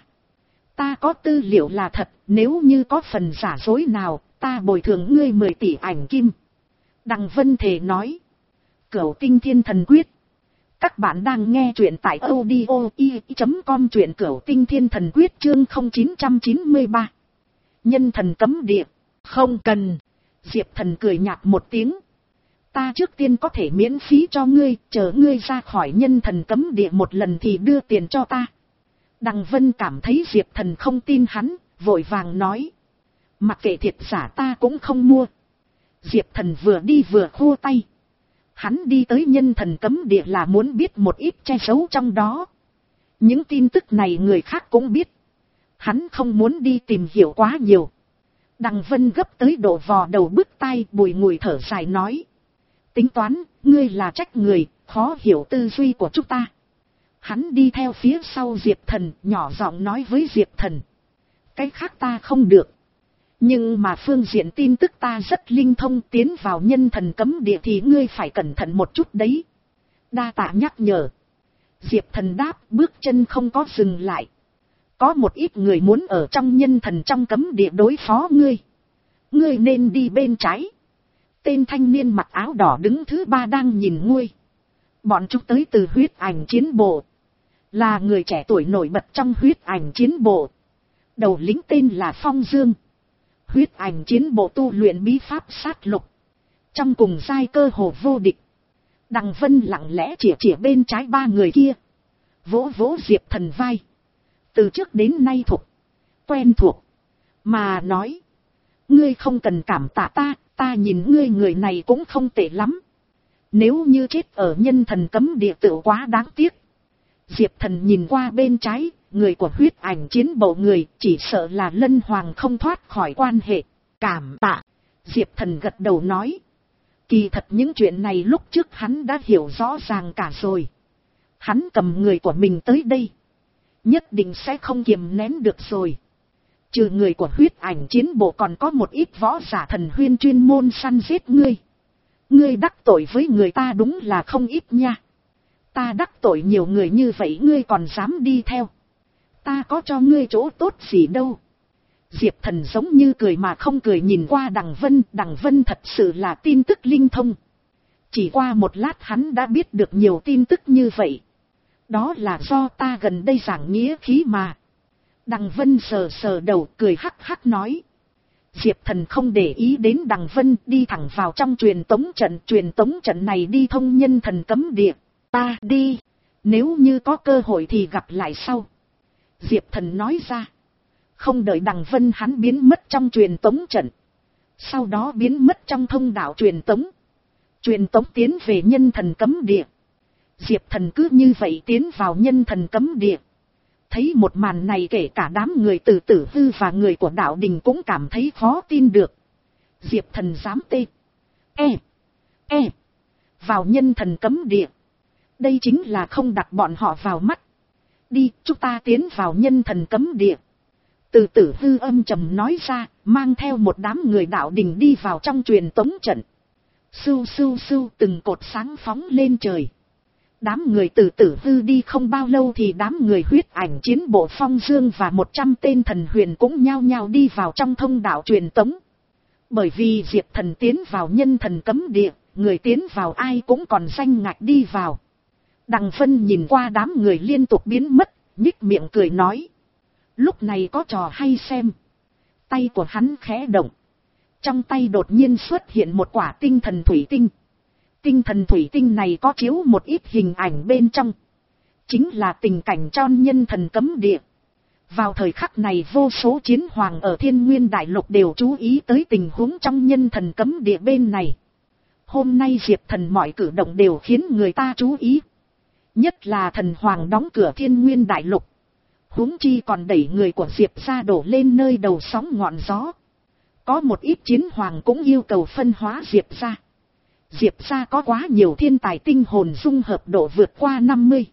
Ta có tư liệu là thật, nếu như có phần giả dối nào, ta bồi thường ngươi mười tỷ ảnh kim. Đằng Vân thề nói. Cửu Tinh Thiên Thần Quyết. Các bạn đang nghe truyện tại audio i chấm com, truyện Cửu Tinh Thiên Thần Quyết chương không chín chín ba. Nhân Thần Cấm Địa. Không cần. Diệp Thần cười nhạt một tiếng. Ta trước tiên có thể miễn phí cho ngươi, chờ ngươi ra khỏi Nhân Thần Cấm Địa một lần thì đưa tiền cho ta. Đằng Vân cảm thấy Diệp Thần không tin hắn, vội vàng nói. Mặc kệ thiệt giả ta cũng không mua. Diệp Thần vừa đi vừa khô tay. Hắn đi tới Nhân Thần Cấm Địa là muốn biết một ít che giấu trong đó. Những tin tức này người khác cũng biết. Hắn không muốn đi tìm hiểu quá nhiều. Đằng Vân gấp tới độ vò đầu bứt tai, bùi ngùi thở dài nói. Tính toán, ngươi là trách người, khó hiểu tư duy của chúng ta. Hắn đi theo phía sau Diệp Thần, nhỏ giọng nói với Diệp Thần. Cái khác ta không được. Nhưng mà phương diện tin tức ta rất linh thông, tiến vào Nhân Thần Cấm Địa thì ngươi phải cẩn thận một chút đấy. Đa tạ nhắc nhở. Diệp Thần đáp, bước chân không có dừng lại. Có một ít người muốn ở trong Nhân Thần trong Cấm Địa đối phó ngươi. Ngươi nên đi bên trái. Tên thanh niên mặc áo đỏ đứng thứ ba đang nhìn ngươi. Bọn chúng tới từ Huyết Ảnh Chiến Bộ. Là người trẻ tuổi nổi bật trong Huyết Ảnh Chiến Bộ. Đầu lĩnh tên là Phong Dương. Huyết Ảnh Chiến Bộ tu luyện bí pháp sát lục. Trong cùng giai cơ hồ vô địch. Đằng Vân lặng lẽ chĩa chĩa bên trái ba người kia. Vỗ vỗ Diệp Thần vai. Từ trước đến nay thuộc. Quen thuộc. Mà nói. Ngươi không cần cảm tạ ta. Ta nhìn ngươi người này cũng không tệ lắm. Nếu như chết ở Nhân Thần Cấm Địa tự quá đáng tiếc. Diệp Thần nhìn qua bên trái. Người của Huyết Ảnh Chiến Bộ người chỉ sợ là Lân Hoàng không thoát khỏi quan hệ. Cảm tạ. Diệp Thần gật đầu nói. Kỳ thật những chuyện này lúc trước hắn đã hiểu rõ ràng cả rồi. Hắn cầm người của mình tới đây. Nhất định sẽ không kiềm nén được rồi. Trừ người của Huyết Ảnh Chiến Bộ còn có một ít võ giả thần huyên chuyên môn săn giết ngươi. Ngươi đắc tội với người ta đúng là không ít nha. Ta đắc tội nhiều người như vậy ngươi còn dám đi theo. Ta có cho ngươi chỗ tốt gì đâu. Diệp Thần giống như cười mà không cười nhìn qua Đằng Vân. Đằng Vân thật sự là tin tức linh thông. Chỉ qua một lát hắn đã biết được nhiều tin tức như vậy. Đó là do ta gần đây giảng nghĩa khí mà. Đằng Vân sờ sờ đầu cười hắc hắc nói. Diệp Thần không để ý đến Đằng Vân, đi thẳng vào trong truyền tống trận. Truyền tống trận này đi thông nhân thần cấm địa. Ta đi, nếu như có cơ hội thì gặp lại sau. Diệp Thần nói ra. Không đợi Đằng Vân hắn biến mất trong truyền tống trận. Sau đó biến mất trong thông đạo truyền tống. Truyền tống tiến về nhân thần cấm địa. Diệp Thần cứ như vậy tiến vào nhân thần cấm địa. Thấy một màn này kể cả đám người Từ Tử Hư và người của đạo đình cũng cảm thấy khó tin được. Diệp Thần dám tê. E. E. Vào nhân thần cấm địa. Đây chính là không đặt bọn họ vào mắt. Đi, chúng ta tiến vào nhân thần cấm địa. Từ Tử Hư âm trầm nói ra, mang theo một đám người đạo đình đi vào trong truyền tống trận. Sưu sưu sưu, từng cột sáng phóng lên trời. Đám người Từ Tử Hư đi không bao lâu thì đám người huyết ảnh chiến bộ Phong Dương và một trăm tên thần huyền cũng nhao nhao đi vào trong thông đạo truyền tống. Bởi vì Diệp Thần tiến vào nhân thần cấm địa, người tiến vào ai cũng còn danh ngạch đi vào. Đằng Vân nhìn qua đám người liên tục biến mất, nhích miệng cười nói. Lúc này có trò hay xem. Tay của hắn khẽ động. Trong tay đột nhiên xuất hiện một quả tinh thần thủy tinh. Tinh thần thủy tinh này có chiếu một ít hình ảnh bên trong. Chính là tình cảnh trong nhân thần cấm địa. Vào thời khắc này vô số chiến hoàng ở Thiên Nguyên Đại Lục đều chú ý tới tình huống trong nhân thần cấm địa bên này. Hôm nay Diệp Thần mọi cử động đều khiến người ta chú ý. Nhất là thần hoàng đóng cửa Thiên Nguyên Đại Lục. Huống chi còn đẩy người của Diệp ra đổ lên nơi đầu sóng ngọn gió. Có một ít chiến hoàng cũng yêu cầu phân hóa Diệp ra. Diệp ra có quá nhiều thiên tài tinh hồn dung hợp độ vượt qua năm mươi.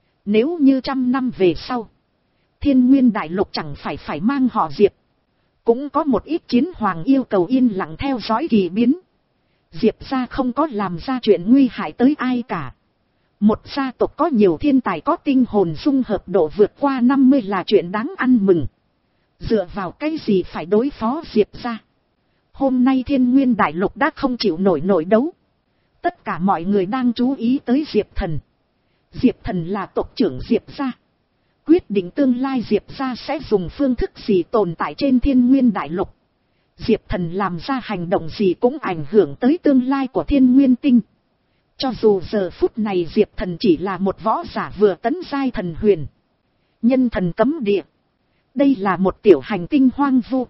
Nếu như trăm năm về sau, Thiên Nguyên Đại Lục chẳng phải phải mang họ Diệp. Cũng có một ít chiến hoàng yêu cầu yên lặng theo dõi kỳ biến. Diệp ra không có làm ra chuyện nguy hại tới ai cả. Một gia tộc có nhiều thiên tài có tinh hồn dung hợp độ vượt qua năm mươi là chuyện đáng ăn mừng. Dựa vào cái gì phải đối phó Diệp ra? Hôm nay Thiên Nguyên Đại Lục đã không chịu nổi nổi đấu. Tất cả mọi người đang chú ý tới Diệp Thần. Diệp Thần là tộc trưởng Diệp ra. Quyết định tương lai Diệp ra sẽ dùng phương thức gì tồn tại trên Thiên Nguyên Đại Lục. Diệp Thần làm ra hành động gì cũng ảnh hưởng tới tương lai của Thiên Nguyên Tinh. Cho dù giờ phút này Diệp Thần chỉ là một võ giả vừa tấn giai thần huyền. Nhân thần cấm địa. Đây là một tiểu hành tinh hoang vu.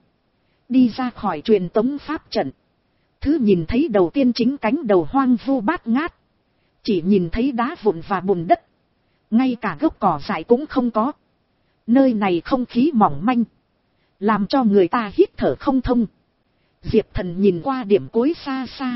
Đi ra khỏi truyền tống pháp trận. Thứ nhìn thấy đầu tiên chính cánh đầu hoang vu bát ngát. Chỉ nhìn thấy đá vụn và bùn đất. Ngay cả gốc cỏ dại cũng không có. Nơi này không khí mỏng manh. Làm cho người ta hít thở không thông. Diệp Thần nhìn qua điểm cuối xa xa.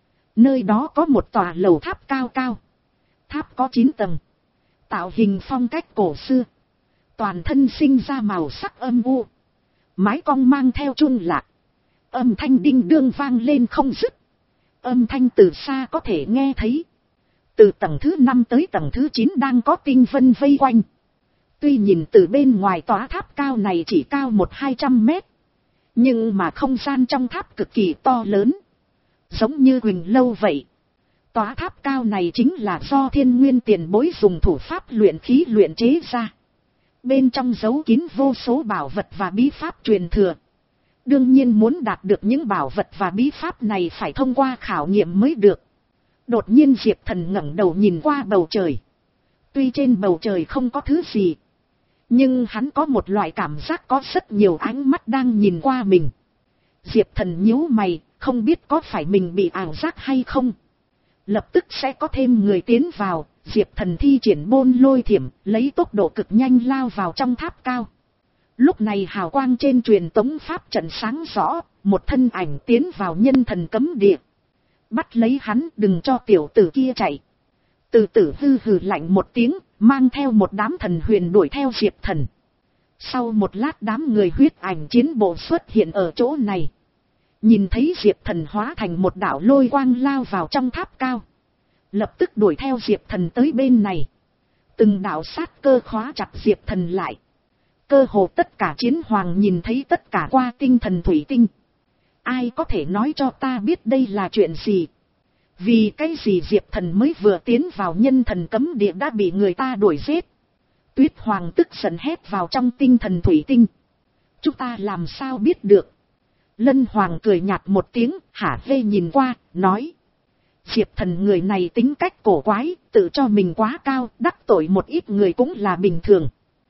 Nơi đó có một tòa lầu tháp cao cao. Tháp có chín tầng. Tạo hình phong cách cổ xưa. Toàn thân sinh ra màu sắc âm u. Mái cong mang theo chun lạc. Âm thanh đinh đương vang lên không dứt. Âm thanh từ xa có thể nghe thấy. Từ tầng thứ năm tới tầng thứ chín đang có tinh vân vây quanh. Tuy nhìn từ bên ngoài tòa tháp cao này chỉ cao một hai trăm mét. Nhưng mà không gian trong tháp cực kỳ to lớn. Giống như Huỳnh Lâu vậy. Tòa tháp cao này chính là do Thiên Nguyên tiền bối dùng thủ pháp luyện khí luyện chế ra. Bên trong giấu kín vô số bảo vật và bí pháp truyền thừa. Đương nhiên muốn đạt được những bảo vật và bí pháp này phải thông qua khảo nghiệm mới được. Đột nhiên Diệp Thần ngẩng đầu nhìn qua bầu trời. Tuy trên bầu trời không có thứ gì. Nhưng hắn có một loại cảm giác có rất nhiều ánh mắt đang nhìn qua mình. Diệp Thần nhíu mày, không biết có phải mình bị ảo giác hay không. Lập tức sẽ có thêm người tiến vào. Diệp Thần thi triển bôn lôi thiểm, lấy tốc độ cực nhanh lao vào trong tháp cao. Lúc này hào quang trên truyền tống pháp trận sáng rõ, một thân ảnh tiến vào nhân thần cấm địa. Bắt lấy hắn, đừng cho tiểu tử kia chạy. Từ tử hư hừ lạnh một tiếng, mang theo một đám thần huyền đuổi theo Diệp Thần. Sau một lát đám người huyết ảnh chiến bộ xuất hiện ở chỗ này. Nhìn thấy Diệp Thần hóa thành một đạo lôi quang lao vào trong tháp cao. Lập tức đuổi theo Diệp Thần tới bên này. Từng đạo sát cơ khóa chặt Diệp Thần lại. Cơ hồ tất cả chiến hoàng nhìn thấy tất cả qua tinh thần thủy tinh. Ai có thể nói cho ta biết đây là chuyện gì? Vì cái gì Diệp Thần mới vừa tiến vào nhân thần cấm địa đã bị người ta đuổi giết? Tuyết Hoàng tức giận hét vào trong tinh thần thủy tinh. Chúng ta làm sao biết được? Lân Hoàng cười nhạt một tiếng, hả hê nhìn qua, nói. Diệp Thần người này tính cách cổ quái, tự cho mình quá cao, đắc tội một ít người cũng là bình thường.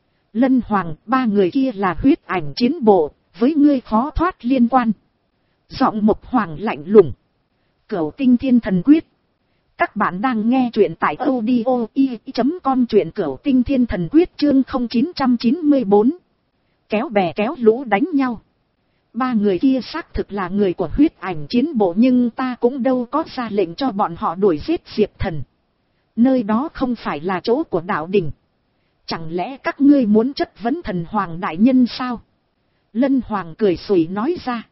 Lân Hoàng, ba người kia là huyết ảnh chiến bộ, với ngươi khó thoát liên quan. Giọng Mộc Hoàng lạnh lùng. Cửu Tinh Thiên Thần Quyết. Các bạn đang nghe truyện tại audio i chấm com, truyện Cửu Tinh Thiên Thần Quyết chương không chín chín bốn. Kéo bè kéo lũ đánh nhau. Ba người kia xác thực là người của huyết ảnh chiến bộ, nhưng ta cũng đâu có ra lệnh cho bọn họ đuổi giết Diệp Thần. Nơi đó không phải là chỗ của đạo đình. Chẳng lẽ các ngươi muốn chất vấn Thần Hoàng đại nhân sao? Lân Hoàng cười xùy nói ra.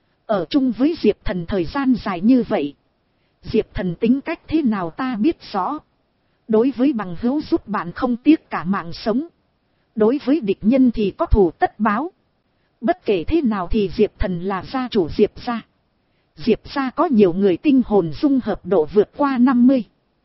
Ở chung với Diệp Thần thời gian dài như vậy, Diệp Thần tính cách thế nào ta biết rõ. Đối với bằng hữu giúp bạn không tiếc cả mạng sống. Đối với địch nhân thì có thù tất báo. Bất kể thế nào thì Diệp Thần là gia chủ Diệp gia. Diệp gia có nhiều người tinh hồn dung hợp độ vượt qua năm mươi.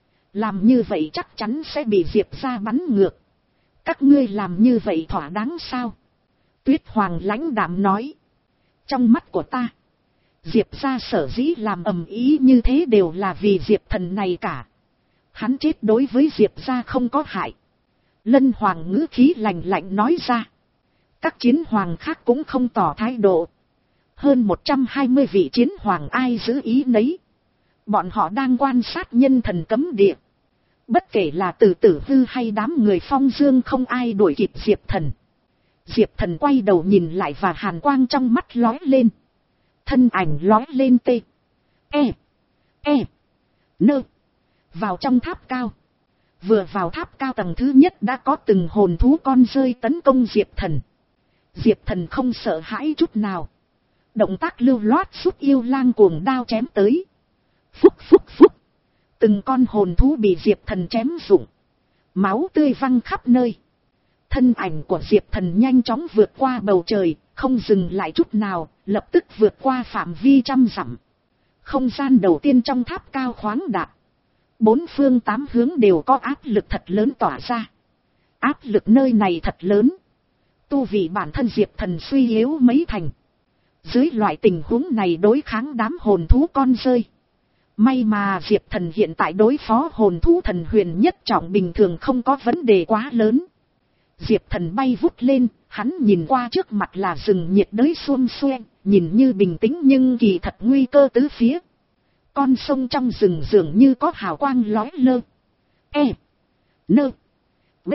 Làm như vậy chắc chắn sẽ bị Diệp gia bắn ngược. Các ngươi làm như vậy thỏa đáng sao? Tuyết Hoàng lãnh đạm nói. Trong mắt của ta, Diệp gia sở dĩ làm ầm ý như thế đều là vì Diệp Thần này cả. Hắn chết đối với Diệp gia không có hại. Lân Hoàng ngữ khí lạnh lạnh nói ra. Các chiến hoàng khác cũng không tỏ thái độ. Hơn một trăm hai mươi vị chiến hoàng ai giữ ý nấy. Bọn họ đang quan sát nhân thần cấm địa. Bất kể là Từ Tử Hư hay đám người Phong Dương không ai đuổi kịp Diệp Thần. Diệp Thần quay đầu nhìn lại và hàn quang trong mắt lói lên. Thân ảnh lói lên tê. E. E. Nơ. Vào trong tháp cao. Vừa vào tháp cao tầng thứ nhất đã có từng hồn thú con rơi tấn công Diệp Thần. Diệp Thần không sợ hãi chút nào. Động tác lưu loát rút yêu lang cuồng đao chém tới. Phúc phúc phúc. Từng con hồn thú bị Diệp Thần chém rụng. Máu tươi văng khắp nơi. Thân ảnh của Diệp Thần nhanh chóng vượt qua bầu trời, không dừng lại chút nào, lập tức vượt qua phạm vi trăm dặm. Không gian đầu tiên trong tháp cao khoáng đạt. Bốn phương tám hướng đều có áp lực thật lớn tỏa ra. Áp lực nơi này thật lớn. Tu vì bản thân Diệp Thần suy yếu mấy thành. Dưới loại tình huống này đối kháng đám hồn thú con rơi. May mà Diệp Thần hiện tại đối phó hồn thú thần huyền nhất trọng bình thường không có vấn đề quá lớn. Diệp Thần bay vút lên, hắn nhìn qua trước mặt là rừng nhiệt đới xuông xuê, nhìn như bình tĩnh nhưng kỳ thật nguy cơ tứ phía. Con sông trong rừng dường như có hào quang lói lơ. E. Nơ. B.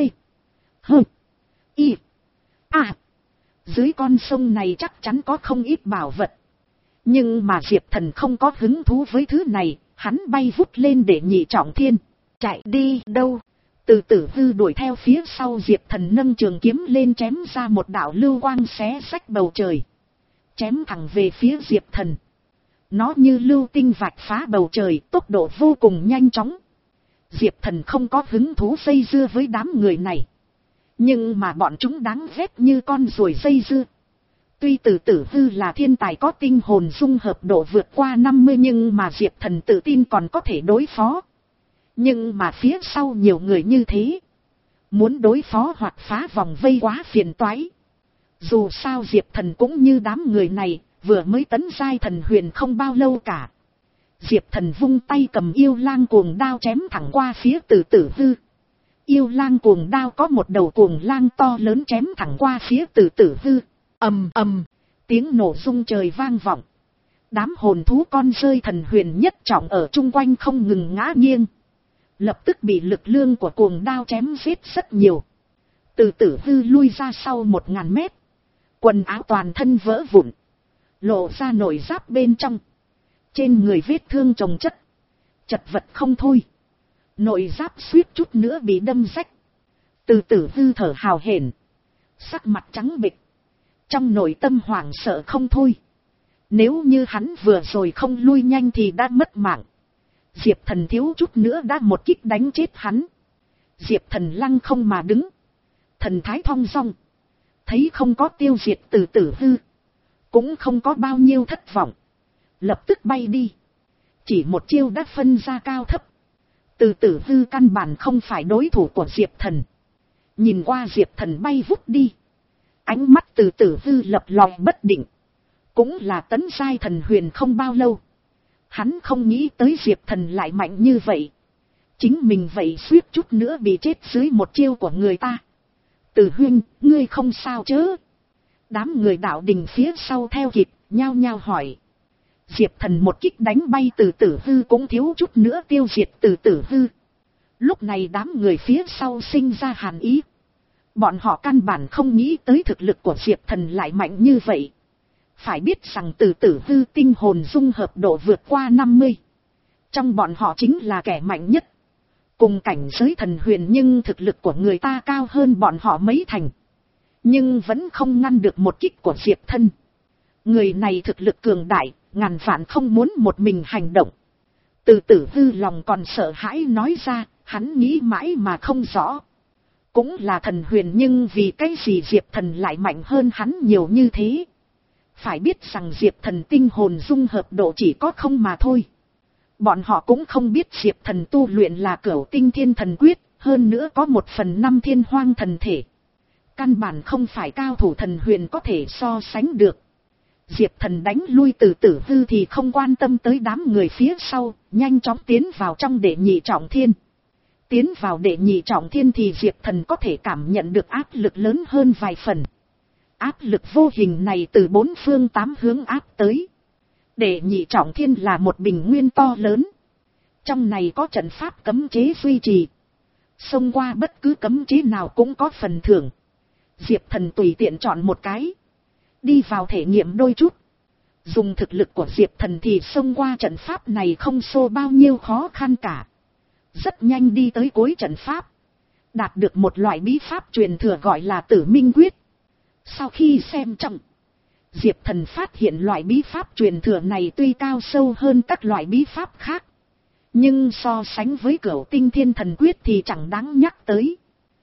Hơ. Y. À. Dưới con sông này chắc chắn có không ít bảo vật. Nhưng mà Diệp Thần không có hứng thú với thứ này, hắn bay vút lên để nhị trọng thiên. Chạy đi đâu? Từ Tử Hư đuổi theo phía sau Diệp Thần nâng trường kiếm lên chém ra một đạo lưu quang xé rách bầu trời. Chém thẳng về phía Diệp Thần. Nó như lưu tinh vạch phá bầu trời, tốc độ vô cùng nhanh chóng. Diệp Thần không có hứng thú dây dưa với đám người này. Nhưng mà bọn chúng đáng ghét như con ruồi dây dưa. Tuy Từ Tử Hư là thiên tài có tinh hồn dung hợp độ vượt qua năm mươi nhưng mà Diệp Thần tự tin còn có thể đối phó. Nhưng mà phía sau nhiều người như thế. Muốn đối phó hoặc phá vòng vây quá phiền toái. Dù sao Diệp Thần cũng như đám người này, vừa mới tấn giai thần huyền không bao lâu cả. Diệp Thần vung tay cầm yêu lang cuồng đao chém thẳng qua phía Từ Tử Hư. Yêu lang cuồng đao có một đầu cuồng lang to lớn chém thẳng qua phía Từ Tử Hư. Ầm ầm, tiếng nổ rung trời vang vọng. Đám hồn thú con rơi thần huyền nhất trọng ở chung quanh không ngừng ngã nghiêng. Lập tức bị lực lượng của cuồng đao chém giết rất nhiều. Từ Tử Hư lui ra sau một ngàn mét. Quần áo toàn thân vỡ vụn. Lộ ra nội giáp bên trong. Trên người vết thương chồng chất. Chật vật không thôi. Nội giáp suýt chút nữa bị đâm rách. Từ Tử Hư thở hào hển. Sắc mặt trắng bệch. Trong nội tâm hoảng sợ không thôi. Nếu như hắn vừa rồi không lui nhanh thì đã mất mạng. Diệp Thần thiếu chút nữa đã một kích đánh chết hắn. Diệp Thần lăng không mà đứng. Thần thái thong dong. Thấy không có tiêu diệt Từ Tử Hư. Cũng không có bao nhiêu thất vọng. Lập tức bay đi. Chỉ một chiêu đã phân ra cao thấp. Từ Tử Hư căn bản không phải đối thủ của Diệp Thần. Nhìn qua Diệp Thần bay vút đi. Ánh mắt Từ Tử Hư lập lòi bất định. Cũng là tấn giai thần huyền không bao lâu. Hắn không nghĩ tới Diệp Thần lại mạnh như vậy. Chính mình vậy suýt chút nữa bị chết dưới một chiêu của người ta. Tử huynh, ngươi không sao chứ? Đám người đạo đình phía sau theo kịp, nhao nhao hỏi. Diệp Thần một kích đánh bay Từ Tử Hư cũng thiếu chút nữa tiêu diệt Từ Tử Hư. Lúc này đám người phía sau sinh ra hàn ý. Bọn họ căn bản không nghĩ tới thực lực của Diệp Thần lại mạnh như vậy. Phải biết rằng Từ Tử Hư tinh hồn dung hợp độ vượt qua năm mươi. Trong bọn họ chính là kẻ mạnh nhất. Cùng cảnh giới thần huyền nhưng thực lực của người ta cao hơn bọn họ mấy thành. Nhưng vẫn không ngăn được một kích của Diệp Thần. Người này thực lực cường đại, ngàn vạn không muốn một mình hành động. Từ Tử Hư lòng còn sợ hãi nói ra, hắn nghĩ mãi mà không rõ. Cũng là thần huyền nhưng vì cái gì Diệp Thần lại mạnh hơn hắn nhiều như thế. Phải biết rằng Diệp Thần tinh hồn dung hợp độ chỉ có không mà thôi. Bọn họ cũng không biết Diệp Thần tu luyện là Cửu Tinh Thiên Thần Quyết, hơn nữa có một phần năm thiên hoang thần thể. Căn bản không phải cao thủ thần huyền có thể so sánh được. Diệp Thần đánh lui Từ Tử Hư thì không quan tâm tới đám người phía sau, nhanh chóng tiến vào trong đệ nhị trọng thiên. Tiến vào đệ nhị trọng thiên thì Diệp Thần có thể cảm nhận được áp lực lớn hơn vài phần. Áp lực vô hình này từ bốn phương tám hướng áp tới. Đệ nhị trọng thiên là một bình nguyên to lớn. Trong này có trận pháp cấm chế duy trì. Xông qua bất cứ cấm chế nào cũng có phần thưởng. Diệp Thần tùy tiện chọn một cái. Đi vào thể nghiệm đôi chút. Dùng thực lực của Diệp Thần thì xông qua trận pháp này không xô bao nhiêu khó khăn cả. Rất nhanh đi tới cuối trận pháp. Đạt được một loại bí pháp truyền thừa gọi là Tử Minh Quyết. Sau khi xem trọng, Diệp Thần phát hiện loại bí pháp truyền thừa này tuy cao sâu hơn các loại bí pháp khác. Nhưng so sánh với Cửu Tinh Thiên Thần Quyết thì chẳng đáng nhắc tới.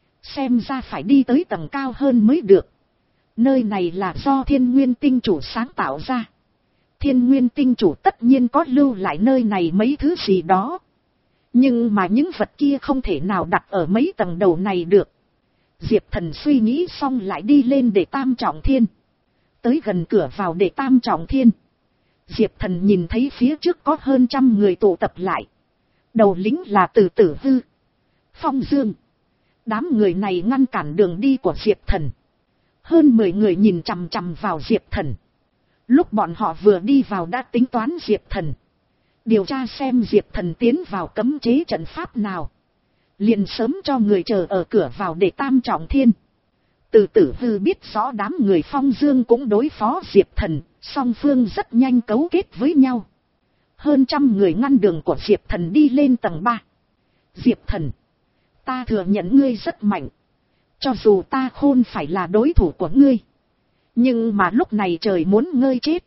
Xem ra phải đi tới tầng cao hơn mới được. Nơi này là do Thiên Nguyên Tinh Chủ sáng tạo ra. Thiên Nguyên Tinh Chủ tất nhiên có lưu lại nơi này mấy thứ gì đó. Nhưng mà những vật kia không thể nào đặt ở mấy tầng đầu này được. Diệp Thần suy nghĩ xong lại đi lên để Tam Trọng Thiên. Tới gần cửa vào để Tam Trọng Thiên. Diệp Thần nhìn thấy phía trước có hơn trăm người tụ tập lại. Đầu lĩnh là Từ Tử Hư, Phong Dương. Đám người này ngăn cản đường đi của Diệp Thần. Hơn mười người nhìn chằm chằm vào Diệp Thần. Lúc bọn họ vừa đi vào đã tính toán Diệp Thần. Điều tra xem Diệp Thần tiến vào cấm chế trận pháp nào. Liền sớm cho người chờ ở cửa vào để Tam Trọng Thiên. Từ Tử Hư biết rõ đám người Phong Dương cũng đối phó Diệp Thần, song phương rất nhanh cấu kết với nhau. Hơn trăm người ngăn đường của Diệp Thần đi lên tầng ba. Diệp Thần, ta thừa nhận ngươi rất mạnh. Cho dù ta khôn phải là đối thủ của ngươi. Nhưng mà lúc này trời muốn ngươi chết.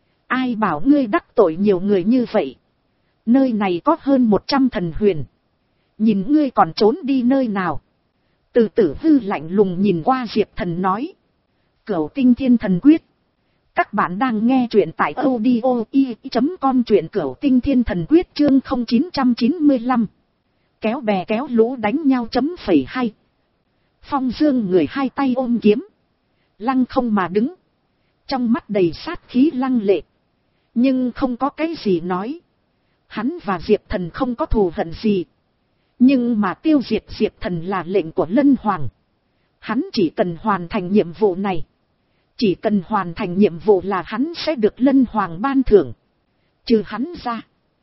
Ai bảo ngươi đắc tội nhiều người như vậy. Nơi này có hơn một trăm thần huyền. Nhìn ngươi còn trốn đi nơi nào. Từ Tử Hư lạnh lùng nhìn qua Diệp Thần nói. Cửu Tinh Thiên Thần Quyết. Các bạn đang nghe truyện tại audio i chấm com, truyện Cửu Tinh Thiên Thần Quyết chương không chín chín lăm. Kéo bè kéo lũ đánh nhau chấm phẩy hay. Phong Dương người hai tay ôm kiếm. Lăng không mà đứng. Trong mắt đầy sát khí lăng lệ. Nhưng không có cái gì nói. Hắn và Diệp Thần không có thù hận gì. Nhưng mà tiêu diệt Diệp Thần là lệnh của Lân Hoàng. Hắn chỉ cần hoàn thành nhiệm vụ này. Chỉ cần hoàn thành nhiệm vụ là hắn sẽ được Lân Hoàng ban thưởng. Trừ hắn ra,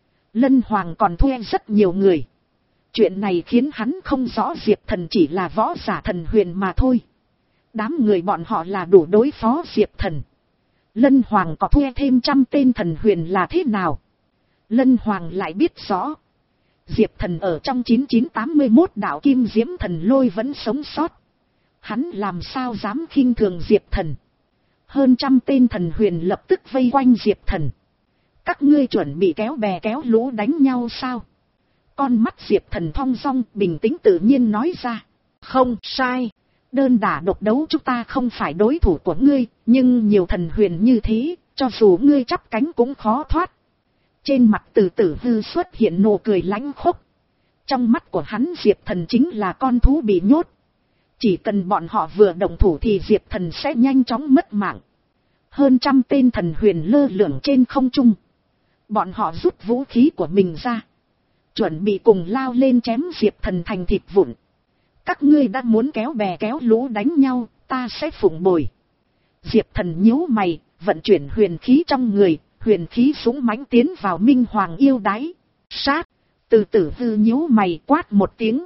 Lân Hoàng còn thuê rất nhiều người. Chuyện này khiến hắn không rõ Diệp Thần chỉ là võ giả thần huyền mà thôi. Đám người bọn họ là đủ đối phó Diệp Thần. Lân Hoàng có thuê thêm trăm tên thần huyền là thế nào? Lân Hoàng lại biết rõ. Diệp Thần ở trong chín chín tám mốt đạo Kim Diễm Thần Lôi vẫn sống sót. Hắn làm sao dám khinh thường Diệp Thần. Hơn trăm tên thần huyền lập tức vây quanh Diệp Thần. Các ngươi chuẩn bị kéo bè kéo lũ đánh nhau sao? Con mắt Diệp Thần thong dong bình tĩnh tự nhiên nói ra. Không sai. Đơn đả độc đấu chúng ta không phải đối thủ của ngươi. Nhưng nhiều thần huyền như thế, cho dù ngươi chắp cánh cũng khó thoát. Trên mặt Từ Tử Hư xuất hiện nụ cười lãnh khốc. Trong mắt của hắn Diệp Thần chính là con thú bị nhốt. Chỉ cần bọn họ vừa động thủ thì Diệp Thần sẽ nhanh chóng mất mạng. Hơn trăm tên thần huyền lơ lửng trên không trung. Bọn họ rút vũ khí của mình ra, chuẩn bị cùng lao lên chém Diệp Thần thành thịt vụn. Các ngươi đã muốn kéo bè kéo lũ đánh nhau, ta sẽ phụng bồi. Diệp Thần nhíu mày, vận chuyển huyền khí trong người, huyền khí dũng mãnh tiến vào Minh Hoàng yêu đái. Sát, từ tử hư nhíu mày quát một tiếng.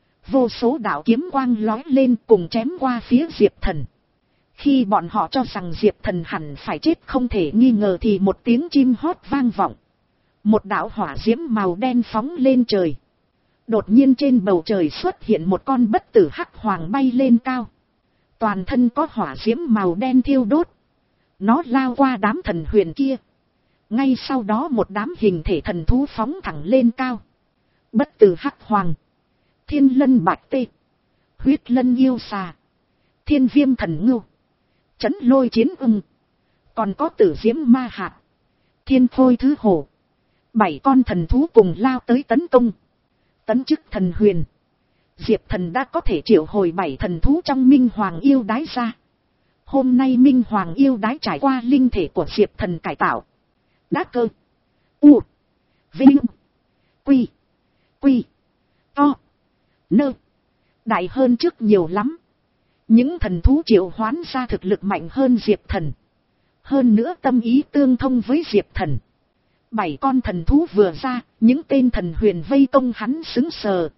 Vô số đạo kiếm quang lói lên cùng chém qua phía Diệp Thần. Khi bọn họ cho rằng Diệp Thần hẳn phải chết không thể nghi ngờ thì một tiếng chim hót vang vọng. Một đạo hỏa diễm màu đen phóng lên trời. Đột nhiên trên bầu trời xuất hiện một con bất tử hắc hoàng bay lên cao. Toàn thân có hỏa diễm màu đen thiêu đốt. Nó lao qua đám thần huyền kia. Ngay sau đó một đám hình thể thần thú phóng thẳng lên cao. Bất tử hắc hoàng, thiên lân bạch tê, huyết lân yêu xà, thiên viêm thần ngưu, chấn lôi chiến ưng, còn có tử diễm ma hạt, thiên khôi thứ hổ. Bảy con thần thú cùng lao tới tấn công. Tấn chức thần huyền, Diệp Thần đã có thể triệu hồi bảy thần thú trong Minh Hoàng yêu đái ra. Hôm nay Minh Hoàng yêu đái trải qua linh thể của Diệp Thần cải tạo. Đá cơ, u, vinh, quy, quy, to, nơ, đại hơn trước nhiều lắm. Những thần thú triệu hoán ra thực lực mạnh hơn Diệp Thần. Hơn nữa tâm ý tương thông với Diệp Thần. Bảy con thần thú vừa ra, những tên thần huyền vây công hắn sững sờ.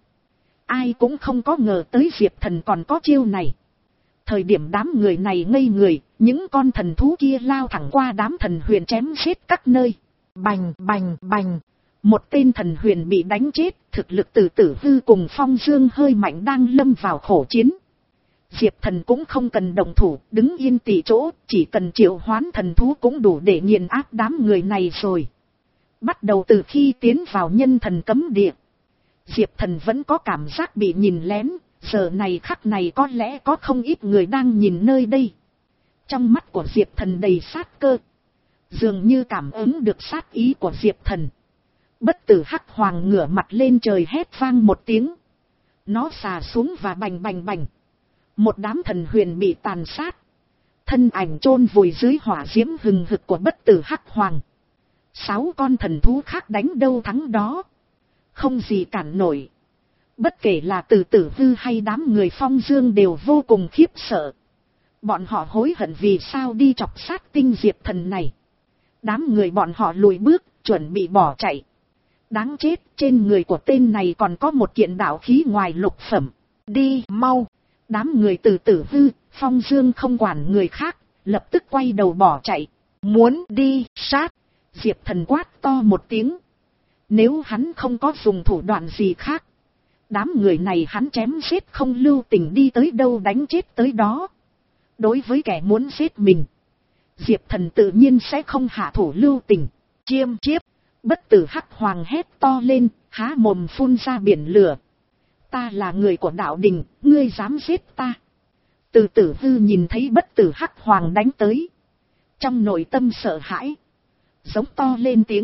Ai cũng không có ngờ tới Diệp Thần còn có chiêu này. Thời điểm đám người này ngây người, những con thần thú kia lao thẳng qua đám thần huyền chém giết các nơi. Bành bành bành. Một tên thần huyền bị đánh chết, thực lực từ tử hư cùng Phong Dương hơi mạnh đang lâm vào khổ chiến. Diệp Thần cũng không cần động thủ, đứng yên tỉ chỗ, chỉ cần triệu hoán thần thú cũng đủ để nghiền áp đám người này rồi. Bắt đầu từ khi tiến vào nhân thần cấm địa, Diệp Thần vẫn có cảm giác bị nhìn lén, giờ này khắc này có lẽ có không ít người đang nhìn nơi đây. Trong mắt của Diệp Thần đầy sát cơ, dường như cảm ứng được sát ý của Diệp Thần. Bất tử hắc hoàng ngửa mặt lên trời hét vang một tiếng. Nó xà xuống và bành bành bành. Một đám thần huyền bị tàn sát. Thân ảnh chôn vùi dưới hỏa diễm hừng hực của bất tử hắc hoàng. Sáu con thần thú khác đánh đâu thắng đó. Không gì cản nổi. Bất kể là từ tử hư hay đám người Phong Dương đều vô cùng khiếp sợ. Bọn họ hối hận vì sao đi chọc sát tinh Diệp Thần này. Đám người bọn họ lùi bước, chuẩn bị bỏ chạy. Đáng chết, trên người của tên này còn có một kiện đạo khí ngoài lục phẩm. Đi mau. Đám người từ tử hư, Phong Dương không quản người khác, lập tức quay đầu bỏ chạy. Muốn đi sát. Diệp Thần quát to một tiếng. Nếu hắn không có dùng thủ đoạn gì khác, đám người này hắn chém giết không lưu tình, đi tới đâu đánh chết tới đó. Đối với kẻ muốn giết mình, Diệp Thần tự nhiên sẽ không hạ thủ lưu tình. Chiêm chiếp, bất tử hắc hoàng hét to lên, há mồm phun ra biển lửa. Ta là người của đạo đình, ngươi dám giết ta? Từ tử hư nhìn thấy bất tử hắc hoàng đánh tới, trong nội tâm sợ hãi, giống to lên tiếng.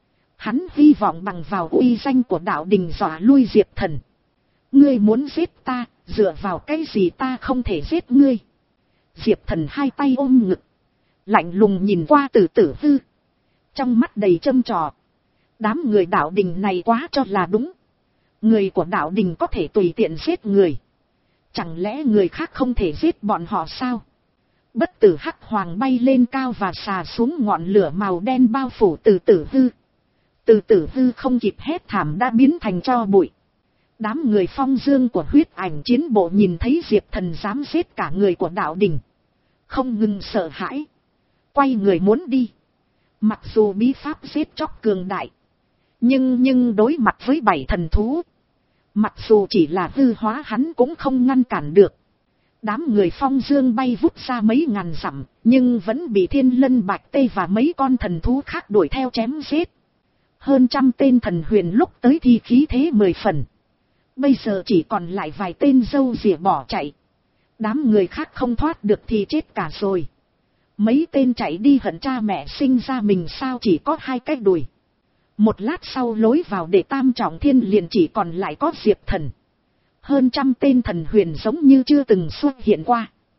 Hắn hy vọng bằng vào uy danh của đạo đình dọa lui Diệp Thần. Ngươi muốn giết ta, dựa vào cái gì ta không thể giết ngươi? Diệp Thần hai tay ôm ngực, lạnh lùng nhìn qua từ tử hư, trong mắt đầy châm trò. Đám người đạo đình này quá cho là đúng. Người của đạo đình có thể tùy tiện giết người, chẳng lẽ người khác không thể giết bọn họ sao? Bất tử hắc hoàng bay lên cao và xà xuống ngọn lửa màu đen bao phủ từ tử hư. Từ tử hư không kịp hét thảm đã biến thành tro bụi. Đám người Phong Dương của huyết ảnh chiến bộ nhìn thấy Diệp Thần dám giết cả người của đạo đình, không ngừng sợ hãi, quay người muốn đi. Mặc dù bí pháp giết chóc cường đại, nhưng nhưng đối mặt với bảy thần thú, mặc dù chỉ là hư hóa hắn cũng không ngăn cản được. Đám người Phong Dương bay vút ra mấy ngàn dặm, nhưng vẫn bị Thiên Lân Bạch Tê và mấy con thần thú khác đuổi theo chém giết. Hơn trăm tên thần huyền lúc tới thì khí thế mười phần. Bây giờ chỉ còn lại vài tên râu rỉa bỏ chạy. Đám người khác không thoát được thì chết cả rồi. Mấy tên chạy đi hận cha mẹ sinh ra mình sao chỉ có hai cái đùi. Một lát sau lối vào để tam trọng thiên liền chỉ còn lại có Diệp Thần. Hơn trăm tên thần huyền giống như chưa từng xuất hiện qua.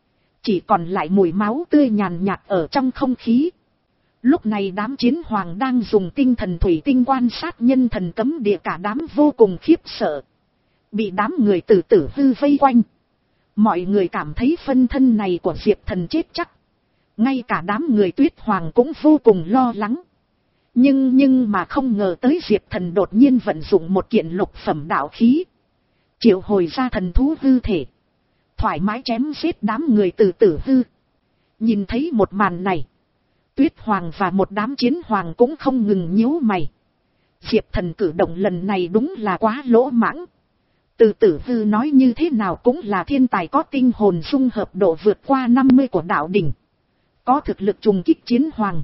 chỉ còn lại mùi máu tươi nhàn nhạt ở trong không khí. Lúc này đám chiến hoàng đang dùng tinh thần thủy tinh quan sát nhân thần cấm địa, cả đám vô cùng khiếp sợ. Bị đám người tử tử hư vây quanh. Mọi người cảm thấy phân thân này của Diệp Thần chết chắc. Ngay cả đám người Tuyết Hoàng cũng vô cùng lo lắng. Nhưng nhưng mà không ngờ tới Diệp Thần đột nhiên vận dụng một kiện lục phẩm đạo khí. Triệu hồi ra thần thú hư thể. Thoải mái chém giết đám người tử tử hư. Nhìn thấy một màn này. Tuyết Hoàng và một đám chiến hoàng cũng không ngừng nhíu mày. Diệp Thần cử động lần này đúng là quá lỗ mãng. Từ tử hư nói như thế nào cũng là thiên tài có tinh hồn dung hợp độ vượt qua năm mươi của đạo đỉnh. Có thực lực trùng kích chiến hoàng.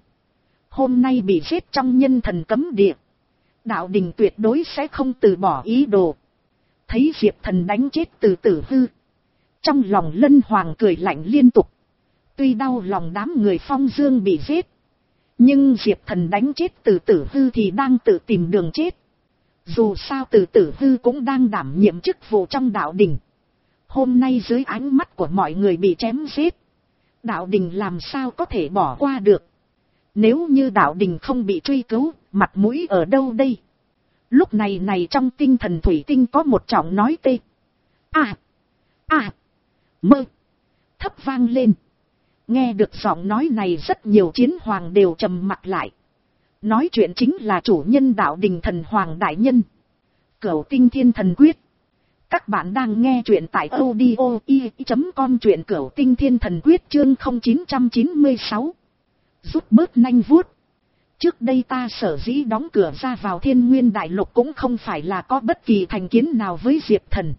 Hôm nay bị giết trong nhân thần cấm địa. Đạo đỉnh tuyệt đối sẽ không từ bỏ ý đồ. Thấy Diệp Thần đánh chết từ tử hư. Trong lòng Lân Hoàng cười lạnh liên tục. Tuy đau lòng đám người Phong Dương bị giết. Nhưng Diệp Thần đánh chết từ tử hư thì đang tự tìm đường chết. Dù sao từ tử hư cũng đang đảm nhiệm chức vụ trong đạo đình. Hôm nay dưới ánh mắt của mọi người bị chém giết. Đạo đình làm sao có thể bỏ qua được. Nếu như đạo đình không bị truy cứu, mặt mũi ở đâu đây? Lúc này này trong tinh thần thủy tinh có một giọng nói tê. À, à, mơ, thấp vang lên. Nghe được giọng nói này rất nhiều chiến hoàng đều trầm mặt lại. Nói chuyện chính là chủ nhân đạo đình Thần Hoàng Đại Nhân. Cửu Tinh Thiên Thần Quyết. Các bạn đang nghe chuyện tại audio i chấm com, chuyện Cửu Tinh Thiên Thần Quyết chương không chín chín sáu. Rút bớt nanh vuốt. Trước đây ta sở dĩ đóng cửa ra vào Thiên Nguyên Đại Lục cũng không phải là có bất kỳ thành kiến nào với Diệp Thần.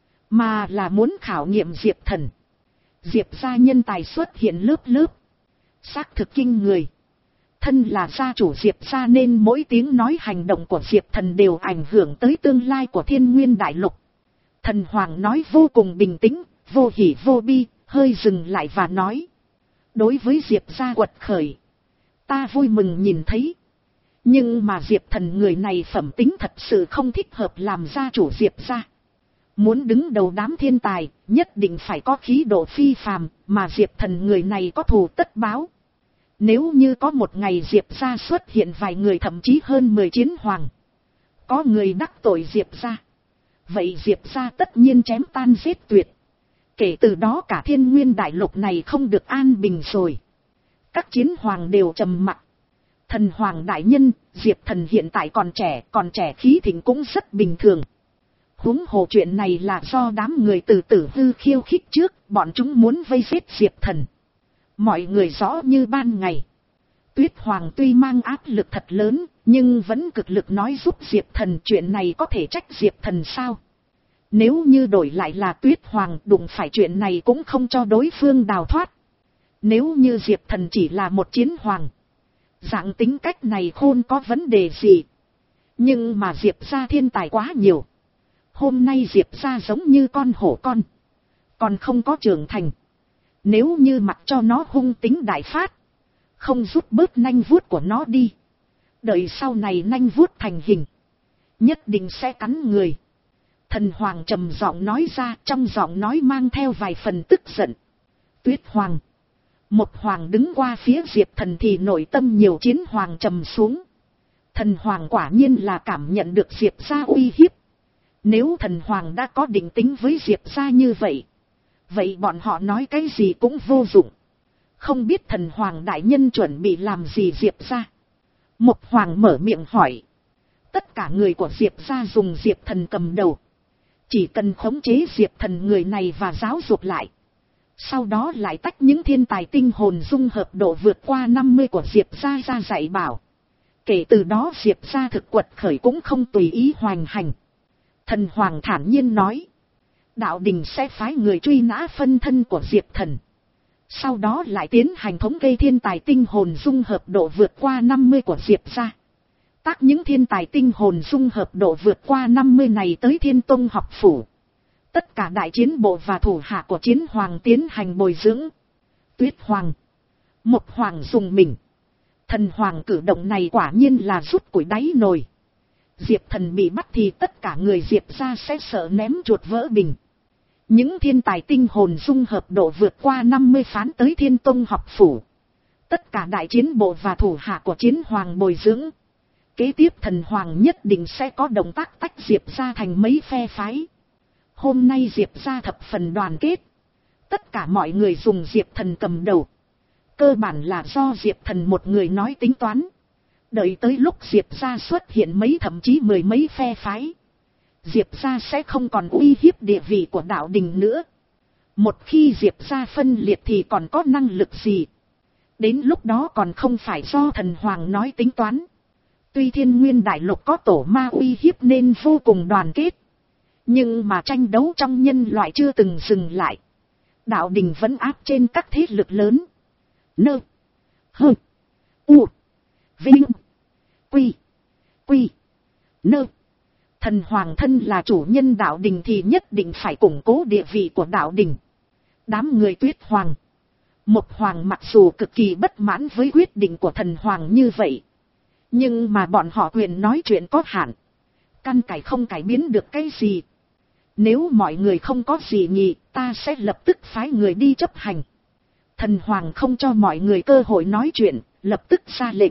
Mà là muốn khảo nghiệm Diệp Thần. Diệp gia nhân tài xuất hiện lớp lớp. Xác thực kinh người. Thân là gia chủ Diệp gia nên mỗi tiếng nói hành động của Diệp Thần đều ảnh hưởng tới tương lai của Thiên Nguyên Đại Lục. Thần Hoàng nói vô cùng bình tĩnh, vô hỉ vô bi, hơi dừng lại và nói. Đối với Diệp gia quật khởi, ta vui mừng nhìn thấy. Nhưng mà Diệp Thần người này phẩm tính thật sự không thích hợp làm gia chủ Diệp gia. Muốn đứng đầu đám thiên tài, nhất định phải có khí độ phi phàm, mà Diệp Thần người này có thù tất báo. Nếu như có một ngày Diệp gia xuất hiện vài người thậm chí hơn mười chiến hoàng. Có người đắc tội Diệp gia. Vậy Diệp gia tất nhiên chém tan giết tuyệt. Kể từ đó cả Thiên Nguyên Đại Lục này không được an bình rồi. Các chiến hoàng đều trầm mặc. Thần Hoàng Đại Nhân, Diệp Thần hiện tại còn trẻ, còn trẻ khí thịnh cũng rất bình thường. Huống hồ chuyện này là do đám người từ tử hư khiêu khích trước, bọn chúng muốn vây giết Diệp Thần. Mọi người rõ như ban ngày. Tuyết Hoàng tuy mang áp lực thật lớn, nhưng vẫn cực lực nói giúp Diệp Thần, chuyện này có thể trách Diệp Thần sao? Nếu như đổi lại là Tuyết Hoàng đụng phải chuyện này cũng không cho đối phương đào thoát. Nếu như Diệp Thần chỉ là một chiến hoàng, dạng tính cách này khôn có vấn đề gì? Nhưng mà Diệp gia thiên tài quá nhiều. Hôm nay Diệp gia giống như con hổ con, còn không có trưởng thành. Nếu như mặc cho nó hung tính đại phát, không rút bớt nanh vuốt của nó đi, đợi sau này nanh vuốt thành hình, nhất định sẽ cắn người. Thần Hoàng trầm giọng nói ra, trong giọng nói mang theo vài phần tức giận. Tuyết Hoàng. Một hoàng đứng qua phía Diệp Thần thì nội tâm nhiều chiến hoàng trầm xuống. Thần Hoàng quả nhiên là cảm nhận được Diệp gia uy hiếp. Nếu Thần Hoàng đã có định tính với Diệp gia như vậy, vậy bọn họ nói cái gì cũng vô dụng. Không biết Thần Hoàng Đại Nhân chuẩn bị làm gì Diệp gia? Một hoàng mở miệng hỏi. Tất cả người của Diệp gia dùng Diệp Thần cầm đầu. Chỉ cần khống chế Diệp Thần người này và giáo dục lại. Sau đó lại tách những thiên tài tinh hồn dung hợp độ vượt qua năm mươi của Diệp gia ra dạy bảo. Kể từ đó Diệp gia thực quật khởi cũng không tùy ý hoành hành. Thần Hoàng thản nhiên nói. Đạo đình sẽ phái người truy nã phân thân của Diệp Thần. Sau đó lại tiến hành thống kê thiên tài tinh hồn dung hợp độ vượt qua năm mươi của Diệp gia. Tác những thiên tài tinh hồn dung hợp độ vượt qua năm mươi này tới Thiên Tông học phủ. Tất cả đại chiến bộ và thủ hạ của chiến hoàng tiến hành bồi dưỡng. Tuyết Hoàng. Một hoàng dùng mình. Thần Hoàng cử động này quả nhiên là rút củi đáy nồi. Diệp Thần bị bắt thì tất cả người Diệp gia sẽ sợ ném chuột vỡ bình. Những thiên tài tinh hồn dung hợp độ vượt qua năm mươi phán tới Thiên Tông học phủ. Tất cả đại chiến bộ và thủ hạ của chiến hoàng bồi dưỡng. Kế tiếp thần hoàng nhất định sẽ có động tác tách Diệp ra thành mấy phe phái. Hôm nay Diệp ra thập phần đoàn kết. Tất cả mọi người dùng Diệp thần cầm đầu. Cơ bản là do Diệp thần một người nói tính toán. Đợi tới lúc Diệp ra xuất hiện mấy thậm chí mười mấy phe phái. Diệp ra sẽ không còn uy hiếp địa vị của đạo đình nữa. Một khi Diệp ra phân liệt thì còn có năng lực gì? Đến lúc đó còn không phải do thần hoàng nói tính toán. Tuy thiên nguyên đại lục có tổ ma uy hiếp nên vô cùng đoàn kết. Nhưng mà tranh đấu trong nhân loại chưa từng dừng lại. Đạo đình vẫn áp trên các thế lực lớn. Nơ. Hơ. U. Vinh. Quy. Quy. Nơ. Thần hoàng thân là chủ nhân đạo đình thì nhất định phải củng cố địa vị của đạo đình. Đám người Tuyết Hoàng. Một hoàng mặc dù cực kỳ bất mãn với quyết định của thần hoàng như vậy. Nhưng mà bọn họ quyền nói chuyện có hạn. Căn cải không cải biến được cái gì. Nếu mọi người không có gì nhỉ, ta sẽ lập tức phái người đi chấp hành. Thần hoàng không cho mọi người cơ hội nói chuyện, lập tức ra lệnh.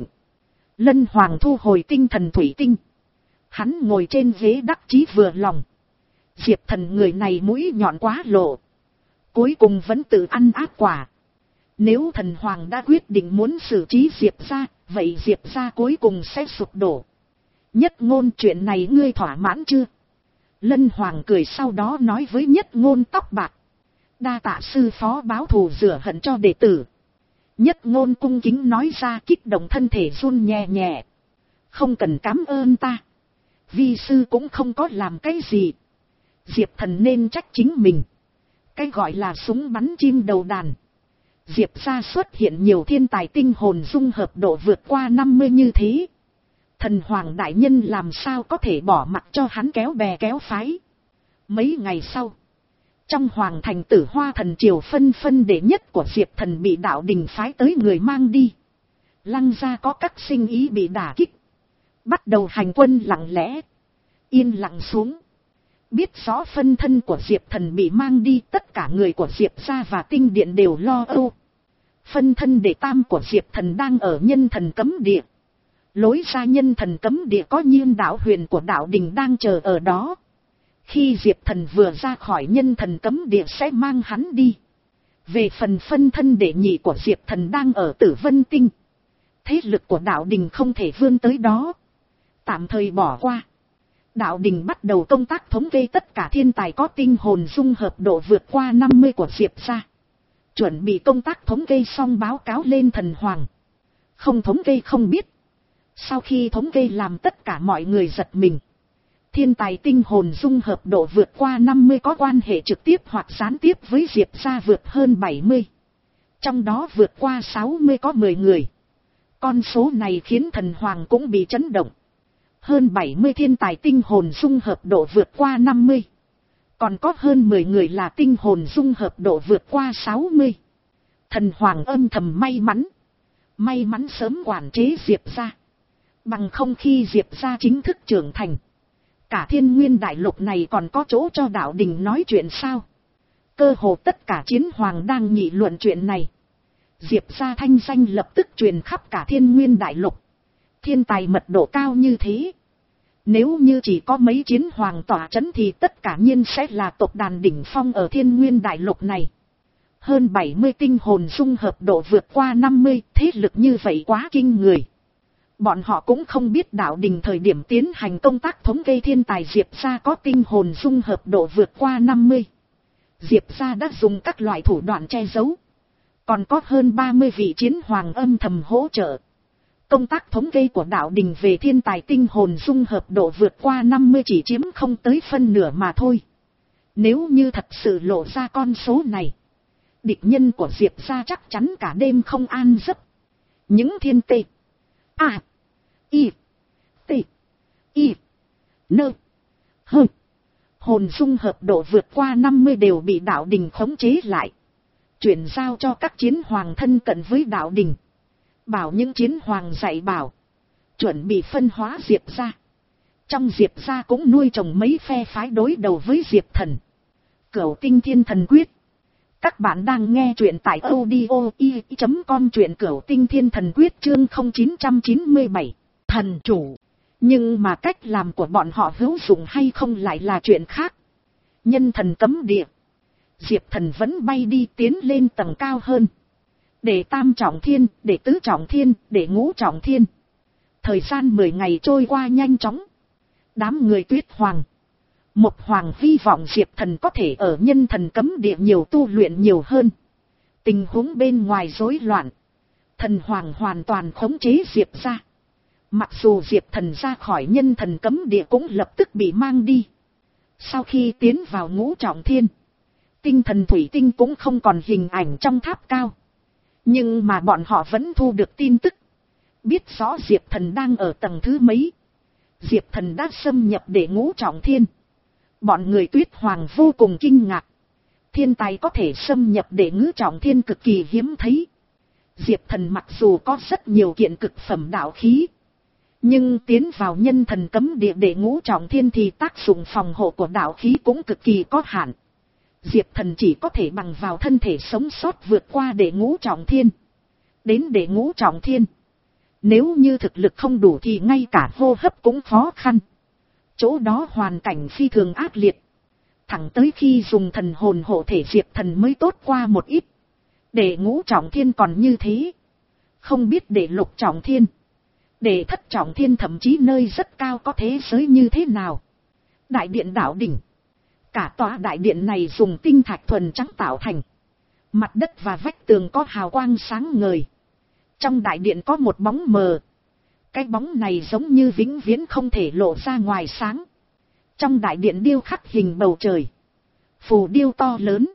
Lân hoàng thu hồi tinh thần thủy tinh. Hắn ngồi trên ghế đắc chí vừa lòng. Diệp thần người này mũi nhọn quá lộ. Cuối cùng vẫn tự ăn ác quả. Nếu thần hoàng đã quyết định muốn xử trí Diệp ra, vậy Diệp ra cuối cùng sẽ sụp đổ. Nhất Ngôn, chuyện này ngươi thỏa mãn chưa? Lân hoàng cười sau đó nói với Nhất Ngôn tóc bạc. Đa tạ sư phó báo thù rửa hận cho đệ tử. Nhất Ngôn cung kính nói ra, kích động thân thể run nhẹ nhẹ. Không cần cảm ơn ta. Vi sư cũng không có làm cái gì. Diệp thần nên trách chính mình. Cái gọi là súng bắn chim đầu đàn. Diệp ra xuất hiện nhiều thiên tài tinh hồn dung hợp độ vượt qua năm mươi như thế. Thần hoàng đại nhân làm sao có thể bỏ mặc cho hắn kéo bè kéo phái. Mấy ngày sau, trong hoàng thành Tử Hoa thần triều phân phân đệ nhất của Diệp thần bị đạo đình phái tới người mang đi. Lăng gia có các sinh ý bị đả kích. Bắt đầu hành quân lặng lẽ. Yên lặng xuống. Biết rõ phân thân của Diệp thần bị mang đi, tất cả người của Diệp gia và tinh điện đều lo âu. Phân thân đệ tam của Diệp thần đang ở nhân thần cấm địa. Lối ra nhân thần cấm địa có Nhiên đạo huyền của đạo đình đang chờ ở đó. Khi Diệp thần vừa ra khỏi nhân thần cấm địa sẽ mang hắn đi. Về phần phân thân đệ nhị của Diệp thần đang ở Tử Vân Tinh. Thế lực của đạo đình không thể vươn tới đó. Tạm thời bỏ qua. Đạo đình bắt đầu công tác thống kê tất cả thiên tài có tinh hồn dung hợp độ vượt qua năm mươi của Diệp ra. Chuẩn bị công tác thống kê xong báo cáo lên thần hoàng. Không thống kê không biết. Sau khi thống kê làm tất cả mọi người giật mình. Thiên tài tinh hồn dung hợp độ vượt qua năm mươi có quan hệ trực tiếp hoặc gián tiếp với Diệp ra vượt hơn bảy mươi. Trong đó vượt qua sáu mươi có mười người. Con số này khiến thần hoàng cũng bị chấn động. Hơn bảy mươi thiên tài tinh hồn dung hợp độ vượt qua năm mươi. Còn có hơn mười người là tinh hồn dung hợp độ vượt qua sáu mươi. Thần hoàng âm thầm may mắn. May mắn sớm quản chế Diệp ra. Bằng không khi Diệp ra chính thức trưởng thành. Cả thiên nguyên đại lục này còn có chỗ cho đạo đình nói chuyện sao? Cơ hồ tất cả chiến hoàng đang nghị luận chuyện này. Diệp ra thanh danh lập tức truyền khắp cả thiên nguyên đại lục. Thiên tài mật độ cao như thế. Nếu như chỉ có mấy chiến hoàng tỏa chấn thì tất cả nhiên sẽ là tộc đàn đỉnh phong ở thiên nguyên đại lục này. Hơn bảy mươi tinh hồn dung hợp độ vượt qua năm mươi, thế lực như vậy quá kinh người. Bọn họ cũng không biết đạo đình thời điểm tiến hành công tác thống kê thiên tài Diệp ra có tinh hồn dung hợp độ vượt qua năm mươi. Diệp ra đã dùng các loại thủ đoạn che giấu. Còn có hơn ba mươi vị chiến hoàng âm thầm hỗ trợ. Công tác thống kê của đạo đình về thiên tài tinh hồn dung hợp độ vượt qua năm mươi chỉ chiếm không tới phân nửa mà thôi. Nếu như thật sự lộ ra con số này, địch nhân của Diệp ra chắc chắn cả đêm không an giấc. Những thiên tê A I T I Nơ Hơ hồn dung hợp độ vượt qua năm mươi đều bị đạo đình khống chế lại. Chuyển giao cho các chiến hoàng thân cận với đạo đình. Bảo những chiến hoàng dạy bảo. Chuẩn bị phân hóa Diệp ra. Trong Diệp ra cũng nuôi trồng mấy phe phái đối đầu với Diệp thần. Cửu Tinh Thiên Thần Quyết. Các bạn đang nghe truyện tại audio i chấm com, truyện Cửu Tinh Thiên Thần Quyết chương không chín chín bảy, thần chủ. Nhưng mà cách làm của bọn họ hữu dụng hay không lại là chuyện khác. Nhân thần cấm địa. Diệp Thần vẫn bay đi tiến lên tầng cao hơn. Để tam trọng thiên, để tứ trọng thiên, để ngũ trọng thiên. Thời gian mười ngày trôi qua nhanh chóng. Đám người Tuyết Hoàng, Một Hoàng hy vọng Diệp Thần có thể ở nhân thần cấm địa nhiều tu luyện nhiều hơn. Tình huống bên ngoài rối loạn. Thần Hoàng hoàn toàn khống chế Diệp ra. Mặc dù Diệp Thần ra khỏi nhân thần cấm địa cũng lập tức bị mang đi. Sau khi tiến vào ngũ trọng thiên, tinh thần thủy tinh cũng không còn hình ảnh trong tháp cao. Nhưng mà bọn họ vẫn thu được tin tức. Biết rõ Diệp Thần đang ở tầng thứ mấy. Diệp Thần đã xâm nhập để ngũ trọng thiên. Bọn người Tuyết Hoàng vô cùng kinh ngạc. Thiên tài có thể xâm nhập để ngũ trọng thiên cực kỳ hiếm thấy. Diệp Thần mặc dù có rất nhiều kiện cực phẩm đạo khí, nhưng tiến vào nhân thần cấm địa để ngũ trọng thiên thì tác dụng phòng hộ của đạo khí cũng cực kỳ có hạn. Diệp Thần chỉ có thể bằng vào thân thể sống sót vượt qua để ngũ trọng thiên. Đến để ngũ trọng thiên, nếu như thực lực không đủ thì ngay cả hô hấp cũng khó khăn. Chỗ đó hoàn cảnh phi thường ác liệt. Thẳng tới khi dùng thần hồn hộ thể Diệp Thần mới tốt qua một ít. Để ngũ trọng thiên còn như thế. Không biết để lục trọng thiên, để thất trọng thiên, thậm chí nơi rất cao có thế giới như thế nào. Đại điện Đạo Đỉnh. Cả tòa đại điện này dùng tinh thạch thuần trắng tạo thành. Mặt đất và vách tường có hào quang sáng ngời. Trong đại điện có một bóng mờ. Cái bóng này giống như vĩnh viễn không thể lộ ra ngoài sáng. Trong đại điện điêu khắc hình bầu trời. Phù điêu to lớn.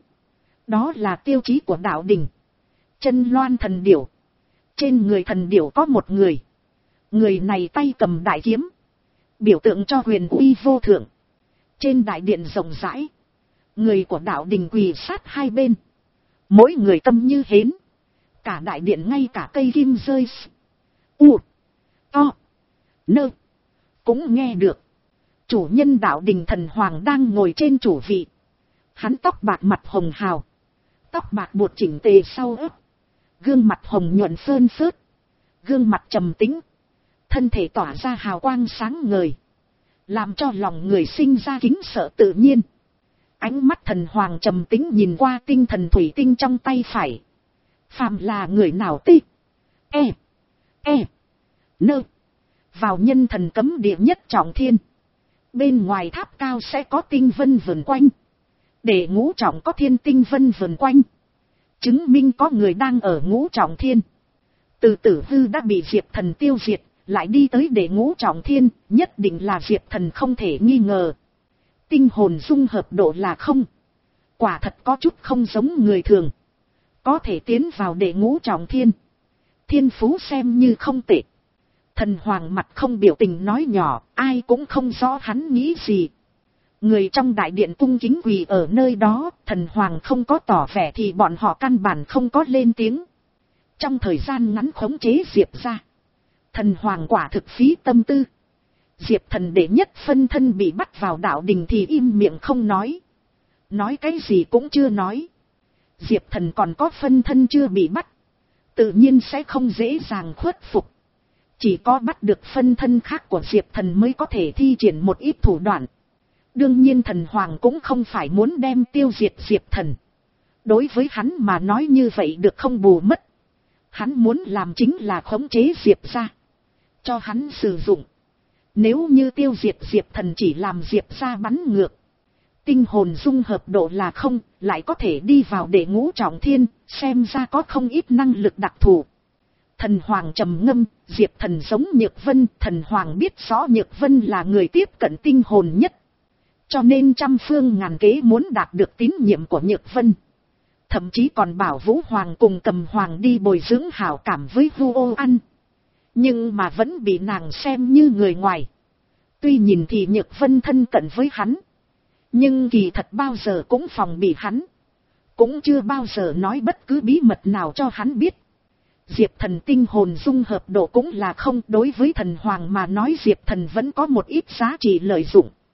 Đó là tiêu chí của đạo đình. Chân loan thần điểu. Trên người thần điểu có một người. Người này tay cầm đại kiếm. Biểu tượng cho huyền uy vô thượng. Trên đại điện rộng rãi. Người của đạo đình quỳ sát hai bên. Mỗi người tâm như hến. Cả đại điện ngay cả cây kim rơi. U. To. Nơ. Cũng nghe được. Chủ nhân đạo đình Thần Hoàng đang ngồi trên chủ vị. Hắn tóc bạc mặt hồng hào. Tóc bạc buộc chỉnh tề sau ớt. Gương mặt hồng nhuận phơn phớt. Gương mặt trầm tĩnh. Thân thể tỏa ra hào quang sáng ngời. Làm cho lòng người sinh ra kính sợ tự nhiên. Ánh mắt Thần Hoàng trầm tĩnh nhìn qua tinh thần thủy tinh trong tay phải. Phàm là người nào ti. E. E. Nơ. Vào nhân thần cấm địa nhất trọng thiên. Bên ngoài tháp cao sẽ có tinh vân vần quanh. Để ngũ trọng có thiên tinh vân vần quanh. Chứng minh có người đang ở ngũ trọng thiên. Từ Tử Hư đã bị Diệp Thần tiêu diệt. Lại đi tới để ngũ trọng thiên. Nhất định là Diệp Thần không thể nghi ngờ. Tinh hồn dung hợp độ là không. Quả thật có chút không giống người thường. Có thể tiến vào để ngũ trọng thiên. Thiên phú xem như không tệ. Thần Hoàng mặt không biểu tình nói nhỏ. Ai cũng không rõ hắn nghĩ gì. Người trong đại điện cung kính quỳ ở nơi đó. Thần Hoàng không có tỏ vẻ thì bọn họ căn bản không có lên tiếng. Trong thời gian ngắn khống chế Diệp ra. Thần Hoàng quả thực phí tâm tư. Diệp Thần đệ nhất phân thân bị bắt vào đạo đình thì im miệng không nói. Nói cái gì cũng chưa nói. Diệp Thần còn có phân thân chưa bị bắt. Tự nhiên sẽ không dễ dàng khuất phục. Chỉ có bắt được phân thân khác của Diệp Thần mới có thể thi triển một ít thủ đoạn. Đương nhiên Thần Hoàng cũng không phải muốn đem tiêu diệt Diệp Thần. Đối với hắn mà nói như vậy được không bù mất. Hắn muốn làm chính là khống chế Diệp ra. Cho hắn sử dụng. Nếu như tiêu diệt Diệp Thần chỉ làm Diệp ra bắn ngược. Tinh hồn dung hợp độ là không, lại có thể đi vào để ngũ trọng thiên, xem ra có không ít năng lực đặc thù. Thần Hoàng trầm ngâm, Diệp Thần giống Nhược Vân, Thần Hoàng biết rõ Nhược Vân là người tiếp cận tinh hồn nhất. Cho nên trăm phương ngàn kế muốn đạt được tín nhiệm của Nhược Vân. Thậm chí còn bảo Vũ Hoàng cùng Cầm Hoàng đi bồi dưỡng hảo cảm với Vu Ô An. Nhưng mà vẫn bị nàng xem như người ngoài. Tuy nhìn thì Nhược Vân thân cận với hắn. Nhưng kỳ thật bao giờ cũng phòng bị hắn. Cũng chưa bao giờ nói bất cứ bí mật nào cho hắn biết. Diệp Thần tinh hồn dung hợp độ cũng là không. Đối với Thần Hoàng mà nói Diệp Thần vẫn có một ít giá trị lợi dụng.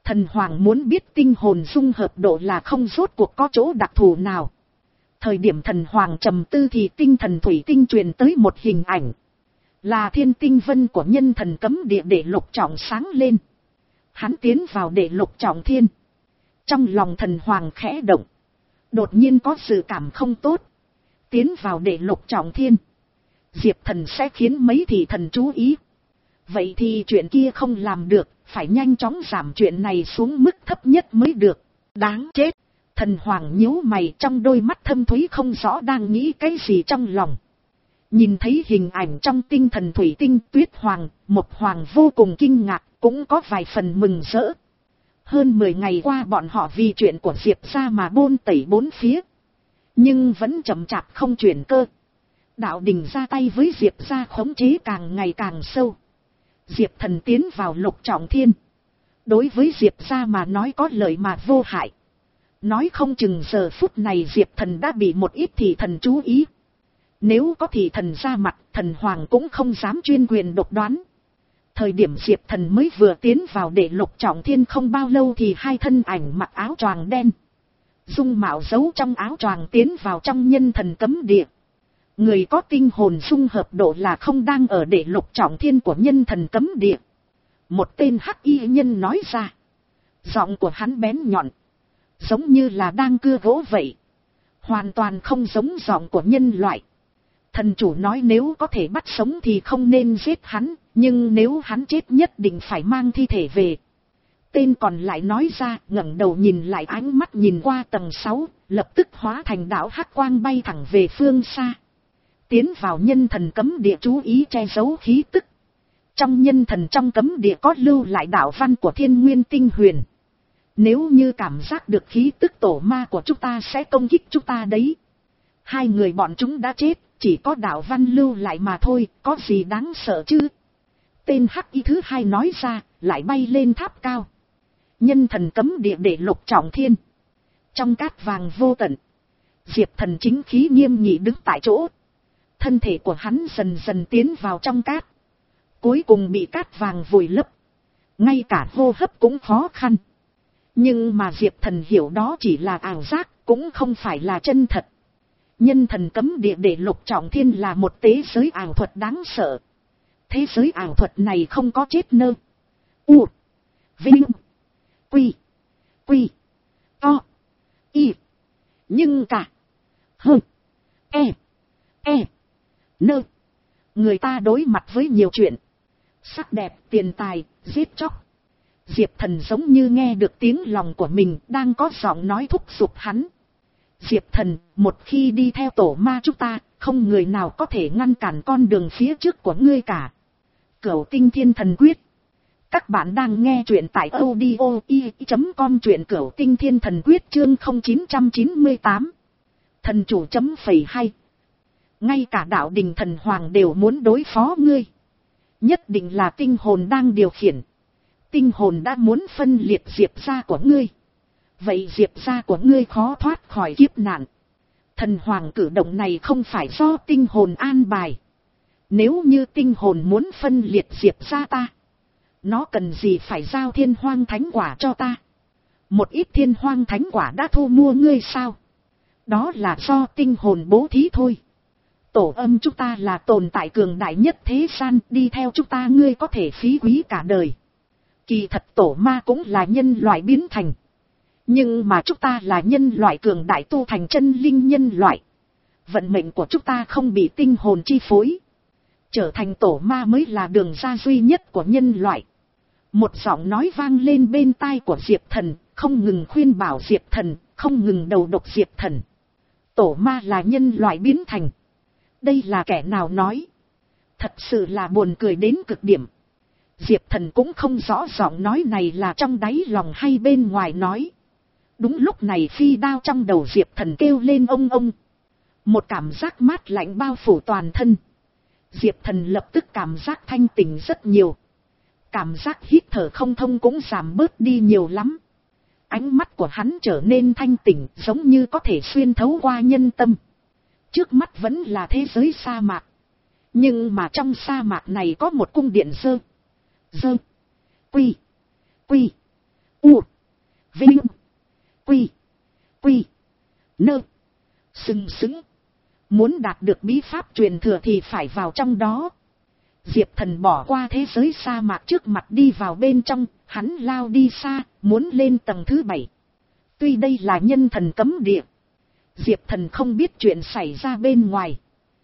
Thần Hoàng muốn biết tinh hồn dung hợp độ là không rốt cuộc có chỗ đặc thù nào. Thời điểm thần Hoàng trầm tư thì tinh thần thủy tinh truyền tới một hình ảnh. Là thiên tinh vân của nhân thần cấm địa để lục trọng sáng lên. Hắn tiến vào để lục trọng thiên. Trong lòng thần Hoàng khẽ động. Đột nhiên có dự cảm không tốt. Tiến vào để lục trọng thiên. Diệp Thần sẽ khiến mấy thị thần chú ý. Vậy thì chuyện kia không làm được. Phải nhanh chóng giảm chuyện này xuống mức thấp nhất mới được. Đáng chết. Thần Hoàng nhíu mày, trong đôi mắt thâm thúy không rõ đang nghĩ cái gì trong lòng. Nhìn thấy hình ảnh trong tinh thần thủy tinh, Tuyết Hoàng, Mộc Hoàng vô cùng kinh ngạc, cũng có vài phần mừng rỡ. Hơn mười ngày qua bọn họ vì chuyện của Diệp gia mà bôn tẩy bốn phía. Nhưng vẫn chậm chạp không chuyển cơ. Đạo đình ra tay với Diệp gia khống chế càng ngày càng sâu. Diệp Thần tiến vào lục trọng thiên. Đối với Diệp gia mà nói có lợi mà vô hại. Nói không chừng giờ phút này Diệp Thần đã bị một ít thị thần chú ý. Nếu có thị thần ra mặt, thần Hoàng cũng không dám chuyên quyền độc đoán. Thời điểm Diệp Thần mới vừa tiến vào để lục trọng thiên không bao lâu thì hai thân ảnh mặc áo choàng đen. Dung mạo giấu trong áo choàng tiến vào trong nhân thần cấm địa. Người có tinh hồn dung hợp độ là không đang ở để lục trọng thiên của nhân thần cấm địa. Một tên hắc y nhân nói ra. Giọng của hắn bén nhọn. Giống như là đang cưa gỗ vậy. Hoàn toàn không giống giọng của nhân loại. Thần chủ nói nếu có thể bắt sống thì không nên giết hắn. Nhưng nếu hắn chết nhất định phải mang thi thể về. Tên còn lại nói ra, ngẩng đầu nhìn lại, ánh mắt nhìn qua tầng sáu, lập tức hóa thành đạo hắc quang bay thẳng về phương xa. Tiến vào nhân thần cấm địa, chú ý che giấu khí tức. Trong nhân thần trong cấm địa có lưu lại đạo văn của thiên nguyên tinh huyền. Nếu như cảm giác được khí tức tổ ma của chúng ta sẽ công kích chúng ta đấy. Hai người bọn chúng đã chết, chỉ có đạo văn lưu lại mà thôi, có gì đáng sợ chứ? Tên hắc y thứ hai nói ra, lại bay lên tháp cao. Nhân thần cấm địa để lục trọng thiên. Trong cát vàng vô tận, Diệp Thần chính khí nghiêm nghị đứng tại chỗ. Thân thể của hắn dần dần tiến vào trong cát. Cuối cùng bị cát vàng vùi lấp. Ngay cả hô hấp cũng khó khăn. Nhưng mà Diệp Thần hiểu đó chỉ là ảo giác, cũng không phải là chân thật. Nhân thần cấm địa để lục trọng thiên là một thế giới ảo thuật đáng sợ. Thế giới ảo thuật này không có chết nơ. U. Vinh. Quy. Quy. To. Y. Nhưng cả. Hơ. E. E. Nơ. Người ta đối mặt với nhiều chuyện. Sắc đẹp, tiền tài, giết chóc. Diệp Thần giống như nghe được tiếng lòng của mình, đang có giọng nói thúc giục hắn. Diệp Thần, một khi đi theo tổ ma chúng ta, không người nào có thể ngăn cản con đường phía trước của ngươi cả. Cửu Tinh Thiên Thần Quyết. Các bạn đang nghe truyện tại audio i chấm com, truyện Cửu Tinh Thiên Thần Quyết chương không chín chín tám. Thần chủ chấm phẩy hay. Ngay cả đạo đình thần hoàng đều muốn đối phó ngươi. Nhất định là tinh hồn đang điều khiển. Tinh hồn đã muốn phân liệt Diệp gia của ngươi. Vậy Diệp gia của ngươi khó thoát khỏi kiếp nạn. Thần hoàng cử động này không phải do tinh hồn an bài. Nếu như tinh hồn muốn phân liệt Diệp gia ta, nó cần gì phải giao thiên hoang thánh quả cho ta? Một ít thiên hoang thánh quả đã thu mua ngươi sao? Đó là do tinh hồn bố thí thôi. Tổ âm chúng ta là tồn tại cường đại nhất thế gian, đi theo chúng ta ngươi có thể phí quý cả đời. Kỳ thật tổ ma cũng là nhân loại biến thành. Nhưng mà chúng ta là nhân loại cường đại tu thành chân linh nhân loại. Vận mệnh của chúng ta không bị tinh hồn chi phối. Trở thành tổ ma mới là đường ra duy nhất của nhân loại. Một giọng nói vang lên bên tai của Diệp Thần, không ngừng khuyên bảo Diệp Thần, không ngừng đầu độc Diệp Thần. Tổ ma là nhân loại biến thành. Đây là kẻ nào nói? Thật sự là buồn cười đến cực điểm. Diệp Thần cũng không rõ giọng nói này là trong đáy lòng hay bên ngoài nói. Đúng lúc này phi đao trong đầu Diệp Thần kêu lên ông ông. Một cảm giác mát lạnh bao phủ toàn thân. Diệp Thần lập tức cảm giác thanh tỉnh rất nhiều. Cảm giác hít thở không thông cũng giảm bớt đi nhiều lắm. Ánh mắt của hắn trở nên thanh tỉnh, giống như có thể xuyên thấu qua nhân tâm. Trước mắt vẫn là thế giới sa mạc. Nhưng mà trong sa mạc này có một cung điện dơ. Dơ. Quy. Quy. U. Vinh. Quy. Quy. Nơ. Sừng sững. Muốn đạt được bí pháp truyền thừa thì phải vào trong đó. Diệp Thần bỏ qua thế giới sa mạc trước mặt đi vào bên trong, hắn lao đi xa, muốn lên tầng thứ bảy. Tuy đây là nhân thần cấm địa, Diệp Thần không biết chuyện xảy ra bên ngoài.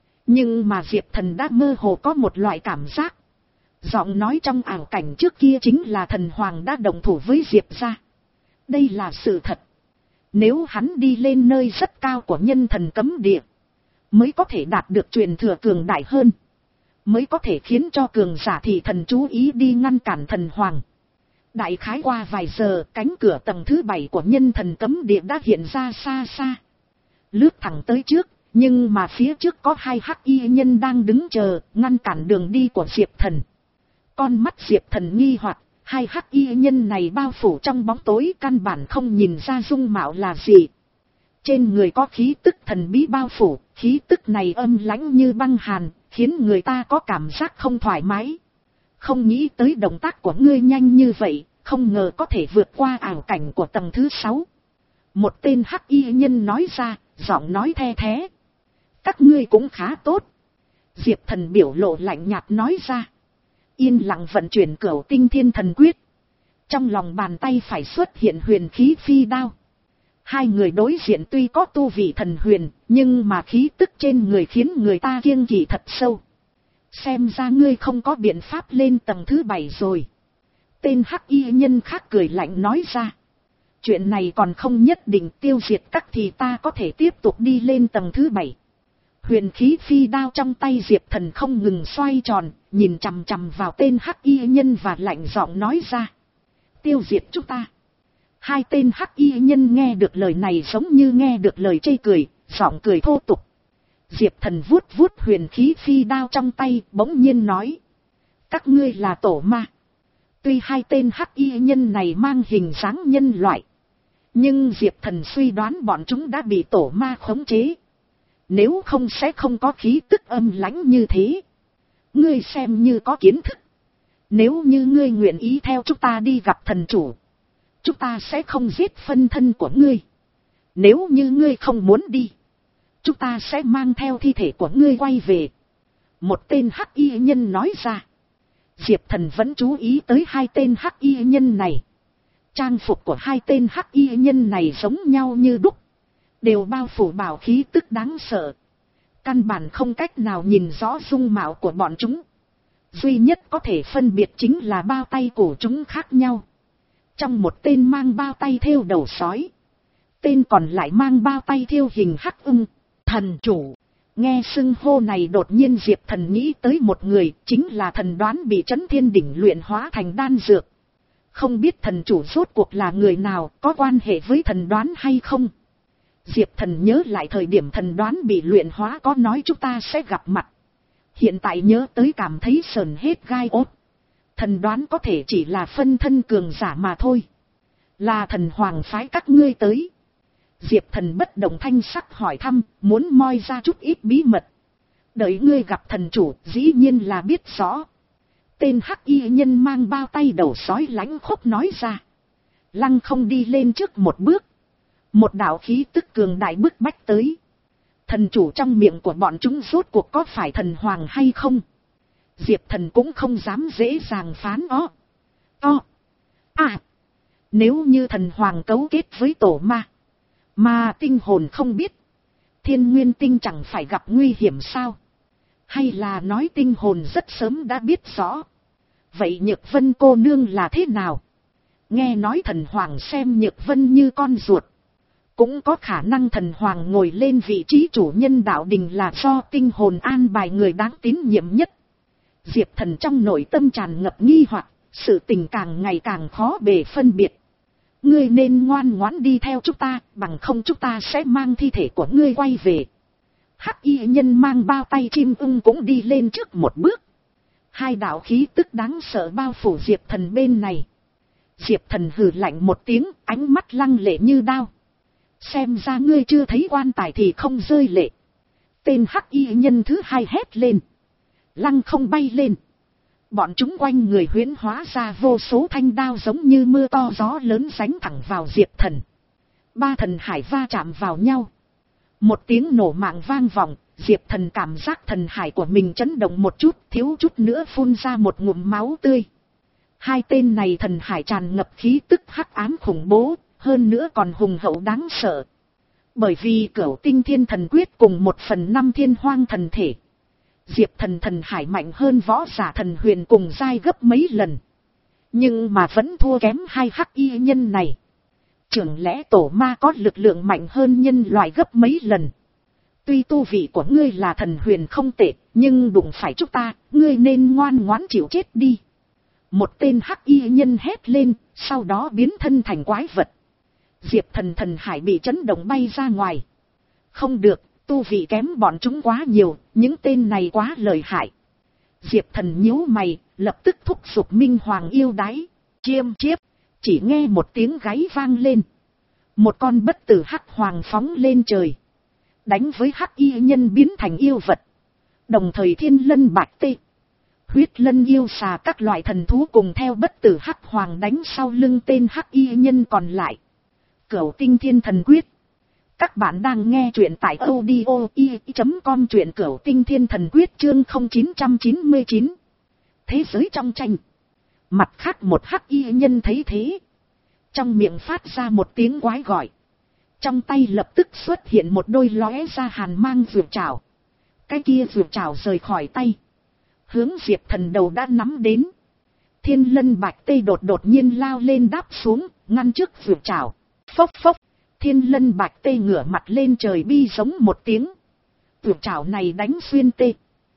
Nhưng mà Diệp Thần đã mơ hồ có một loại cảm giác. Giọng nói trong ảo cảnh trước kia chính là thần hoàng đã đồng thủ với Diệp gia. Đây là sự thật. Nếu hắn đi lên nơi rất cao của nhân thần cấm địa, mới có thể đạt được truyền thừa cường đại hơn, mới có thể khiến cho cường giả thị thần chú ý đi ngăn cản thần hoàng. Đại khái qua vài giờ, cánh cửa tầng thứ bảy của nhân thần cấm địa đã hiện ra xa xa. Lướt thẳng tới trước, nhưng mà phía trước có hai hắc y nhân đang đứng chờ, ngăn cản đường đi của Diệp Thần. Con mắt Diệp Thần nghi hoặc, hai hắc y nhân này bao phủ trong bóng tối, căn bản không nhìn ra dung mạo là gì. Trên người có khí tức thần bí bao phủ, khí tức này âm lãnh như băng hàn, khiến người ta có cảm giác không thoải mái. Không nghĩ tới động tác của ngươi nhanh như vậy, không ngờ có thể vượt qua ảo cảnh của tầng thứ sáu. Một tên hắc y nhân nói ra, giọng nói the thé. Các ngươi cũng khá tốt. Diệp Thần biểu lộ lạnh nhạt nói ra. Yên lặng vận chuyển cửu tinh thiên thần quyết. Trong lòng bàn tay phải xuất hiện huyền khí phi đao. Hai người đối diện tuy có tu vị thần huyền, nhưng mà khí tức trên người khiến người ta kiêng kỵ thật sâu. Xem ra ngươi không có biện pháp lên tầng thứ bảy rồi. Tên hắc y nhân khác cười lạnh nói ra. Chuyện này còn không nhất định, tiêu diệt các thì ta có thể tiếp tục đi lên tầng thứ bảy. Huyền khí phi đao trong tay Diệp Thần không ngừng xoay tròn, nhìn chằm chằm vào tên hắc y nhân và lạnh giọng nói ra. Tiêu diệt chúng ta. Hai tên hắc y nhân nghe được lời này giống như nghe được lời chê cười, giọng cười thô tục. Diệp Thần vuốt vuốt huyền khí phi đao trong tay, bỗng nhiên nói. Các ngươi là tổ ma. Tuy hai tên hắc y nhân này mang hình dáng nhân loại, nhưng Diệp Thần suy đoán bọn chúng đã bị tổ ma khống chế. Nếu không sẽ không có khí tức âm lãnh như thế. Ngươi xem như có kiến thức. Nếu như ngươi nguyện ý theo chúng ta đi gặp thần chủ, chúng ta sẽ không giết phân thân của ngươi. Nếu như ngươi không muốn đi, chúng ta sẽ mang theo thi thể của ngươi quay về. Một tên hắc y nhân nói ra. Diệp Thần vẫn chú ý tới hai tên hắc y nhân này. Trang phục của hai tên hắc y nhân này giống nhau như đúc, đều bao phủ bảo khí tức đáng sợ. Căn bản không cách nào nhìn rõ dung mạo của bọn chúng. Duy nhất có thể phân biệt chính là bao tay của chúng khác nhau. Trong một tên mang bao tay thêu đầu sói, tên còn lại mang bao tay thêu hình hắc ưng. Thần chủ. Nghe xưng hô này đột nhiên Diệp Thần nghĩ tới một người, chính là thần đoán bị Trấn Thiên Đỉnh luyện hóa thành đan dược. Không biết thần chủ rốt cuộc là người nào, có quan hệ với thần đoán hay không? Diệp Thần nhớ lại thời điểm thần đoán bị luyện hóa có nói chúng ta sẽ gặp mặt. Hiện tại nhớ tới cảm thấy sờn hết gai ốt. Thần đoán có thể chỉ là phân thân cường giả mà thôi. Là thần hoàng phái các ngươi tới. Diệp Thần bất động thanh sắc hỏi thăm, muốn moi ra chút ít bí mật. Đợi ngươi gặp thần chủ, dĩ nhiên là biết rõ. Tên hắc y nhân mang bao tay đầu sói lãnh khốc nói ra. Lăng không đi lên trước một bước. Một đạo khí tức cường đại bức bách tới. Thần chủ trong miệng của bọn chúng rốt cuộc có phải thần hoàng hay không? Diệp Thần cũng không dám dễ dàng phán ó. O. À. Nếu như thần hoàng cấu kết với tổ ma, mà tinh hồn không biết, Thiên Nguyên Tinh chẳng phải gặp nguy hiểm sao? Hay là nói tinh hồn rất sớm đã biết rõ? Vậy Nhược Vân cô nương là thế nào? Nghe nói thần hoàng xem Nhược Vân như con ruột. Cũng có khả năng thần hoàng ngồi lên vị trí chủ nhân đạo đình là do tinh hồn an bài người đáng tín nhiệm nhất. Diệp Thần trong nội tâm tràn ngập nghi hoặc, sự tình càng ngày càng khó bề phân biệt. Ngươi nên ngoan ngoãn đi theo chúng ta, bằng không chúng ta sẽ mang thi thể của ngươi quay về. Hắc y nhân mang bao tay chim ưng cũng đi lên trước một bước. Hai đạo khí tức đáng sợ bao phủ Diệp Thần bên này. Diệp Thần hừ lạnh một tiếng, ánh mắt lăng lệ như đao. Xem ra ngươi chưa thấy quan tài thì không rơi lệ. Tên hắc y nhân thứ hai hét lên. Lăng không bay lên. Bọn chúng quanh người huyễn hóa ra vô số thanh đao giống như mưa to gió lớn đánh thẳng vào Diệp Thần. Ba thần hải va chạm vào nhau. Một tiếng nổ mạng vang vọng, Diệp Thần cảm giác thần hải của mình chấn động một chút, thiếu chút nữa phun ra một ngụm máu tươi. Hai tên này thần hải tràn ngập khí tức hắc ám khủng bố, hơn nữa còn hùng hậu đáng sợ. Bởi vì Cửu Tinh Thiên Thần Quyết cùng một phần năm thiên hoang thần thể. Diệp Thần thần hải mạnh hơn võ giả thần huyền cùng giai gấp mấy lần. Nhưng mà vẫn thua kém hai hắc y nhân này. Chẳng lẽ tổ ma có lực lượng mạnh hơn nhân loại gấp mấy lần? Tuy tu vị của ngươi là thần huyền không tệ, nhưng đụng phải chúng ta, ngươi nên ngoan ngoãn chịu chết đi. Một tên hắc y nhân hét lên, sau đó biến thân thành quái vật. Diệp Thần thần hải bị chấn động bay ra ngoài. Không được, tu vị kém bọn chúng quá nhiều, những tên này quá lợi hại. Diệp Thần nhíu mày, lập tức thúc giục Minh Hoàng yêu đái, chiêm chiếp. Chỉ nghe một tiếng gáy vang lên. Một con bất tử hắc hoàng phóng lên trời. Đánh với hắc y nhân biến thành yêu vật. Đồng thời thiên lân bạch tê, huyết lân yêu xà các loại thần thú cùng theo bất tử hắc hoàng đánh sau lưng tên hắc y nhân còn lại. Cửu Tinh Thiên Thần Quyết. Các bạn đang nghe truyện tại audio i chấm com, truyện Cửu Tinh Thiên Thần Quyết chương không chín chín chín. Thế giới trong tranh. Mặt khác một hắc y nhân thấy thế. Trong miệng phát ra một tiếng quái gọi. Trong tay lập tức xuất hiện một đôi lóe ra hàn mang vượt trảo. Cái kia vượt trảo rời khỏi tay. Hướng Diệp Thần đầu đã nắm đến. Thiên lân bạch tê đột đột nhiên lao lên đáp xuống, ngăn trước vượt trảo. Phốc phốc, thiên lân bạch tê ngửa mặt lên trời bi giống một tiếng. Vượt trảo này đánh xuyên tê.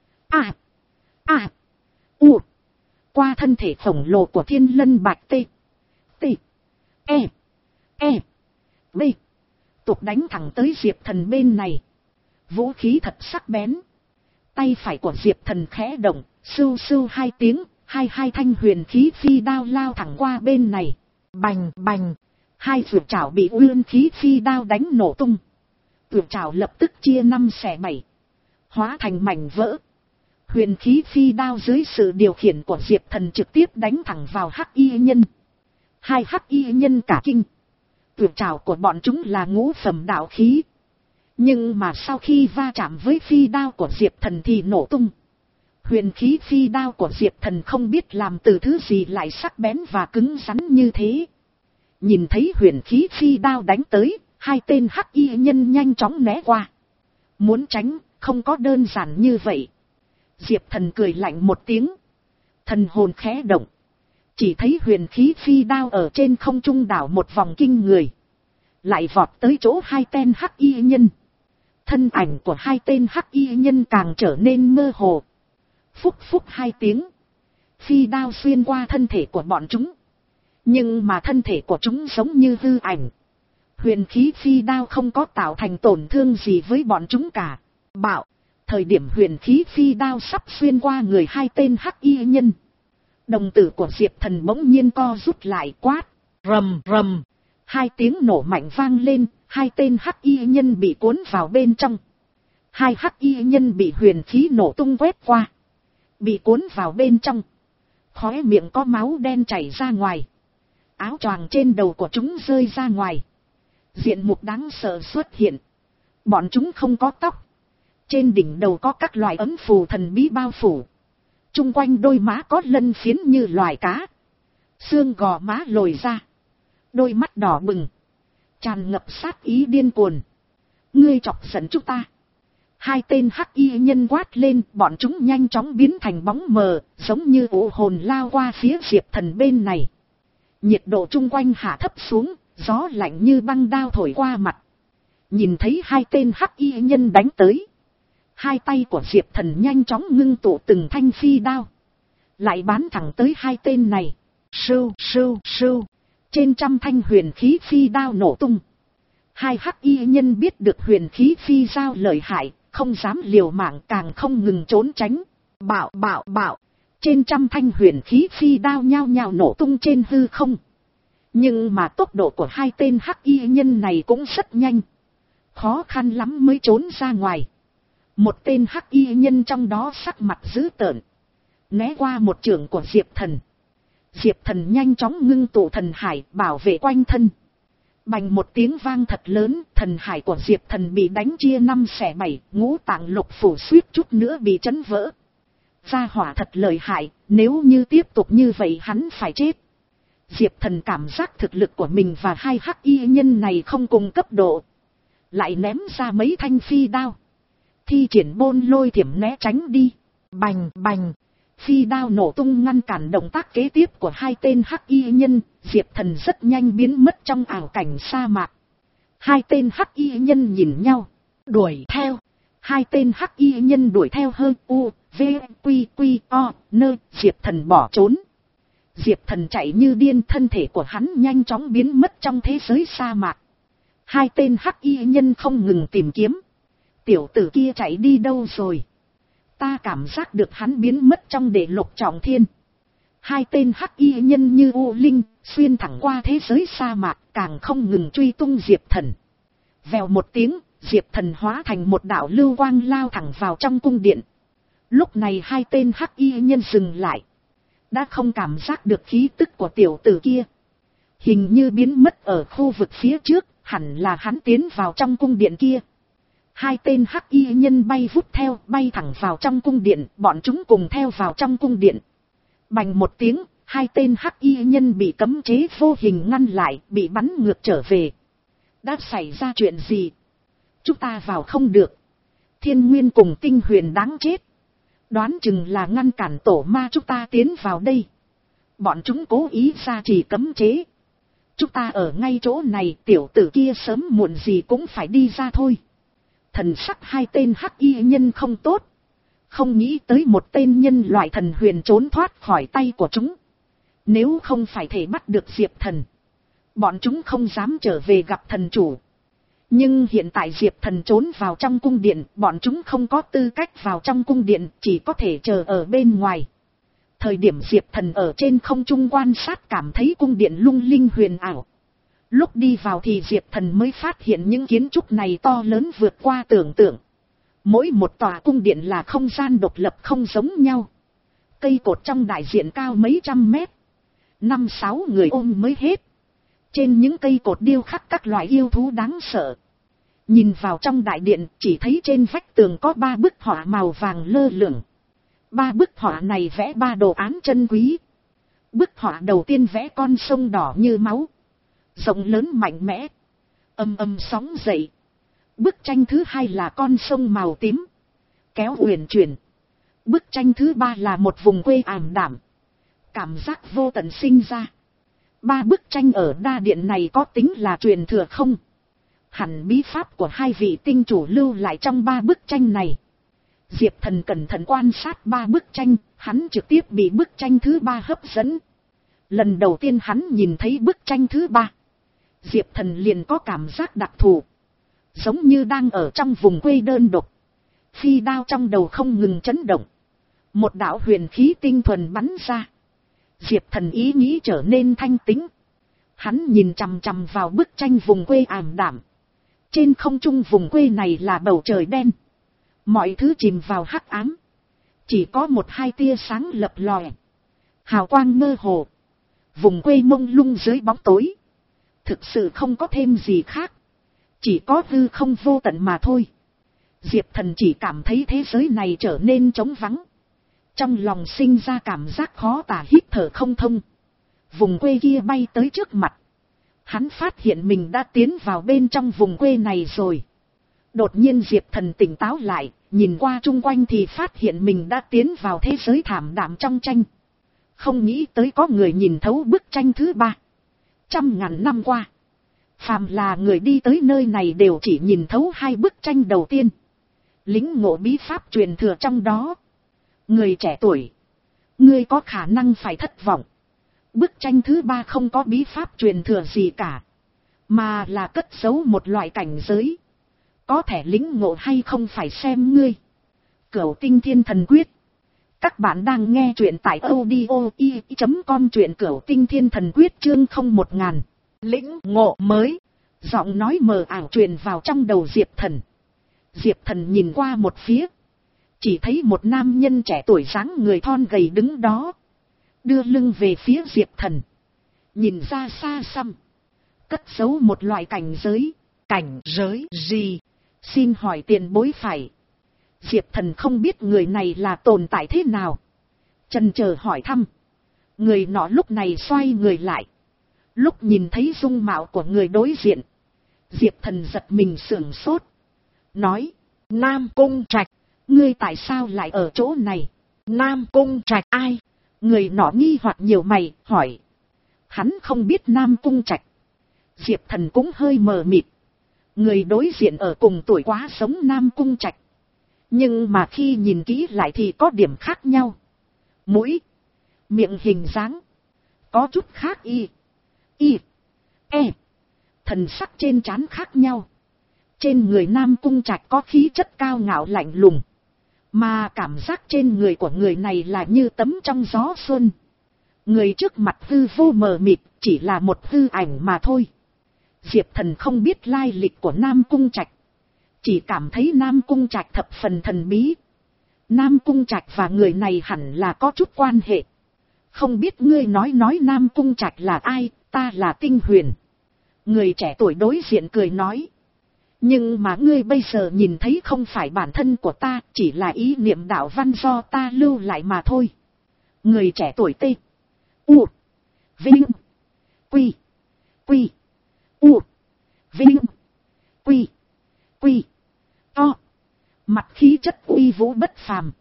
À, à, u. Qua thân thể khổng lồ của thiên lân bạch tê. Tê. E. E. B. Tục đánh thẳng tới Diệp Thần bên này. Vũ khí thật sắc bén. Tay phải của Diệp Thần khẽ động, sưu sưu hai tiếng, hai hai thanh huyền khí phi đao lao thẳng qua bên này. Bành bành. Hai vượt trảo bị uyên khí phi đao đánh nổ tung. Vượt trảo lập tức chia năm xẻ bảy. Hóa thành mảnh vỡ. Huyền khí phi đao dưới sự điều khiển của Diệp Thần trực tiếp đánh thẳng vào hắc y nhân. Hai hắc y nhân cả kinh. Vượt trảo của bọn chúng là ngũ phẩm đạo khí. Nhưng mà sau khi va chạm với phi đao của Diệp Thần thì nổ tung. Huyền khí phi đao của Diệp Thần không biết làm từ thứ gì lại sắc bén và cứng rắn như thế. Nhìn thấy huyền khí phi đao đánh tới, hai tên hắc y nhân nhanh chóng né qua. Muốn tránh, không có đơn giản như vậy. Diệp Thần cười lạnh một tiếng. Thần hồn khẽ động. Chỉ thấy huyền khí phi đao ở trên không trung đảo một vòng kinh người. Lại vọt tới chỗ hai tên hắc y nhân. Thân ảnh của hai tên hắc y nhân càng trở nên mơ hồ. Phúc phúc hai tiếng. Phi đao xuyên qua thân thể của bọn chúng. Nhưng mà thân thể của chúng giống như hư ảnh. Huyền khí phi đao không có tạo thành tổn thương gì với bọn chúng cả. Bạo. Thời điểm huyền khí phi đao sắp xuyên qua người hai tên hắc y nhân. Đồng tử của Diệp Thần bỗng nhiên co rút lại, quát. Rầm rầm. Hai tiếng nổ mạnh vang lên. Hai tên hắc y nhân bị cuốn vào bên trong. Hai hắc y nhân bị huyền khí nổ tung quét qua. Bị cuốn vào bên trong. Khóe miệng có máu đen chảy ra ngoài. Áo choàng trên đầu của chúng rơi ra ngoài. Diện mục đáng sợ xuất hiện. Bọn chúng không có tóc. Trên đỉnh đầu có các loại ấm phù thần bí bao phủ. Trung quanh đôi má có lân phiến như loài cá. Xương gò má lồi ra. Đôi mắt đỏ bừng. Tràn ngập sát ý điên cuồng. Ngươi chọc giận chúng ta. Hai tên hắc y nhân quát lên, bọn chúng nhanh chóng biến thành bóng mờ, giống như ụ hồn lao qua phía Diệp Thần bên này. Nhiệt độ chung quanh hạ thấp xuống, gió lạnh như băng đao thổi qua mặt. Nhìn thấy hai tên hắc y nhân đánh tới. Hai tay của Diệp Thần nhanh chóng ngưng tụ từng thanh phi đao. Lại bắn thẳng tới hai tên này. Sưu, sưu, sưu. Trên trăm thanh huyền khí phi đao nổ tung. Hai hắc y nhân biết được huyền khí phi đao lợi hại, không dám liều mạng, càng không ngừng trốn tránh. Bạo bạo bạo. Trên trăm thanh huyền khí phi đao nhao nhao nổ tung trên hư không. Nhưng mà tốc độ của hai tên hắc y nhân này cũng rất nhanh. Khó khăn lắm mới trốn ra ngoài. Một tên hắc y nhân trong đó sắc mặt dữ tợn. né qua một chưởng của Diệp Thần. Diệp Thần nhanh chóng ngưng tụ thần hải bảo vệ quanh thân. Bành một tiếng vang thật lớn, thần hải của Diệp Thần bị đánh chia năm xẻ bảy, ngũ tạng lục phủ suýt chút nữa bị chấn vỡ. Gia hỏa thật lợi hại, nếu như tiếp tục như vậy hắn phải chết. Diệp Thần cảm giác thực lực của mình và hai hắc y nhân này không cùng cấp độ. Lại ném ra mấy thanh phi đao. Thi triển bôn lôi thiểm né tránh đi. Bành bành. Phi đao nổ tung ngăn cản động tác kế tiếp của hai tên hắc y nhân. Diệp Thần rất nhanh biến mất trong ảo cảnh sa mạc. Hai tên hắc y nhân nhìn nhau. Đuổi theo. Hai tên hắc y nhân đuổi theo hơn u, v, quy, quy, o, nơ. Diệp Thần bỏ trốn. Diệp Thần chạy như điên, thân thể của hắn nhanh chóng biến mất trong thế giới sa mạc. Hai tên hắc y nhân không ngừng tìm kiếm. Tiểu tử kia chạy đi đâu rồi? Ta cảm giác được hắn biến mất trong địa lục trọng thiên. Hai tên hắc y nhân như u linh, xuyên thẳng qua thế giới sa mạc, càng không ngừng truy tung Diệp Thần. Vèo một tiếng, Diệp Thần hóa thành một đạo lưu quang lao thẳng vào trong cung điện. Lúc này hai tên hắc y nhân dừng lại. Đã không cảm giác được khí tức của tiểu tử kia. Hình như biến mất ở khu vực phía trước, hẳn là hắn tiến vào trong cung điện kia. Hai tên hắc y nhân bay vút theo, bay thẳng vào trong cung điện, bọn chúng cùng theo vào trong cung điện. Bành một tiếng, hai tên hắc y nhân bị cấm chế vô hình ngăn lại, bị bắn ngược trở về. Đã xảy ra chuyện gì? Chúng ta vào không được. Thiên Nguyên cùng Tinh Huyền đáng chết. Đoán chừng là ngăn cản tổ ma chúng ta tiến vào đây. Bọn chúng cố ý ra chỉ cấm chế. Chúng ta ở ngay chỗ này, tiểu tử kia sớm muộn gì cũng phải đi ra thôi. Thần sắc hai tên hắc y nhân không tốt. Không nghĩ tới một tên nhân loại thần huyền trốn thoát khỏi tay của chúng. Nếu không phải thể bắt được Diệp Thần, bọn chúng không dám trở về gặp thần chủ. Nhưng hiện tại Diệp Thần trốn vào trong cung điện, bọn chúng không có tư cách vào trong cung điện, chỉ có thể chờ ở bên ngoài. Thời điểm Diệp Thần ở trên không trung quan sát cảm thấy cung điện lung linh huyền ảo. Lúc đi vào thì Diệp Thần mới phát hiện những kiến trúc này to lớn vượt qua tưởng tượng. Mỗi một tòa cung điện là không gian độc lập không giống nhau. Cây cột trong đại diện cao mấy trăm mét. Năm sáu người ôm mới hết. Trên những cây cột điêu khắc các loại yêu thú đáng sợ. Nhìn vào trong đại điện chỉ thấy trên vách tường có ba bức họa màu vàng lơ lửng. Ba bức họa này vẽ ba đồ án chân quý. Bức họa đầu tiên vẽ con sông đỏ như máu. Rộng lớn mạnh mẽ. Âm âm sóng dậy. Bức tranh thứ hai là con sông màu tím. Kéo uyển chuyển. Bức tranh thứ ba là một vùng quê ảm đạm. Cảm giác vô tận sinh ra. Ba bức tranh ở đa điện này có tính là truyền thừa không? Hẳn bí pháp của hai vị tinh chủ lưu lại trong ba bức tranh này. Diệp Thần cẩn thận quan sát ba bức tranh, hắn trực tiếp bị bức tranh thứ ba hấp dẫn. Lần đầu tiên hắn nhìn thấy bức tranh thứ ba, Diệp Thần liền có cảm giác đặc thù. Giống như đang ở trong vùng quê đơn độc. Phi đao trong đầu không ngừng chấn động. Một đạo huyền khí tinh thuần bắn ra. Diệp Thần ý nghĩ trở nên thanh tĩnh. Hắn nhìn chằm chằm vào bức tranh vùng quê ảm đạm. Trên không trung vùng quê này là bầu trời đen. Mọi thứ chìm vào hắc ám. Chỉ có một hai tia sáng lập lòe. Hào quang mơ hồ. Vùng quê mông lung dưới bóng tối. Thực sự không có thêm gì khác. Chỉ có hư không vô tận mà thôi. Diệp Thần chỉ cảm thấy thế giới này trở nên trống vắng. Trong lòng sinh ra cảm giác khó tả, hít thở không thông. Vùng quê kia bay tới trước mặt. Hắn phát hiện mình đã tiến vào bên trong vùng quê này rồi. Đột nhiên Diệp Thần tỉnh táo lại, nhìn qua chung quanh thì phát hiện mình đã tiến vào thế giới thảm đạm trong tranh. Không nghĩ tới có người nhìn thấu bức tranh thứ ba. Trăm ngàn năm qua, phàm là người đi tới nơi này đều chỉ nhìn thấu hai bức tranh đầu tiên. Lính ngộ bí pháp truyền thừa trong đó. Người trẻ tuổi, ngươi có khả năng phải thất vọng. Bức tranh thứ ba không có bí pháp truyền thừa gì cả, mà là cất giấu một loại cảnh giới. Có thể lính ngộ hay không phải xem ngươi. Cửu Tinh Thiên Thần Quyết. Các bạn đang nghe truyện tại audio i chấm com, truyện Cửu Tinh Thiên Thần Quyết chương không một ngàn. Lĩnh ngộ mới. Giọng nói mờ ảo truyền vào trong đầu Diệp Thần. Diệp Thần nhìn qua một phía. Chỉ thấy một nam nhân trẻ tuổi dáng người thon gầy đứng đó, đưa lưng về phía Diệp Thần, nhìn ra xa xăm, cất giấu một loại cảnh giới. Cảnh giới gì? Xin hỏi tiền bối phải. Diệp Thần không biết người này là tồn tại thế nào, chần chờ hỏi thăm. Người nọ lúc này xoay người lại, lúc nhìn thấy dung mạo của người đối diện, Diệp Thần giật mình sửng sốt, nói: Nam Cung Trạch, ngươi tại sao lại ở chỗ này? Nam Cung Trạch ai? Người nọ nghi hoặc nhiều mày, hỏi. Hắn không biết Nam Cung Trạch. Diệp Thần cũng hơi mờ mịt. Người đối diện ở cùng tuổi quá giống Nam Cung Trạch, nhưng mà khi nhìn kỹ lại thì có điểm khác nhau. Mũi, miệng hình dáng có chút khác y, y, e. Thần sắc trên trán khác nhau. Trên người Nam Cung Trạch có khí chất cao ngạo lạnh lùng, mà cảm giác trên người của người này là như tấm trong gió xuân. Người trước mặt hư vô mờ mịt, chỉ là một hư ảnh mà thôi. Diệp Thần không biết lai lịch của Nam Cung Trạch, chỉ cảm thấy Nam Cung Trạch thập phần thần bí. Nam Cung Trạch và người này hẳn là có chút quan hệ. Không biết ngươi nói nói Nam Cung Trạch là ai? Ta là Tinh Huyền. Người trẻ tuổi đối diện cười nói. Nhưng mà ngươi bây giờ nhìn thấy không phải bản thân của ta, chỉ là ý niệm đạo văn do ta lưu lại mà thôi. Người trẻ tuổi tê U Vinh Quy Quy U Vinh Quy Quy To, mặt khí chất uy vũ bất phàm,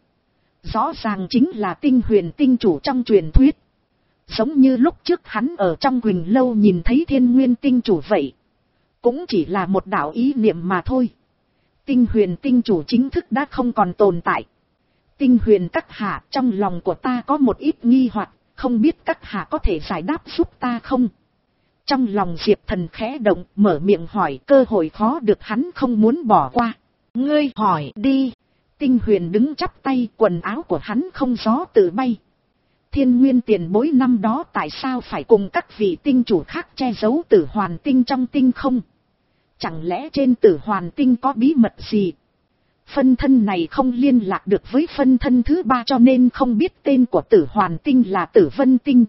rõ ràng chính là Tinh Huyền tinh chủ trong truyền thuyết. Giống như lúc trước hắn ở trong Quỳnh Lâu nhìn thấy Thiên Nguyên tinh chủ vậy, cũng chỉ là một đạo ý niệm mà thôi. Tinh Huyền tinh chủ chính thức đã không còn tồn tại. Tinh Huyền các hạ, trong lòng của ta có một ít nghi hoặc, không biết các hạ có thể giải đáp giúp ta không? Trong lòng Diệp Thần khẽ động, mở miệng hỏi, cơ hội khó được hắn không muốn bỏ qua. Ngươi hỏi đi. Tinh Huyền đứng chắp tay, quần áo của hắn không gió tự bay. Thiên Nguyên tiền bối năm đó tại sao phải cùng các vị tinh chủ khác che giấu Tử Hoàn tinh trong tinh không? Chẳng lẽ trên Tử Hoàn tinh có bí mật gì? Phân thân này không liên lạc được với phân thân thứ ba, cho nên không biết tên của Tử Hoàn tinh là Tử Vân tinh.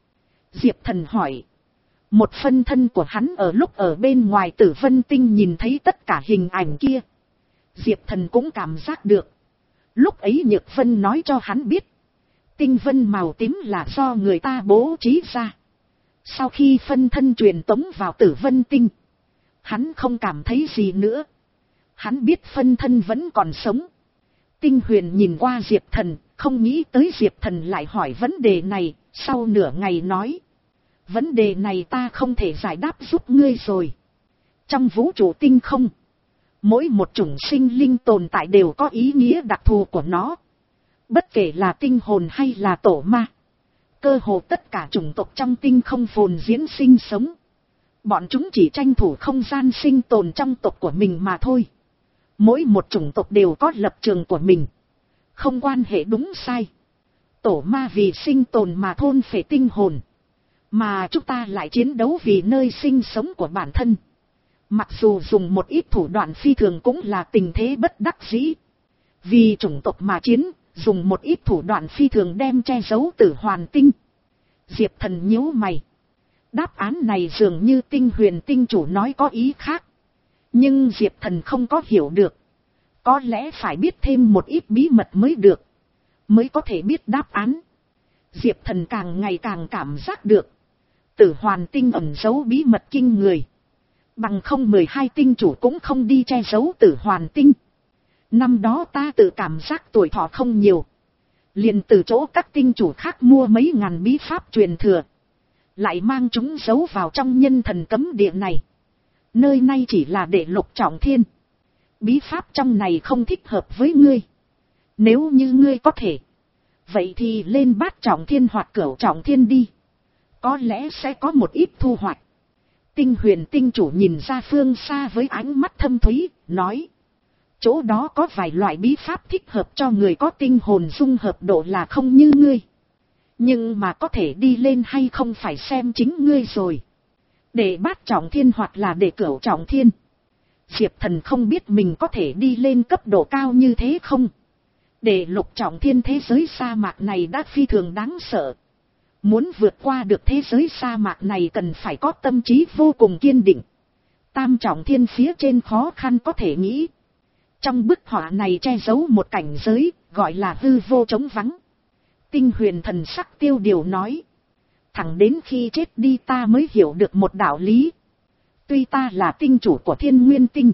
Diệp Thần hỏi. Một phân thân của hắn ở lúc ở bên ngoài Tử Vân tinh nhìn thấy tất cả hình ảnh kia. Diệp Thần cũng cảm giác được. Lúc ấy Nhược Vân nói cho hắn biết, tinh vân màu tím là do người ta bố trí ra. Sau khi phân thân truyền tống vào Tử Vân tinh, hắn không cảm thấy gì nữa. Hắn biết phân thân vẫn còn sống. Tinh Huyền nhìn qua Diệp Thần, không nghĩ tới Diệp Thần lại hỏi vấn đề này. Sau nửa ngày nói, vấn đề này ta không thể giải đáp giúp ngươi rồi. Trong vũ trụ tinh không, mỗi một chủng sinh linh tồn tại đều có ý nghĩa đặc thù của nó. Bất kể là tinh hồn hay là tổ ma, cơ hồ tất cả chủng tộc trong tinh không phồn diễn sinh sống. Bọn chúng chỉ tranh thủ không gian sinh tồn trong tộc của mình mà thôi. Mỗi một chủng tộc đều có lập trường của mình, không quan hệ đúng sai. Tổ ma vì sinh tồn mà thôn phệ tinh hồn, mà chúng ta lại chiến đấu vì nơi sinh sống của bản thân. Mặc dù dùng một ít thủ đoạn phi thường cũng là tình thế bất đắc dĩ. Vì chủng tộc mà chiến, dùng một ít thủ đoạn phi thường đem che giấu Tử Hoàn tinh. Diệp Thần nhíu mày. Đáp án này dường như Tinh Huyền tinh chủ nói có ý khác. Nhưng Diệp Thần không có hiểu được. Có lẽ phải biết thêm một ít bí mật mới được, mới có thể biết đáp án. Diệp Thần càng ngày càng cảm giác được Tử Hoàn tinh ẩn giấu bí mật kinh người. Bằng không mười hai tinh chủ cũng không đi che giấu Tử Hoàn tinh. Năm đó ta tự cảm giác tuổi thọ không nhiều, liền từ chỗ các tinh chủ khác mua mấy ngàn bí pháp truyền thừa, lại mang chúng giấu vào trong nhân thần cấm địa này. Nơi này chỉ là để lục trọng thiên. Bí pháp trong này không thích hợp với ngươi. Nếu như ngươi có thể, vậy thì lên bát trọng thiên hoặc cửu trọng thiên đi. Có lẽ sẽ có một ít thu hoạch. Tinh Huyền tinh chủ nhìn ra phương xa với ánh mắt thâm thúy, nói. Chỗ đó có vài loại bí pháp thích hợp cho người có tinh hồn dung hợp độ là không như ngươi. Nhưng mà có thể đi lên hay không phải xem chính ngươi rồi. Để bát trọng thiên hoặc là để cửu trọng thiên. Diệp Thần không biết mình có thể đi lên cấp độ cao như thế không. Để lục trọng thiên thế giới sa mạc này đã phi thường đáng sợ. Muốn vượt qua được thế giới sa mạc này cần phải có tâm trí vô cùng kiên định. Tam trọng thiên phía trên khó khăn có thể nghĩ. Trong bức họa này che giấu một cảnh giới, gọi là hư vô trống vắng. Tinh huyền thần sắc tiêu điều nói. Thẳng đến khi chết đi ta mới hiểu được một đạo lý. Tuy ta là tinh chủ của thiên nguyên tinh.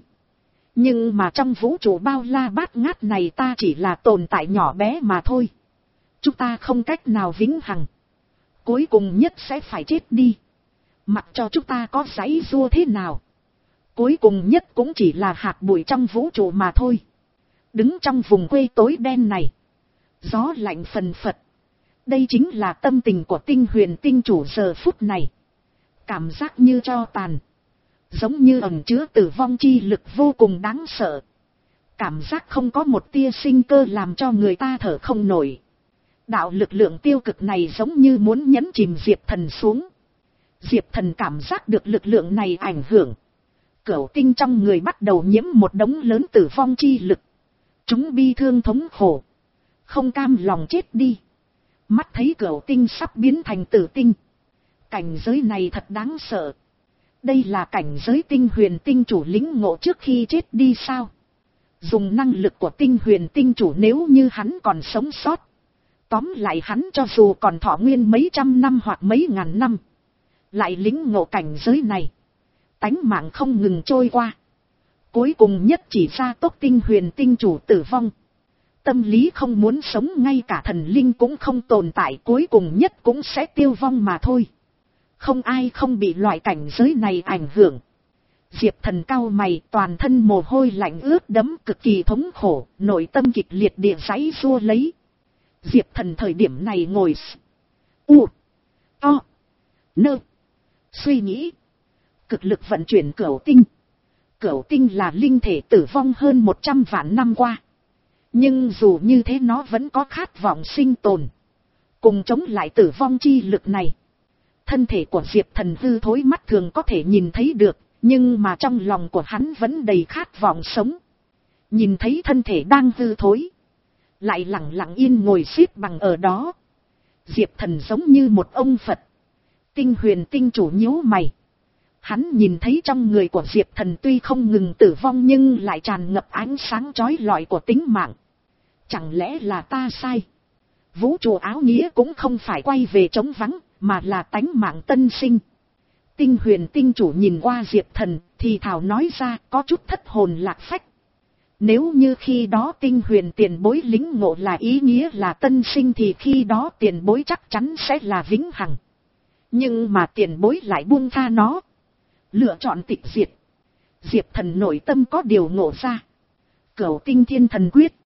Nhưng mà trong vũ trụ bao la bát ngát này ta chỉ là tồn tại nhỏ bé mà thôi. Chúng ta không cách nào vĩnh hằng. Cuối cùng nhất sẽ phải chết đi. Mặc cho chúng ta có giãy giụa thế nào. Cuối cùng nhất cũng chỉ là hạt bụi trong vũ trụ mà thôi. Đứng trong vùng quê tối đen này. Gió lạnh phần phật. Đây chính là tâm tình của tinh huyền tinh chủ giờ phút này. Cảm giác như tro tàn. Giống như ẩn chứa tử vong chi lực vô cùng đáng sợ. Cảm giác không có một tia sinh cơ làm cho người ta thở không nổi. Đạo lực lượng tiêu cực này giống như muốn nhấn chìm Diệp Thần xuống. Diệp Thần cảm giác được lực lượng này ảnh hưởng. Cửu tinh trong người bắt đầu nhiễm một đống lớn tử vong chi lực. Chúng bi thương thống khổ. Không cam lòng chết đi. Mắt thấy cửu tinh sắp biến thành tử tinh. Cảnh giới này thật đáng sợ. Đây là cảnh giới tinh huyền tinh chủ lĩnh ngộ trước khi chết đi sao? Dùng năng lực của tinh huyền tinh chủ nếu như hắn còn sống sót. Tóm lại hắn cho dù còn thọ nguyên mấy trăm năm hoặc mấy ngàn năm. Lại lĩnh ngộ cảnh giới này. Tánh mạng không ngừng trôi qua. Cuối cùng nhất chỉ ra tốc tinh huyền tinh chủ tử vong. Tâm lý không muốn sống ngay cả thần linh cũng không tồn tại cuối cùng nhất cũng sẽ tiêu vong mà thôi. Không ai không bị loại cảnh giới này ảnh hưởng. Diệp Thần cau mày toàn thân mồ hôi lạnh ướt đẫm cực kỳ thống khổ, nội tâm kịch liệt địa giãy giụa lấy. Diệp Thần thời điểm này ngồi u, o, nơ, suy nghĩ. Cực lực vận chuyển cửu tinh. Cửu tinh là linh thể tử vong hơn một trăm vạn năm qua. Nhưng dù như thế nó vẫn có khát vọng sinh tồn. Cùng chống lại tử vong chi lực này. Thân thể của Diệp Thần hư thối mắt thường có thể nhìn thấy được. Nhưng mà trong lòng của hắn vẫn đầy khát vọng sống. Nhìn thấy thân thể đang hư thối. Lại lặng lặng yên ngồi xếp bằng ở đó. Diệp Thần giống như một ông Phật. Tinh huyền tinh chủ nhíu mày. Hắn nhìn thấy trong người của Diệp Thần tuy không ngừng tử vong nhưng lại tràn ngập ánh sáng chói lọi của tính mạng. Chẳng lẽ là ta sai? Vũ trụ áo nghĩa cũng không phải quay về trống vắng, mà là tánh mạng tân sinh. Tinh huyền tinh chủ nhìn qua Diệp Thần, thì thảo nói ra có chút thất hồn lạc phách. Nếu như khi đó tinh huyền tiền bối lĩnh ngộ là ý nghĩa là tân sinh thì khi đó tiền bối chắc chắn sẽ là vĩnh hằng. Nhưng mà tiền bối lại buông tha nó. Lựa chọn tịch diệt. Diệp Thần nội tâm có điều ngộ ra. Cửu tinh thiên thần quyết.